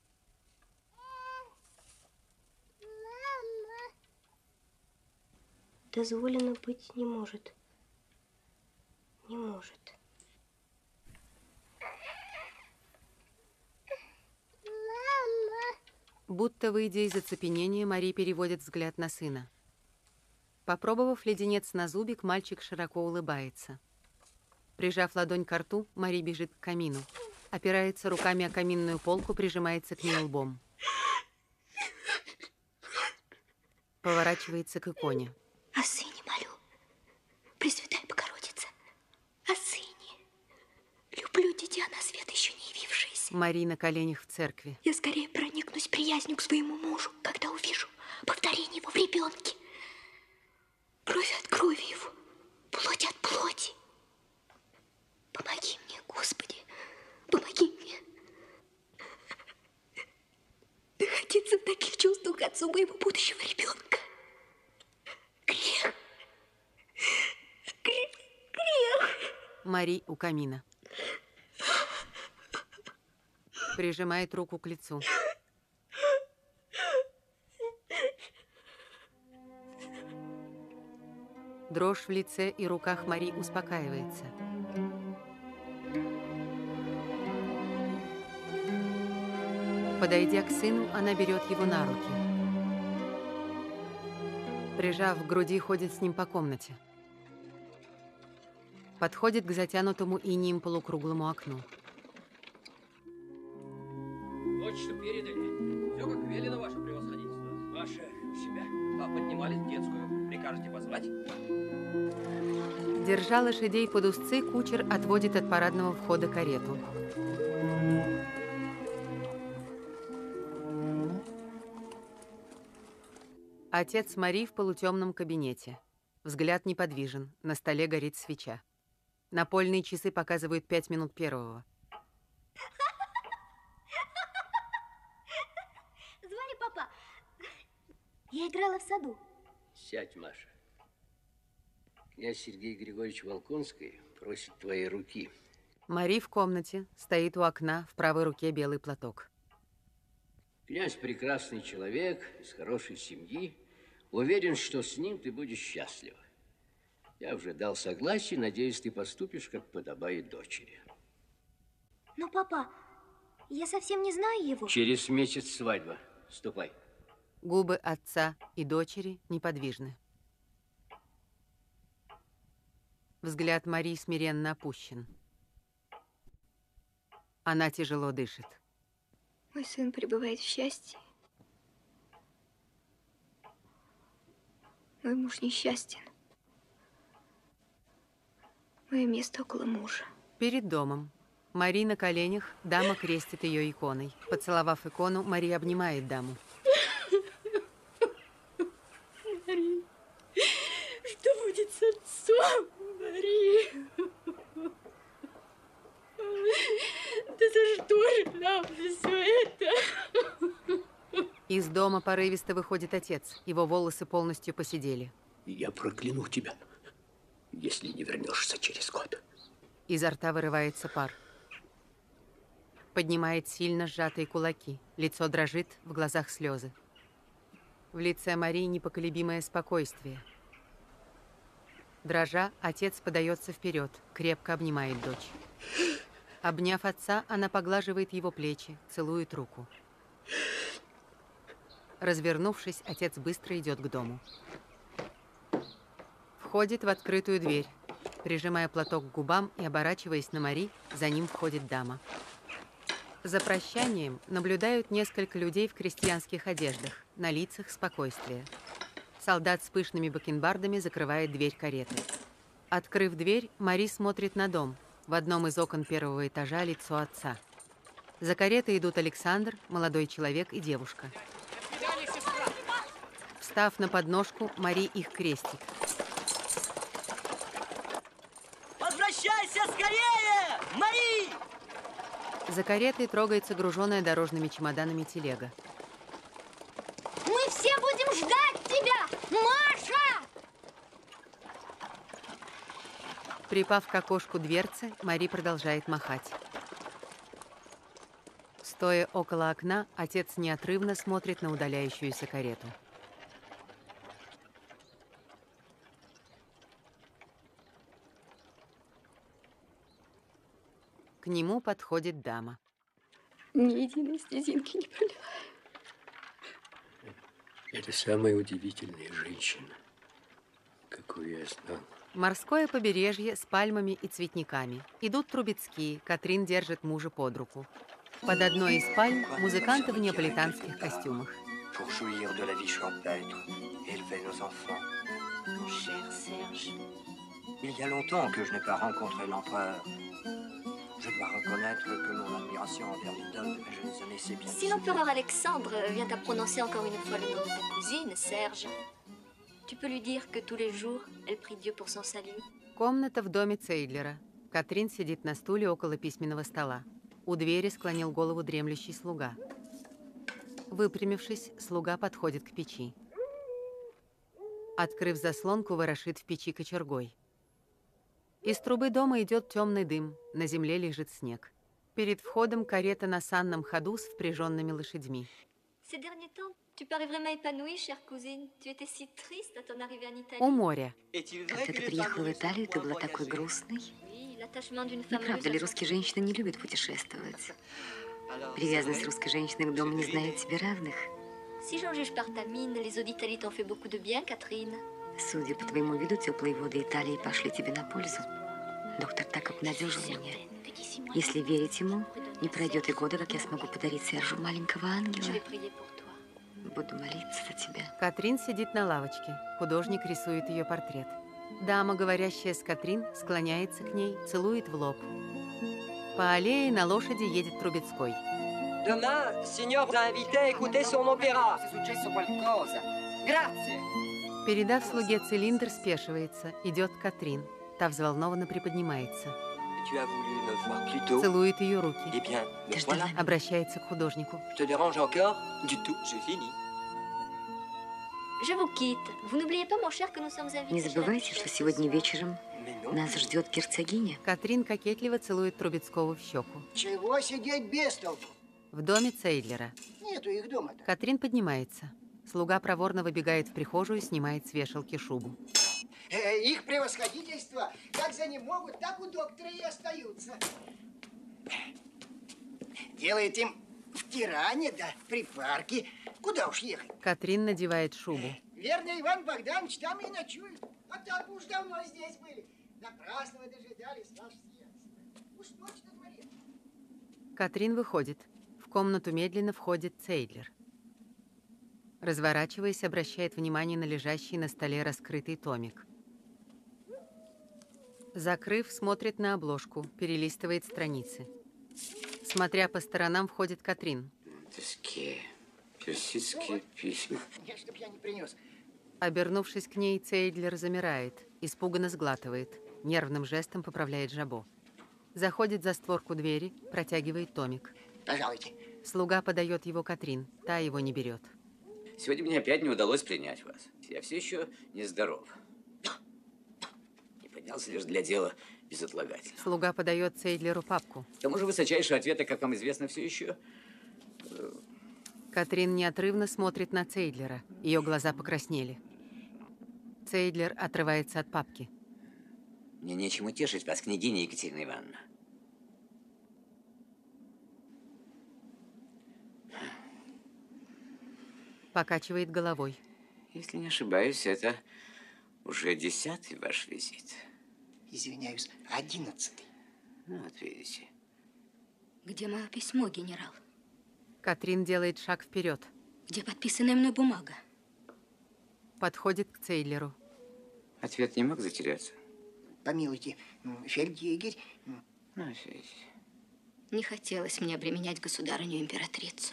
Дозволено быть не может. Не может. Будто выйдя из оцепенения, Мари переводит взгляд на сына. Попробовав леденец на зубик, мальчик широко улыбается. Прижав ладонь к рту, Мари бежит к камину. Опирается руками о каминную полку, прижимается к ней лбом. Поворачивается к иконе. О сыне молю, Пресвятая Богородица, о сыне. Люблю дитя на свет еще не явившееся. Мари на коленях в церкви. Я скорее проникнусь приязнью к своему мужу, когда увижу повторение его в ребенке. Кровь от крови его, плоть от плоти. Помоги мне, Господи, помоги мне. Находиться в таких чувствах к отцу моего будущего ребенка. Грех. Грех. Грех. Мари у камина. Прижимает руку к лицу. Дрожь в лице и руках Мари успокаивается. Подойдя к сыну, она берет его на руки. Прижав к груди, ходит с ним по комнате. Подходит к затянутому инеем полукруглому окну. Вот что передали. Все как велено, ваше превосходительство. Ваше у себя. А поднимались в детскую. Прикажете позвать? Держа лошадей под узцы, кучер отводит от парадного входа карету. Отец Мари в полутемном кабинете. Взгляд неподвижен. На столе горит свеча. Напольные часы показывают пять минут первого. Звали папа. Я играла в саду. Сядь, Маша. Князь Сергей Григорьевич Волконский просит твоей руки. Мари в комнате, стоит у окна, в правой руке белый платок. Князь прекрасный человек, из хорошей семьи. Уверен, что с ним ты будешь счастлива. Я уже дал согласие, надеюсь, ты поступишь, как подобает дочери. Но, папа, я совсем не знаю его. Через месяц свадьба. Ступай. Губы отца и дочери неподвижны. Взгляд Мари смиренно опущен. Она тяжело дышит. Мой сын пребывает в счастье. Мой муж несчастен. Мое место около мужа. Перед домом. Мари на коленях, дама крестит ее иконой. Поцеловав икону, Мари обнимает даму. Мари, что будет с отцом, Мари? Да за что же нам все это? Из дома порывисто выходит отец. Его волосы полностью поседели. Я прокляну тебя, если не вернешься через год. Изо рта вырывается пар. Поднимает сильно сжатые кулаки. Лицо дрожит, в глазах слезы. В лице Марии непоколебимое спокойствие. Дрожа, отец подается вперед, крепко обнимает дочь. Обняв отца, она поглаживает его плечи, целует руку. Развернувшись, отец быстро идет к дому. Входит в открытую дверь. Прижимая платок к губам и оборачиваясь на Мари, за ним входит дама. За прощанием наблюдают несколько людей в крестьянских одеждах, на лицах спокойствие. Солдат с пышными бакенбардами закрывает дверь кареты. Открыв дверь, Мари смотрит на дом. В одном из окон первого этажа лицо отца. За каретой идут Александр, молодой человек и девушка. Встав на подножку, Мари их крестит. Возвращайся скорее! Мари! За каретой трогается груженная дорожными чемоданами телега. Мы все будем ждать тебя, Маша! Припав к окошку дверцы, Мари продолжает махать. Стоя около окна, отец неотрывно смотрит на удаляющуюся карету. К нему подходит дама. Ни единой слезинки не пролила. Это самая удивительная женщина, какую я знал. Морское побережье с пальмами и цветниками. Идут Трубецкие, Катрин держит мужа под руку. Под одной из пальм музыканты в неаполитанских костюмах. Il y a longtemps que je n'ai pas rencontré l'empereur. Je dois reconnaître que mon admiration envers l'idole de ma jeunesse année s'est bien Si l'empereur Alexandre vient à prononcer encore une fois le nom de ta cousine, Serge, tu peux lui dire que tous les jours, elle prie Dieu pour son salut. Комната в доме Цейдлера. Катрин сидит на стуле около письменного стола. У двери склонил голову дремлющий слуга. Выпрямившись, слуга подходит к печи. Открыв заслонку, ворошит в печи кочергой. Из трубы дома идет темный дым, на земле лежит снег. Перед входом карета на санном ходу с впряженными лошадьми. У моря. Когда ты приехала в Италию, ты была такой грустной. Но правда ли, русские женщины не любят путешествовать? Привязанность русской женщины к дому не знает себе равных. Судя по твоему виду, теплые воды Италии пошли тебе на пользу. Доктор так обнадежил меня. Если верить ему, не пройдет и года, как я смогу подарить Сержу маленького ангела. Буду молиться за тебя. Катрин сидит на лавочке. Художник рисует ее портрет. Дама, говорящая с Катрин, склоняется к ней, целует в лоб. По аллее на лошади едет Трубецкой. Demain, signor vous a invité à écouter son opéra. Передав слуге цилиндр, спешивается. Идет Катрин. Та взволнованно приподнимается. Целует ее руки. Обращается к художнику. Не забывайте, что сегодня вечером нас ждет герцогиня. Катрин кокетливо целует Трубецкого в щеку. Чего сидеть без толку? В доме Цейдлера. Нету их дома-то. Катрин поднимается. Слуга проворно выбегает в прихожую, снимает с вешалки шубу. Э, их превосходительство, как за ним могут, так у доктора и остаются. Делает им в Тиране, да в припарке. Куда уж ехать? Катрин надевает шубу. Верно, Иван Богданович там и ночует. А так уж давно здесь были. Напрасно вы дожидались, ваше сиятельство. Уж ночь на дворе. Катрин выходит. В комнату медленно входит Цейдлер. Разворачиваясь, обращает внимание на лежащий на столе раскрытый томик. Закрыв, смотрит на обложку, перелистывает страницы. Смотря по сторонам, входит Катрин. Тоски, персидские письма. Нет, чтоб я не принес. Обернувшись к ней, Цейдлер замирает, испуганно сглатывает, нервным жестом поправляет жабо. Заходит за створку двери, протягивает томик. Пожалуйте. Слуга подает его Катрин, та его не берет. Сегодня мне опять не удалось принять вас. Я все еще нездоров. Не поднялся лишь для дела безотлагательно. Слуга подает Цейдлеру папку. К тому же высочайшие ответы, как вам известно, все еще... Катрин неотрывно смотрит на Цейдлера. Ее глаза покраснели. Цейдлер отрывается от папки. Мне нечем утешить вас, княгиня Екатерина Ивановна. Покачивает головой. Если не ошибаюсь, это уже десятый ваш визит. Извиняюсь, одиннадцатый. Ну, вот видите. Где мое письмо, генерал? Катрин делает шаг вперед. Где подписанная мной бумага? Подходит к Цейдлеру. Ответ не мог затеряться. Помилуйте, фельдъегерь. Ну, видите. Не хотелось мне обременять государыню-императрицу.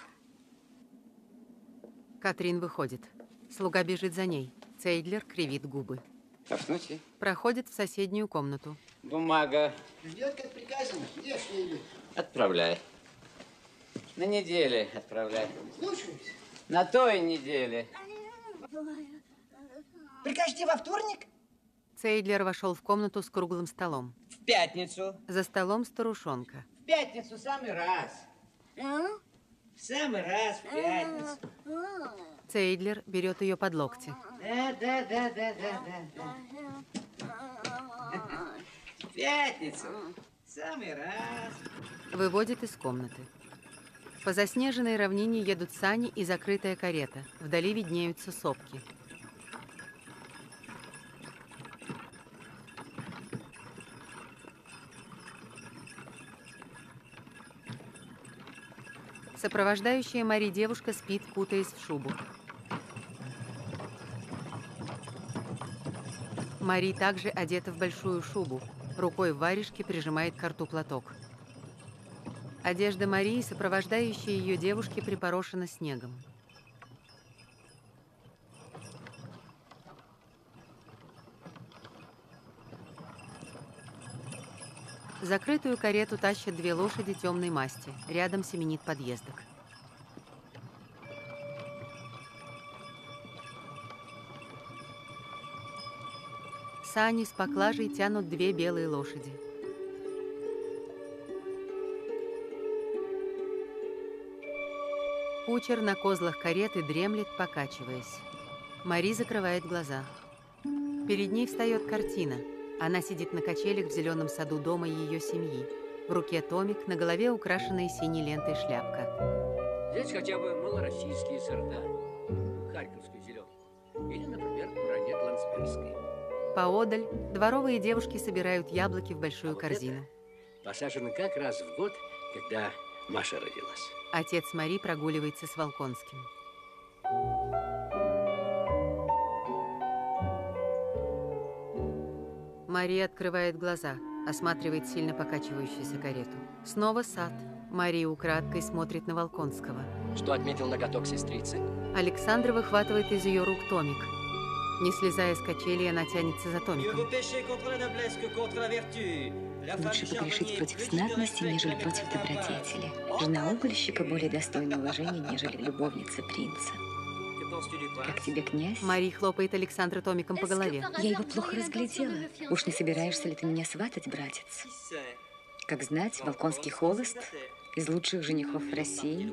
Катрин выходит. Слуга бежит за ней. Цейдлер кривит губы. Пафнутий. Проходит в соседнюю комнату. Бумага. Ждет, как приказано. Где ж я иду? Отправляй. На неделе отправляй. Слушаюсь. На той неделе. Прикажете во вторник? Цейдлер вошел в комнату с круглым столом. В пятницу. За столом старушонка. В пятницу самый раз. В самый раз в пятницу. Цейдлер берет ее под локти. Да, да, да, да, да, да. В пятницу. Самый раз. Выводит из комнаты. По заснеженной равнине едут сани и закрытая карета. Вдали виднеются сопки. Сопровождающая Мари девушка спит, кутаясь в шубу. Мари также одета в большую шубу. Рукой в варежке прижимает к рту платок. Одежда Марии, сопровождающей ее девушки, припорошена снегом. Закрытую карету тащат две лошади темной масти. Рядом семенит подъездок. Сани с поклажей тянут две белые лошади. Кучер на козлах кареты дремлет, покачиваясь. Мари закрывает глаза. Перед ней встает картина. Она сидит на качелях в зеленом саду дома ее семьи. В руке томик, на голове украшенная синей лентой шляпка. Взять хотя бы малороссийские сорта. Харьковскую зеленку. Или, например, куранет лансбергский. Поодаль дворовые девушки собирают яблоки в большую а вот корзину. Посажено как раз в год, когда Маша родилась. Отец Мари прогуливается с Волконским. Мария открывает глаза, осматривает сильно покачивающуюся карету. Снова сад. Мария украдкой смотрит на Волконского. Что отметил ноготок сестрицы? Александра выхватывает из ее рук томик. Не слезая с качели, она тянется за томиком. Лучше погрешить против знатности, нежели против добродетели. Жена угольщика более достойна уважения, нежели любовница принца. Как тебе, князь? Мария хлопает Александра томиком по голове. Я его плохо разглядела. Уж не собираешься ли ты меня сватать, братец? Как знать, Волконский холост, из лучших женихов в России.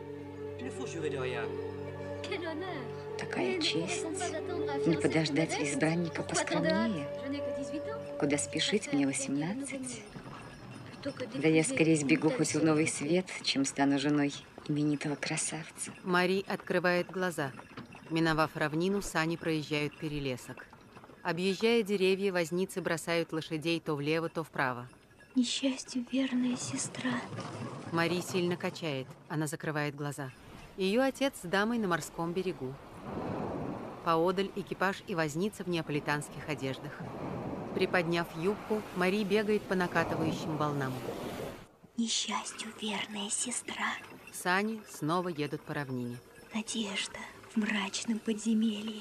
Такая честь. Не подождать ли избранника поскромнее? Куда спешить, мне восемнадцать. Да я скорее сбегу хоть в новый свет, чем стану женой именитого красавца. Мари открывает глаза. Миновав равнину, сани проезжают перелесок. Объезжая деревья, возницы бросают лошадей то влево, то вправо. Несчастью верная сестра. Мари сильно качает. Она закрывает глаза. Ее отец с дамой на морском берегу. Поодаль экипаж и возница в неаполитанских одеждах. Приподняв юбку, Мари бегает по накатывающим волнам. Несчастью верная сестра. Сани снова едут по равнине. Надежда в мрачном подземелье.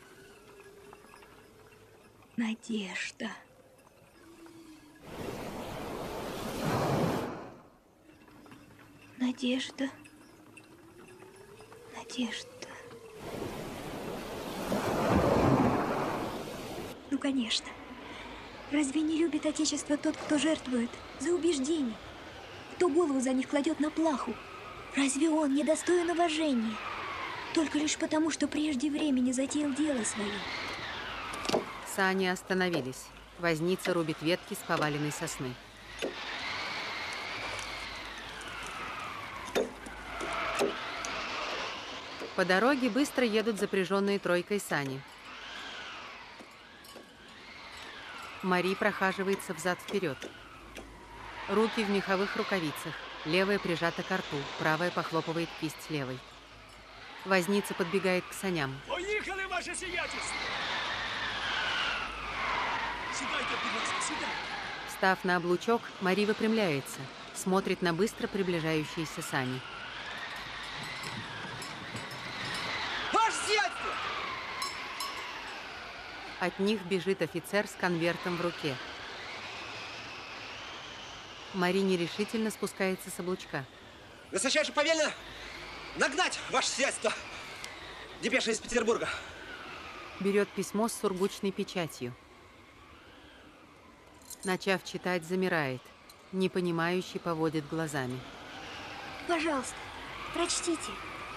Надежда. Надежда. Надежда. Ну, конечно. Разве не любит Отечество тот, кто жертвует за убеждение? Кто голову за них кладет на плаху? Разве он не достоин уважения? Только лишь потому, что прежде времени затеял дело свое. Сани остановились. Возница рубит ветки с поваленной сосны. По дороге быстро едут запряженные тройкой сани. Мари прохаживается взад-вперед. Руки в меховых рукавицах. Левая прижата к рту, правая похлопывает кисть левой. Возница подбегает к саням. Поехали, ваше сиятельство! Сідайте, будь ласка, сідайте. Встав на облучок, Мари выпрямляется, смотрит на быстро приближающиеся сани. Ваше сиятельство! От них бежит офицер с конвертом в руке. Мари нерешительно спускается с облучка. Высочайше повелено нагнать ваше сиятельство. Депеша из Петербурга. Берет письмо с сургучной печатью. Начав читать, замирает. Непонимающий поводит глазами. Пожалуйста, прочтите.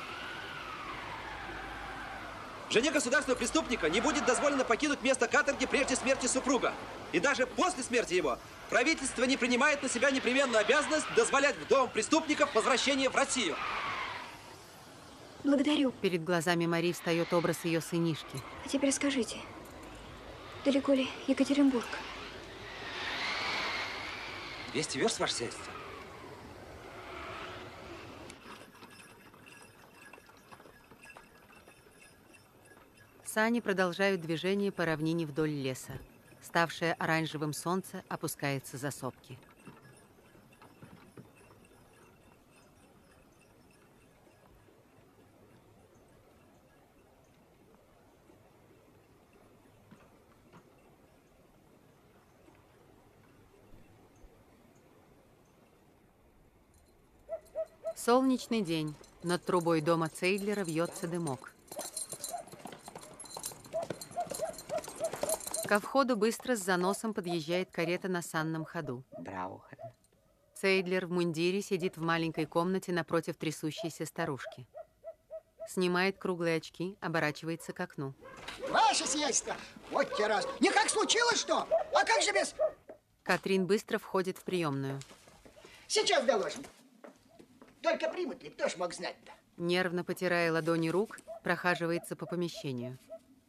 Жене государственного преступника не будет дозволено покинуть место каторги прежде смерти супруга. И даже после смерти его правительство не принимает на себя непременную обязанность дозволять в дом преступников возвращение в Россию. Благодарю. Перед глазами Марии встает образ ее сынишки. А теперь скажите, далеко ли Екатеринбург? двести верст, ваше сиятельство. Сани продолжают движение по равнине вдоль леса. Ставшее оранжевым солнце опускается за сопки. Солнечный день. Над трубой дома Цейдлера вьется дымок. Ко входу быстро с заносом подъезжает карета на санном ходу. Брауха. Цейдлер в мундире сидит в маленькой комнате напротив трясущейся старушки. Снимает круглые очки, оборачивается к окну. Ваше сиятельство, вот те раз. Никак случилось что? А как же без... Катрин быстро входит в приемную. Сейчас доложим. Только примут ли, кто ж мог знать-то? Нервно потирая ладони рук, прохаживается по помещению.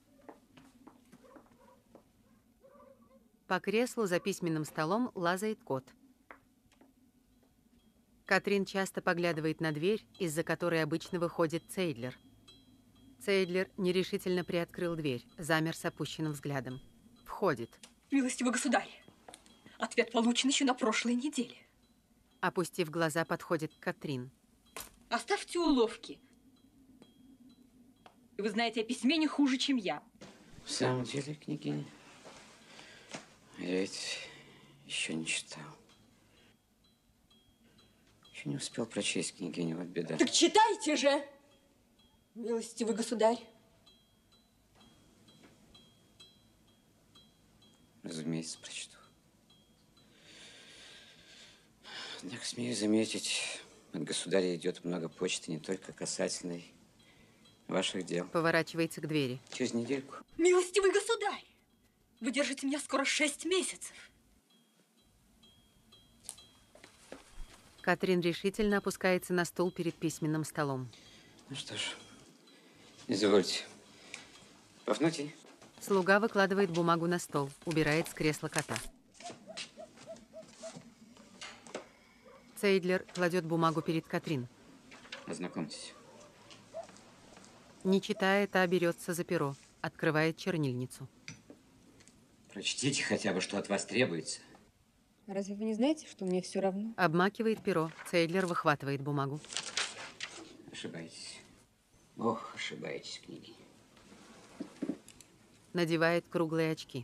По креслу за письменным столом лазает кот. Катрин часто поглядывает на дверь, из-за которой обычно выходит Цейдлер. Цейдлер нерешительно приоткрыл дверь, замер с опущенным взглядом. Входит. Милостивый государь, ответ получен еще на прошлой неделе. Опустив глаза, подходит к Катрин. Оставьте уловки. Вы знаете о письме не хуже, чем я. В самом деле, княгиня, я ведь еще не читал. Еще не успел прочесть, княгиня, вот беда. Так читайте же, милостивый государь. Разумеется, прочту. Однако, смею заметить, от государя идет много почты, не только касательной ваших дел. Поворачивается к двери. Через недельку. Милостивый государь, вы держите меня скоро шесть месяцев. Катрин решительно опускается на стул перед письменным столом. Ну что ж, извольте. Пафнутий. Слуга выкладывает бумагу на стол, убирает с кресла кота. Цейдлер кладет бумагу перед Катрин. Ознакомьтесь. Не читая, та берется за перо, открывает чернильницу. Прочтите хотя бы, что от вас требуется. Разве вы не знаете, что мне все равно? Обмакивает перо. Цейдлер выхватывает бумагу. Ошибаетесь. Ох, ошибаетесь, княгиня. Надевает круглые очки.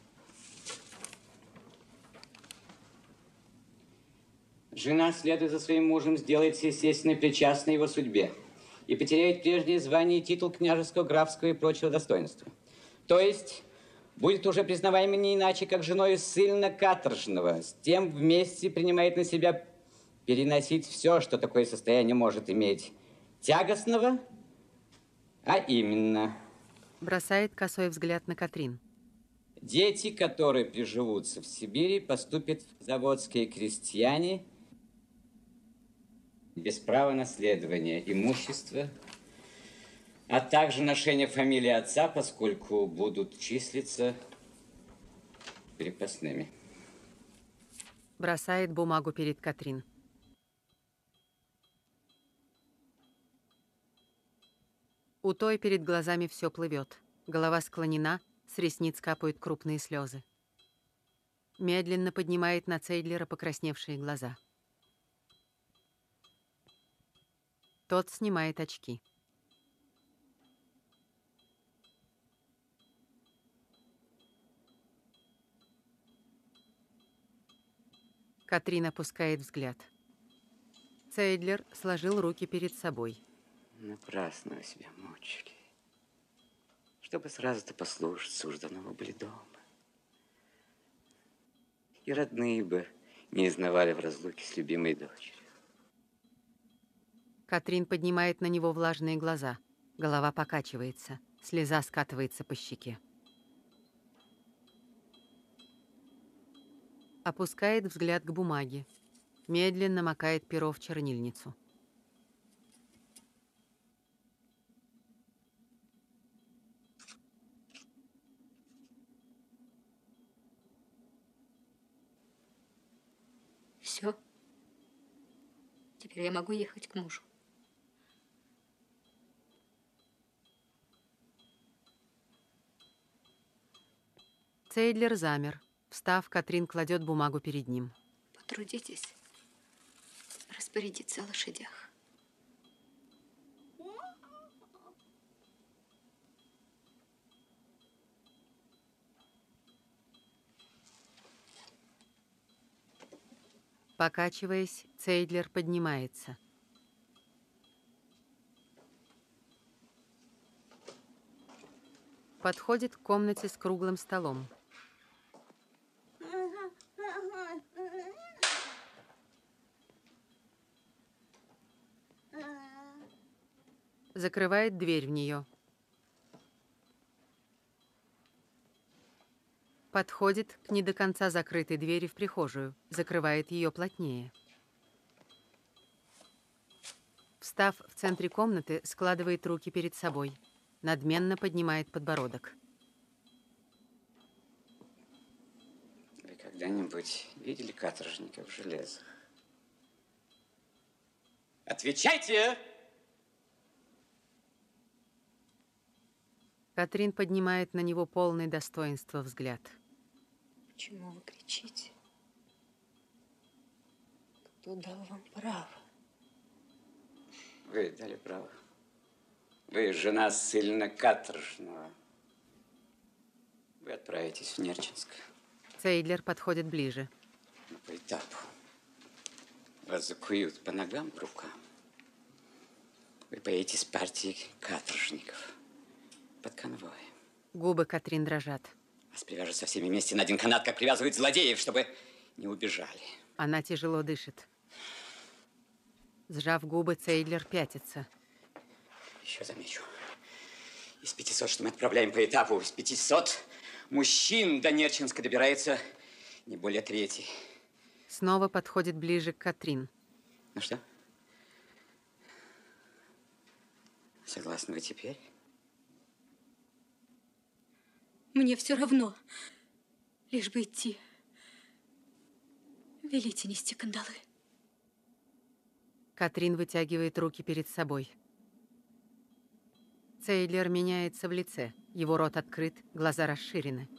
Жена, следуя за своим мужем, сделается естественно причастной его судьбе и потеряет прежнее звание и титул княжеского, графского и прочего достоинства. То есть будет уже признаваема не иначе, как женой ссыльно-каторжного, с тем вместе принимает на себя переносить все, что такое состояние может иметь тягостного, а именно... Бросает косой взгляд на Катрин. Дети, которые приживутся в Сибири, поступят в заводские крестьяне без права наследования имущества, а также ношения фамилии отца, поскольку будут числиться крепостными. Бросает бумагу перед Катрин. У той перед глазами все плывет. Голова склонена, с ресниц капают крупные слезы. Медленно поднимает на Цейдлера покрасневшие глаза. Тот снимает очки. Катрин опускает взгляд. Цейдлер сложил руки перед собой. Напрасно вы себя мучили. Чтобы сразу-то послушаться, уж давно вы были дома. И родные бы не изнавали в разлуке с любимой дочерью. Катрин поднимает на него влажные глаза. Голова покачивается. Слеза скатывается по щеке. Опускает взгляд к бумаге. Медленно макает перо в чернильницу. Все. Теперь я могу ехать к мужу. Цейдлер замер. Встав, Катрин кладет бумагу перед ним. Потрудитесь распорядиться о лошадях. Покачиваясь, Цейдлер поднимается. Подходит к комнате с круглым столом. Закрывает дверь в нее. Подходит к не до конца закрытой двери в прихожую, закрывает ее плотнее. Встав в центре комнаты, складывает руки перед собой. Надменно поднимает подбородок. Вы когда-нибудь видели каторжников в железах? Отвечайте! Катрин поднимает на него полный достоинства взгляд. Почему вы кричите? Кто дал вам право? Вы дали право. Вы жена ссыльно каторжного. Вы отправитесь в Нерчинск. Цейдлер подходит ближе. Но по этапу. Вас закуют по ногам, по рукам. Вы поедете с партией каторжников. Под конвоем. Губы Катрин дрожат. Вас привяжут со всеми вместе на один канат, как привязывают злодеев, чтобы не убежали. Она тяжело дышит. Сжав губы, Цейдлер пятится. Еще замечу. Из пятисот, что мы отправляем по этапу, из пятисот мужчин до Нерчинска добирается не более трети. Снова подходит ближе к Катрин. Ну что? Согласны вы теперь? Мне все равно. Лишь бы идти. Велите нести кандалы. Катрин вытягивает руки перед собой. Цейдлер меняется в лице. Его рот открыт, глаза расширены.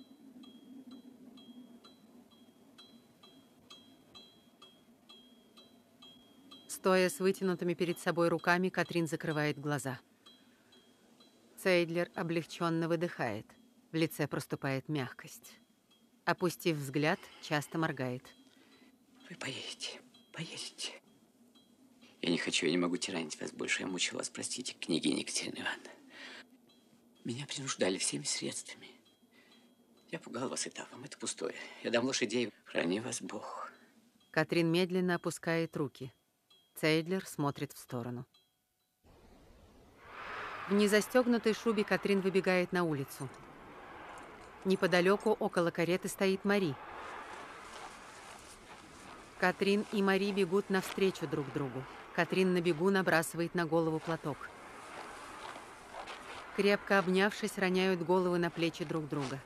Стоя с вытянутыми перед собой руками, Катрин закрывает глаза. Цейдлер облегченно выдыхает. В лице проступает мягкость. Опустив взгляд, часто моргает. Вы поедете, поедете. Я не хочу, я не могу тиранить вас больше. Я мучил вас, простите, княгиня Екатерина Ивановна. Меня принуждали всеми средствами. Я пугал вас этапом, это пустое. Я дам лошадей, храни вас Бог. Катрин медленно опускает руки. Цейдлер смотрит в сторону. В незастегнутой шубе Катрин выбегает на улицу. Неподалеку, около кареты, стоит Мари. Катрин и Мари бегут навстречу друг другу. Катрин на бегу набрасывает на голову платок. Крепко обнявшись, роняют головы на плечи друг друга.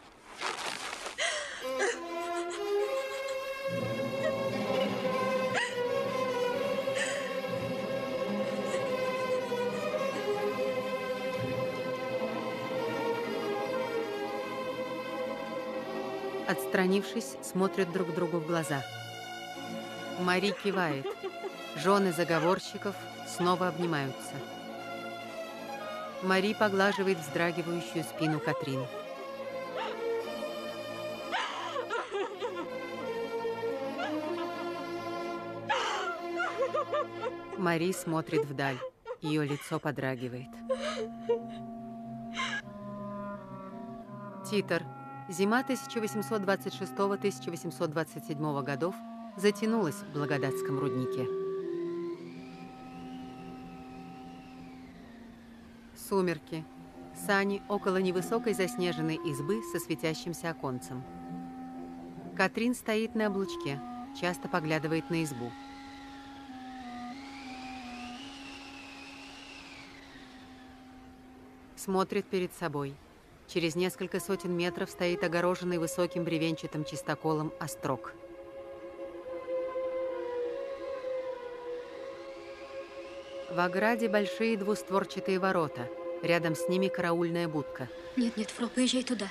Отстранившись, смотрят друг другу в глаза. Мари кивает. Жены заговорщиков снова обнимаются. Мари поглаживает вздрагивающую спину Катрин. Мари смотрит вдаль. Ее лицо подрагивает. Титр. Зима тысяча восемьсот двадцать шестого — тысяча восемьсот двадцать седьмого годов затянулась в Благодатском руднике. Сумерки. Сани около невысокой заснеженной избы со светящимся оконцем. Катрин стоит на облучке, часто поглядывает на избу. Смотрит перед собой. Через несколько сотен метров стоит огороженный высоким бревенчатым чистоколом острог. В ограде большие двустворчатые ворота. Рядом с ними караульная будка. Нет, нет, Фрол, поезжай туда.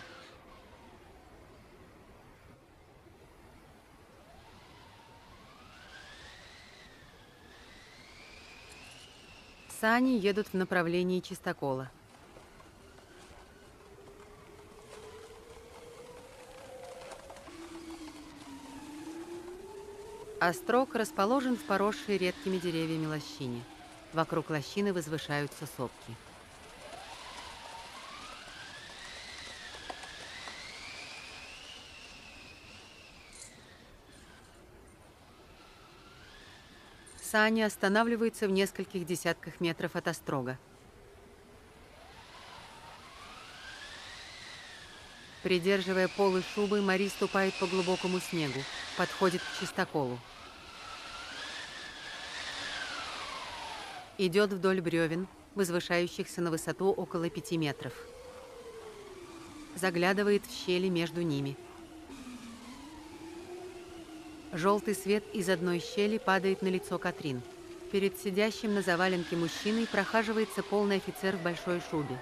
Сани едут в направлении чистокола. Острог расположен в поросшей редкими деревьями лощине. Вокруг лощины возвышаются сопки. Сани останавливаются в нескольких десятках метров от острога. Придерживая полы шубы, Мари ступает по глубокому снегу, подходит к чистоколу. Идет вдоль бревен, возвышающихся на высоту около пяти метров. Заглядывает в щели между ними. Желтый свет из одной щели падает на лицо Катрин. Перед сидящим на заваленке мужчиной прохаживается полный офицер в большой шубе.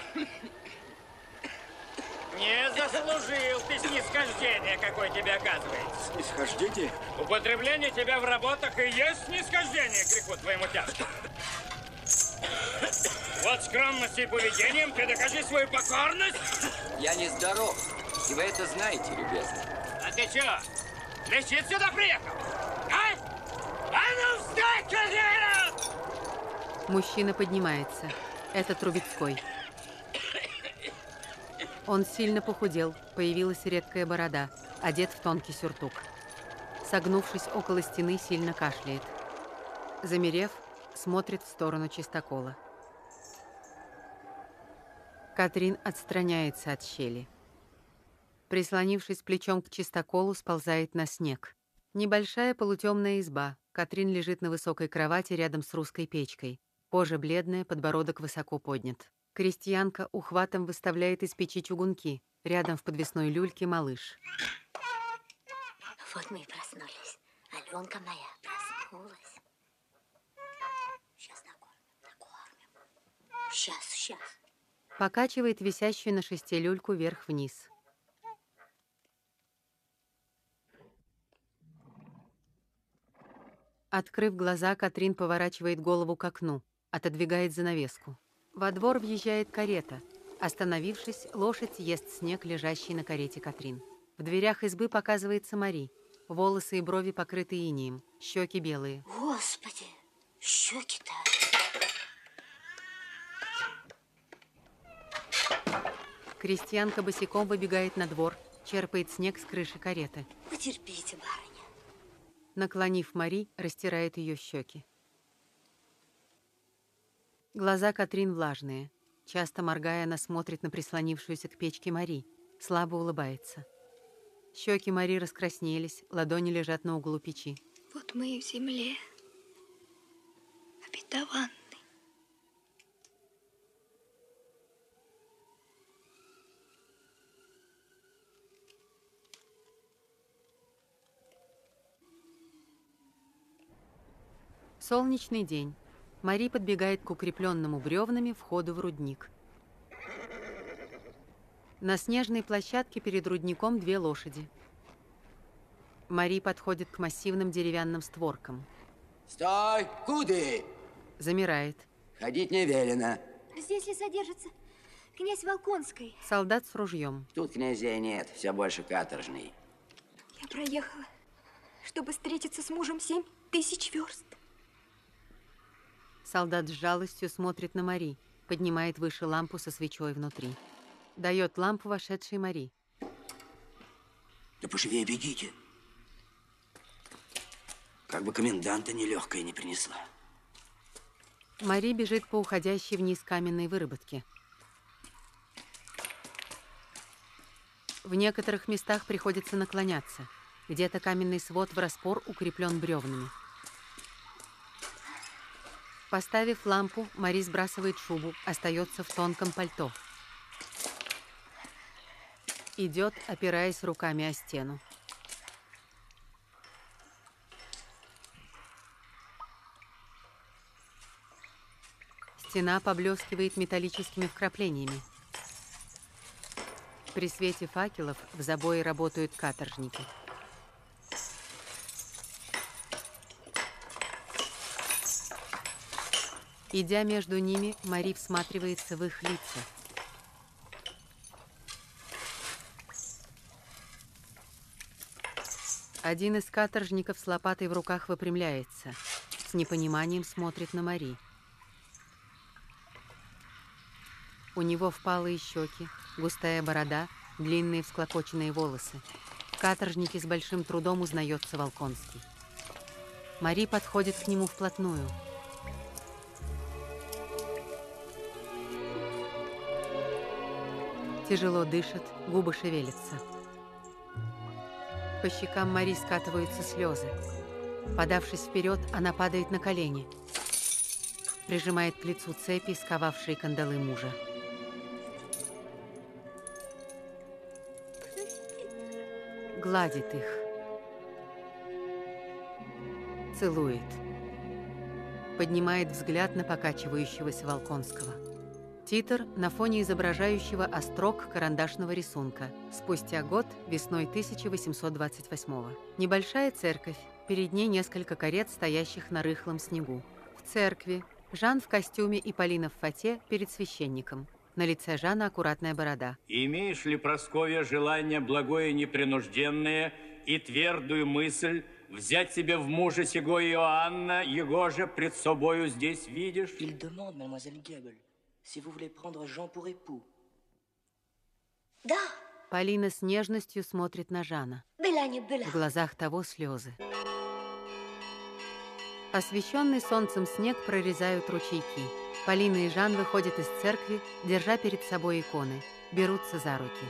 Не заслужил ты снисхождения, какое тебе оказывается. Снисхождение? Употребление тебя в работах и есть снисхождение греху твоему тяжкому. Вот скромностью и поведением ты докажи свою покорность. Я нездоров, и вы это знаете, любезный. А ты чё, лечить сюда приехал? А? А ну встань, Катрин! Мужчина поднимается. Это Трубецкой. Он сильно похудел, появилась редкая борода, одет в тонкий сюртук. Согнувшись около стены, сильно кашляет. Замерев, смотрит в сторону чистокола. Катрин отстраняется от щели. Прислонившись плечом к чистоколу, сползает на снег. Небольшая полутемная изба. Катрин лежит на высокой кровати рядом с русской печкой. Кожа бледная, подбородок высоко поднят. Крестьянка ухватом выставляет из печи чугунки. Рядом в подвесной люльке малыш. Вот мы и проснулись. Аленка моя проснулась. Сейчас накормим, накормим. Сейчас, сейчас. Покачивает висящую на шесте люльку вверх-вниз. Открыв глаза, Катрин поворачивает голову к окну, отодвигает занавеску. Во двор въезжает карета. Остановившись, лошадь ест снег, лежащий на карете Катрин. В дверях избы показывается Мари. Волосы и брови покрыты инеем, щеки белые. Господи, щеки-то. Крестьянка босиком выбегает на двор, черпает снег с крыши кареты. Потерпите, барыня. Наклонив Мари, растирает ее щеки. Глаза Катрин влажные. Часто моргая, она смотрит на прислонившуюся к печке Мари. Слабо улыбается. Щеки Мари раскраснелись, ладони лежат на углу печи. Вот мы и в земле, обетованной. Солнечный день. Мари подбегает к укрепленному бревнами входу в рудник. На снежной площадке перед рудником две лошади. Мари подходит к массивным деревянным створкам. Стой! Куда? Замирает. Ходить не велено. Здесь ли содержится князь Волконский? Солдат с ружьем. Тут князей нет, все больше каторжный. Я проехала, чтобы встретиться с мужем, семь тысяч верст. Солдат с жалостью смотрит на Мари, поднимает выше лампу со свечой внутри. Дает лампу вошедшей Мари. Да поживее бегите. Как бы коменданта нелегкая не принесла. Мари бежит по уходящей вниз каменной выработке. В некоторых местах приходится наклоняться. Где-то каменный свод в распор укреплен бревнами. Поставив лампу, Мари сбрасывает шубу, остается в тонком пальто. Идет, опираясь руками о стену. Стена поблескивает металлическими вкраплениями. При свете факелов в забое работают каторжники. Идя между ними, Мари всматривается в их лица. Один из каторжников с лопатой в руках выпрямляется. С непониманием смотрит на Мари. У него впалые щеки, густая борода, длинные всклокоченные волосы. В каторжнике с большим трудом узнается Волконский. Мари подходит к нему вплотную. Тяжело дышит, губы шевелятся. По щекам Мари скатываются слезы. Подавшись вперед, она падает на колени. Прижимает к лицу цепи, сковавшие кандалы мужа. Гладит их. Целует. Поднимает взгляд на покачивающегося Волконского. Титр на фоне изображающего острог карандашного рисунка. Спустя год, весной тысяча восемьсот двадцать восьмого. Небольшая церковь. Перед ней несколько карет, стоящих на рыхлом снегу. В церкви Жан в костюме и Полина в фате перед священником. На лице Жана аккуратная борода. Имеешь ли, Прасковья, желание благое непринужденное и твердую мысль взять себе в мужа сего Иоанна, его же пред собою здесь видишь? Il demande, mademoiselle Goebel, si vous voulez prendre Jean pour époux. Да. Полина с нежностью смотрит на Жана. В глазах того слезы. Освещенный солнцем снег прорезают ручейки. Полина и Жан выходят из церкви, держа перед собой иконы, берутся за руки.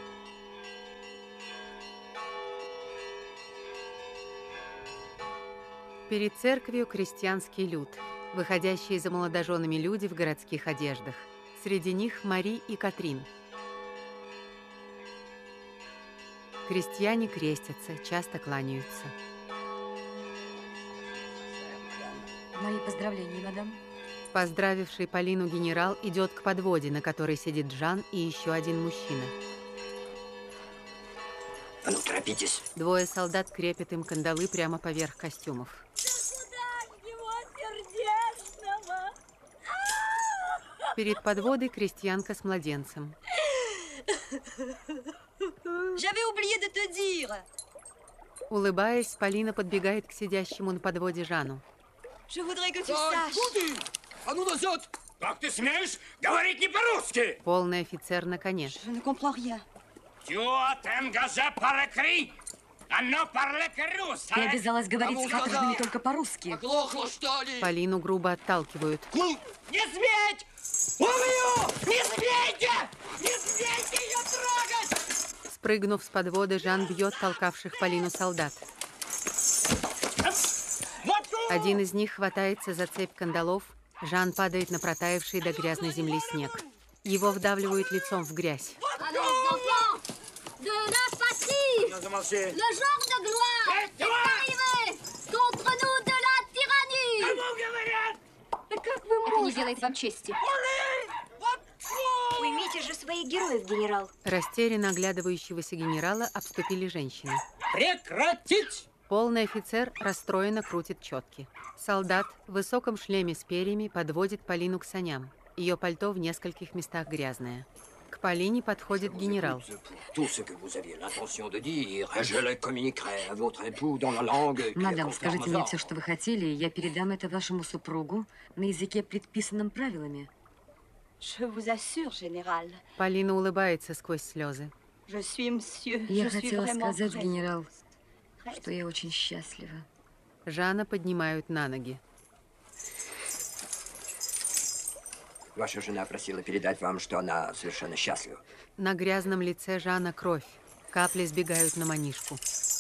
Перед церковью крестьянский люд, выходящие за молодоженами люди в городских одеждах. Среди них Мари и Катрин. Крестьяне крестятся, часто кланяются. Мои поздравления, мадам. Поздравивший Полину генерал идет к подводе, на которой сидит Жан и еще один мужчина. А ну, торопитесь. Двое солдат крепят им кандалы прямо поверх костюмов. Перед подводой крестьянка с младенцем. Улыбаясь, Полина подбегает к сидящему на подводе Жану. А ну назад! Как ты смеешь говорить не по-русски? Полный офицер на коне. Я обязалась говорить с каторжными только по-русски. Оглохло, что ли? Полину грубо отталкивают. Не сметь! Убью! Не смейте! Не смейте ее трогать! Спрыгнув с подвода, Жан бьет толкавших Полину солдат. Один из них хватается за цепь кандалов. Жан падает на протаявший до грязной земли снег. Его вдавливают лицом в грязь. Замолчи. Это не делает вам чести. Уймите же своих героев, генерал. Растерянно оглядывающегося генерала обступили женщины. Прекратить! Полный офицер расстроенно крутит четки. Солдат в высоком шлеме с перьями подводит Полину к саням. Ее пальто в нескольких местах грязное. К К Полине подходит генерал. Мадам, скажите мне все, что вы хотели, и я передам это вашему супругу на языке, предписанном правилами. Полина улыбается сквозь слезы. Я хотела сказать, генерал, что я очень счастлива. Жана поднимают на ноги. Ваша жена просила передать вам, что она совершенно счастлива. На грязном лице Жана кровь. Капли сбегают на манишку.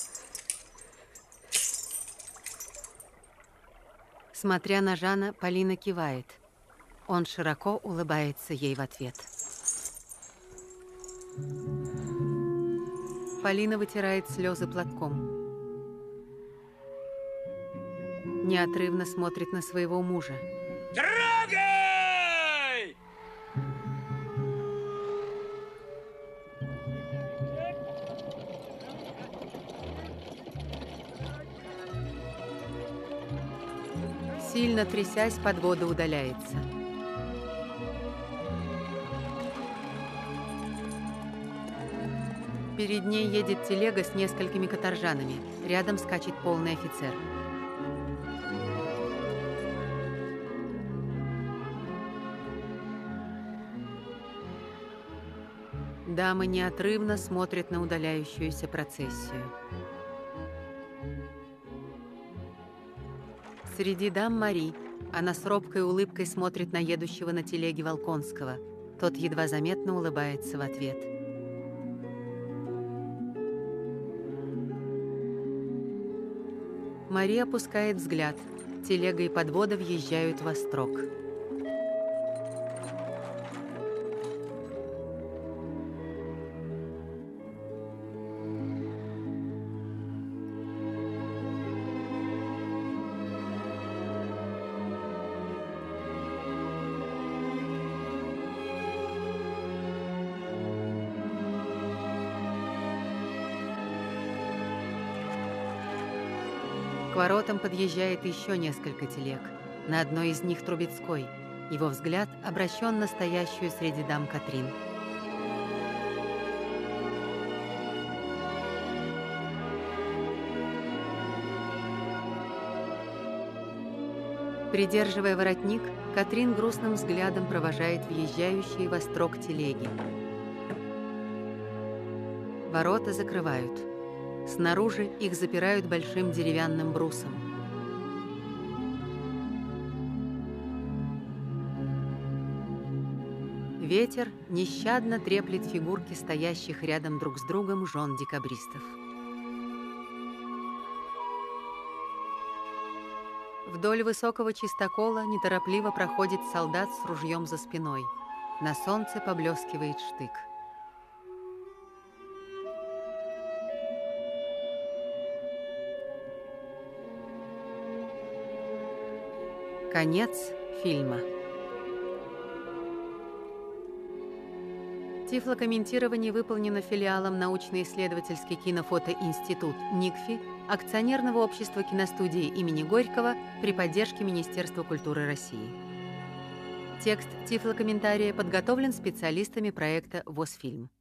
Смотря на Жана, Полина кивает. Он широко улыбается ей в ответ. Полина вытирает слезы платком. Неотрывно смотрит на своего мужа. Трогай! Сильно трясясь, подвода удаляется. Перед ней едет телега с несколькими каторжанами. Рядом скачет полный офицер. Дамы неотрывно смотрят на удаляющуюся процессию. Среди дам Мари. Она с робкой улыбкой смотрит на едущего на телеге Волконского. Тот едва заметно улыбается в ответ. Мари опускает взгляд. Телега и подвода въезжают в острог. К воротам подъезжает еще несколько телег. На одной из них Трубецкой. Его взгляд обращен на стоящую среди дам Катрин. Придерживая воротник, Катрин грустным взглядом провожает въезжающие в острог телеги. Ворота закрывают. Снаружи их запирают большим деревянным брусом. Ветер нещадно треплет фигурки стоящих рядом друг с другом жен декабристов. Вдоль высокого чистокола неторопливо проходит солдат с ружьем за спиной. На солнце поблескивает штык. Конец фильма. Тифлокомментирование выполнено филиалом научно-исследовательский кинофотоинститут НИКФИ акционерного общества киностудии имени Горького при поддержке Министерства культуры России. Текст тифлокомментария подготовлен специалистами проекта ВОСфильм.